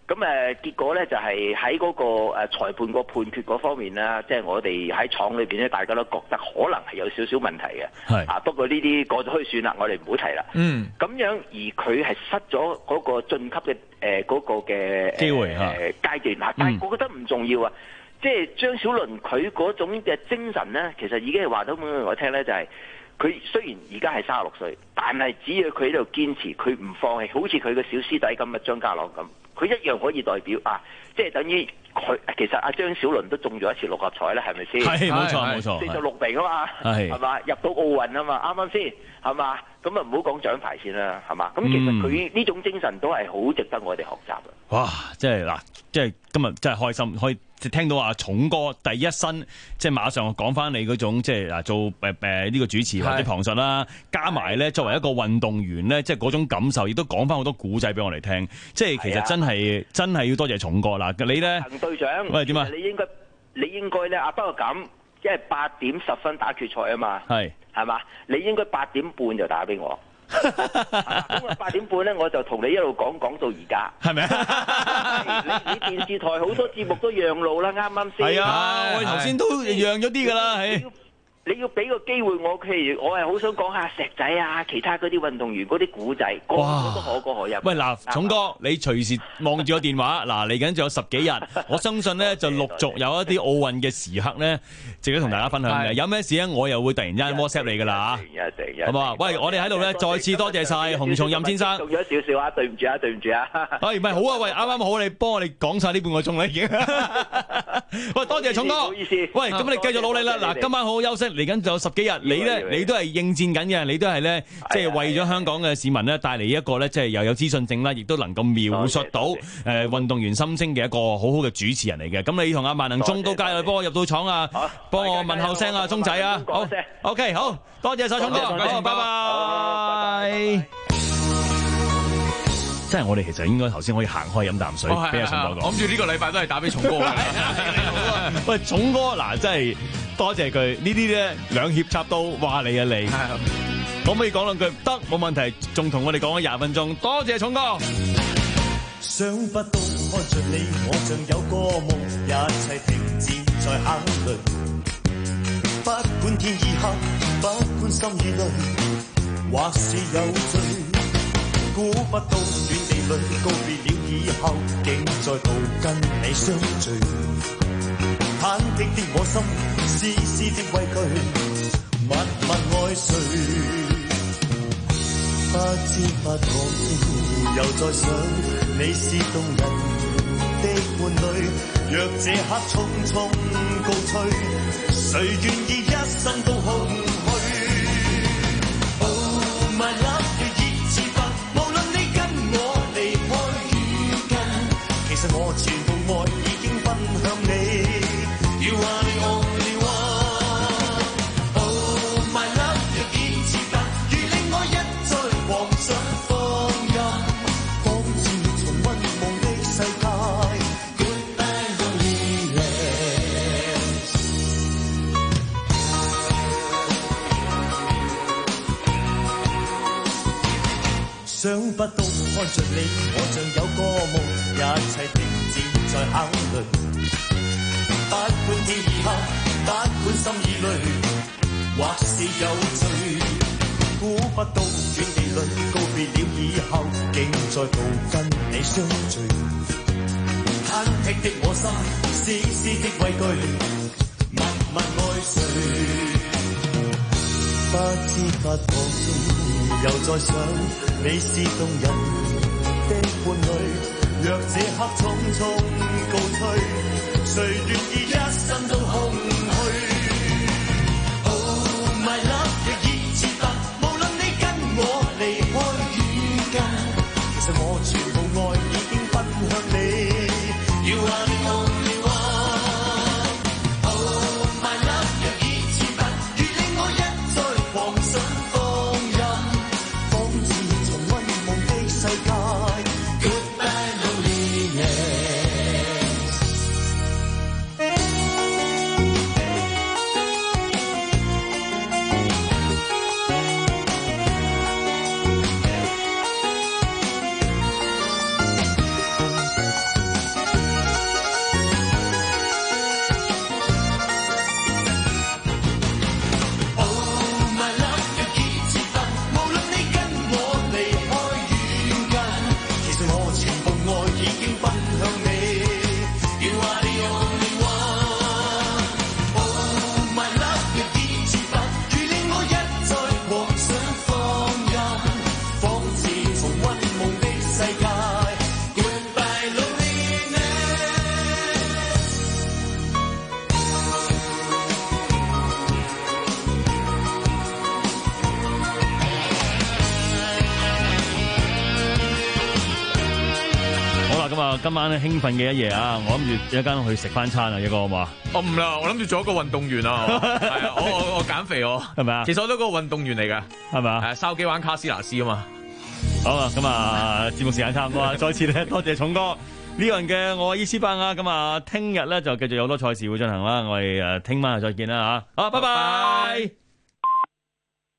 咁誒結果咧就係喺嗰個誒裁判個判決嗰方面啦，即係我哋喺廠裏邊咧，大家都覺得可能係有少少問題嘅。 係啊，不過呢啲過咗去算啦，我哋唔好提啦。 嗯。 咁樣而佢係失咗嗰個晉級嘅誒嗰個嘅機會嚇誒階段嗱，但係我覺得唔重要啊。即係張小倫佢嗰種嘅精神咧，其實已經係話到俾我聽咧，就係、是。佢雖然而家係三十六歲，但係只要佢喺度堅持，佢唔放棄，好似佢嘅小師弟咁嘅張家朗咁，佢一樣可以代表啊！即係等於佢其實阿張小倫都中咗一次六合彩啦，係咪先？ 係冇錯冇錯， 四十六名啊嘛， 係係嘛？入到奧運啊嘛，啱啱先係嘛？咁啊唔好講獎牌先啦，係嘛？咁其實佢呢種精神都係好值得我哋學習嘅。 哇！即係嗱，即係今日真係開心，可以聽到阿重哥第一身，即係馬上講翻你嗰種即係嗱做誒誒呢個主持或者旁述啦，加埋咧作為一個運動員咧，即係嗰種感受，亦都講翻好多古仔俾我哋聽。即係其實真係真係要多謝重哥嗱，你咧陳隊長， 喂點啊？ 你應該你應該咧啊，不過咁，因為八點十分打決賽啊嘛， 係係嘛？你應該八點半就打俾我。咁啊八點半咧，我就同你一路講講到而家， 係咪啊？ 你你電視台好多節目都讓路啦，啱啱先？ 係啊，我哋頭先都讓咗啲㗎啦，係。 你要俾個機會我，譬如我係好想講下石仔啊，其他嗰啲運動員嗰啲古仔，個個都可歌可泣。 喂嗱，重哥，你隨時望住個電話，嗱嚟緊仲有十幾日，我相信咧就陸續有一啲奧運嘅時刻咧，值得同大家分享嘅。有咩事咧，我又會突然間 WhatsApp 你㗎啦嚇，好唔好啊？喂，我哋喺度咧再次多謝晒洪松蔭先生。 送咗少少啊，對唔住啊，對唔住啊。 喂，唔係好啊，喂，啱啱好，你幫我哋講晒呢半個鐘啦已經。喂，多謝重哥。唔好意思。喂，咁你繼續努力啦。嗱，今晚好好休息。嚟緊仲有十幾日，你咧你都係應戰緊嘅，你都係咧即係為咗香港嘅市民咧帶嚟一個咧即係又有資訊性啦，亦都能夠描述到誒運動員心聲嘅一個好好嘅主持人嚟嘅。咁你同阿萬能鐘都加入幫我入到廠啊，幫我問候聲啊，鐘仔啊，好 ，OK， 好多謝晒聰哥，好，拜拜。即係我哋其實應該頭先可以行開飲啖水，俾阿聰哥講。 我諗住呢個禮拜都係打俾聰哥嘅。 喂，聰哥嗱，真係多謝佢呢啲咧兩肋插刀，話你啊你，可唔可以講兩句？得，冇問題，仲同我哋講咗廿分鐘，多謝聰哥。 想不到看着你，我像有個夢，一切停止在考慮。不管天已黑，不管心已累，或是有罪。估不到遠地裏告別了以後，竟再度跟你相聚。忐忑的我心，絲絲的畏懼，默默愛誰？不知不覺又再想，你是動人的伴侶。若這刻匆匆告吹，誰願意一生都空虛 ？Oh my love。我全部愛已經分享你 ，You are the only one。Oh my love，若堅持得，如令我一再妄想放任，仿似重溫夢的世界。Goodbye loneliness。想不到看着你，我像有個夢，一切停止在考慮。不管天已黑，不管心已累，或是有罪。估不到遠地裏告別了以後，竟再度跟你相聚。忐忑的我心，絲絲的畏懼，默默愛誰？不知不覺中又再想，你是動人的伴侶。若這刻匆匆告吹，誰願意一生都空虛 ？Oh my love， 若已徹白，無論你跟我離開遠近，其實我全部愛已經分享你。You are the only one。Oh my love， 若已徹白，如令我一再妄想放任，仿似重溫夢的世界。 啊，今晚興奮嘅一夜啊！我諗住一間去食翻餐啊，一個好嘛？ 我唔啦，我諗住做一個運動員啊，係啊，我我我減肥我係咪啊？ 其實我都係個運動員嚟㗎， 係咪啊？ 係筲箕灣卡斯拿斯啊嘛。 好啊，咁啊，節目時間差唔多啊，再次咧多謝重哥呢個人嘅我係伊斯班啊，咁啊，聽日咧就繼續有好多賽事會進行啦，我哋誒聽晚再見啦嚇，好，拜拜。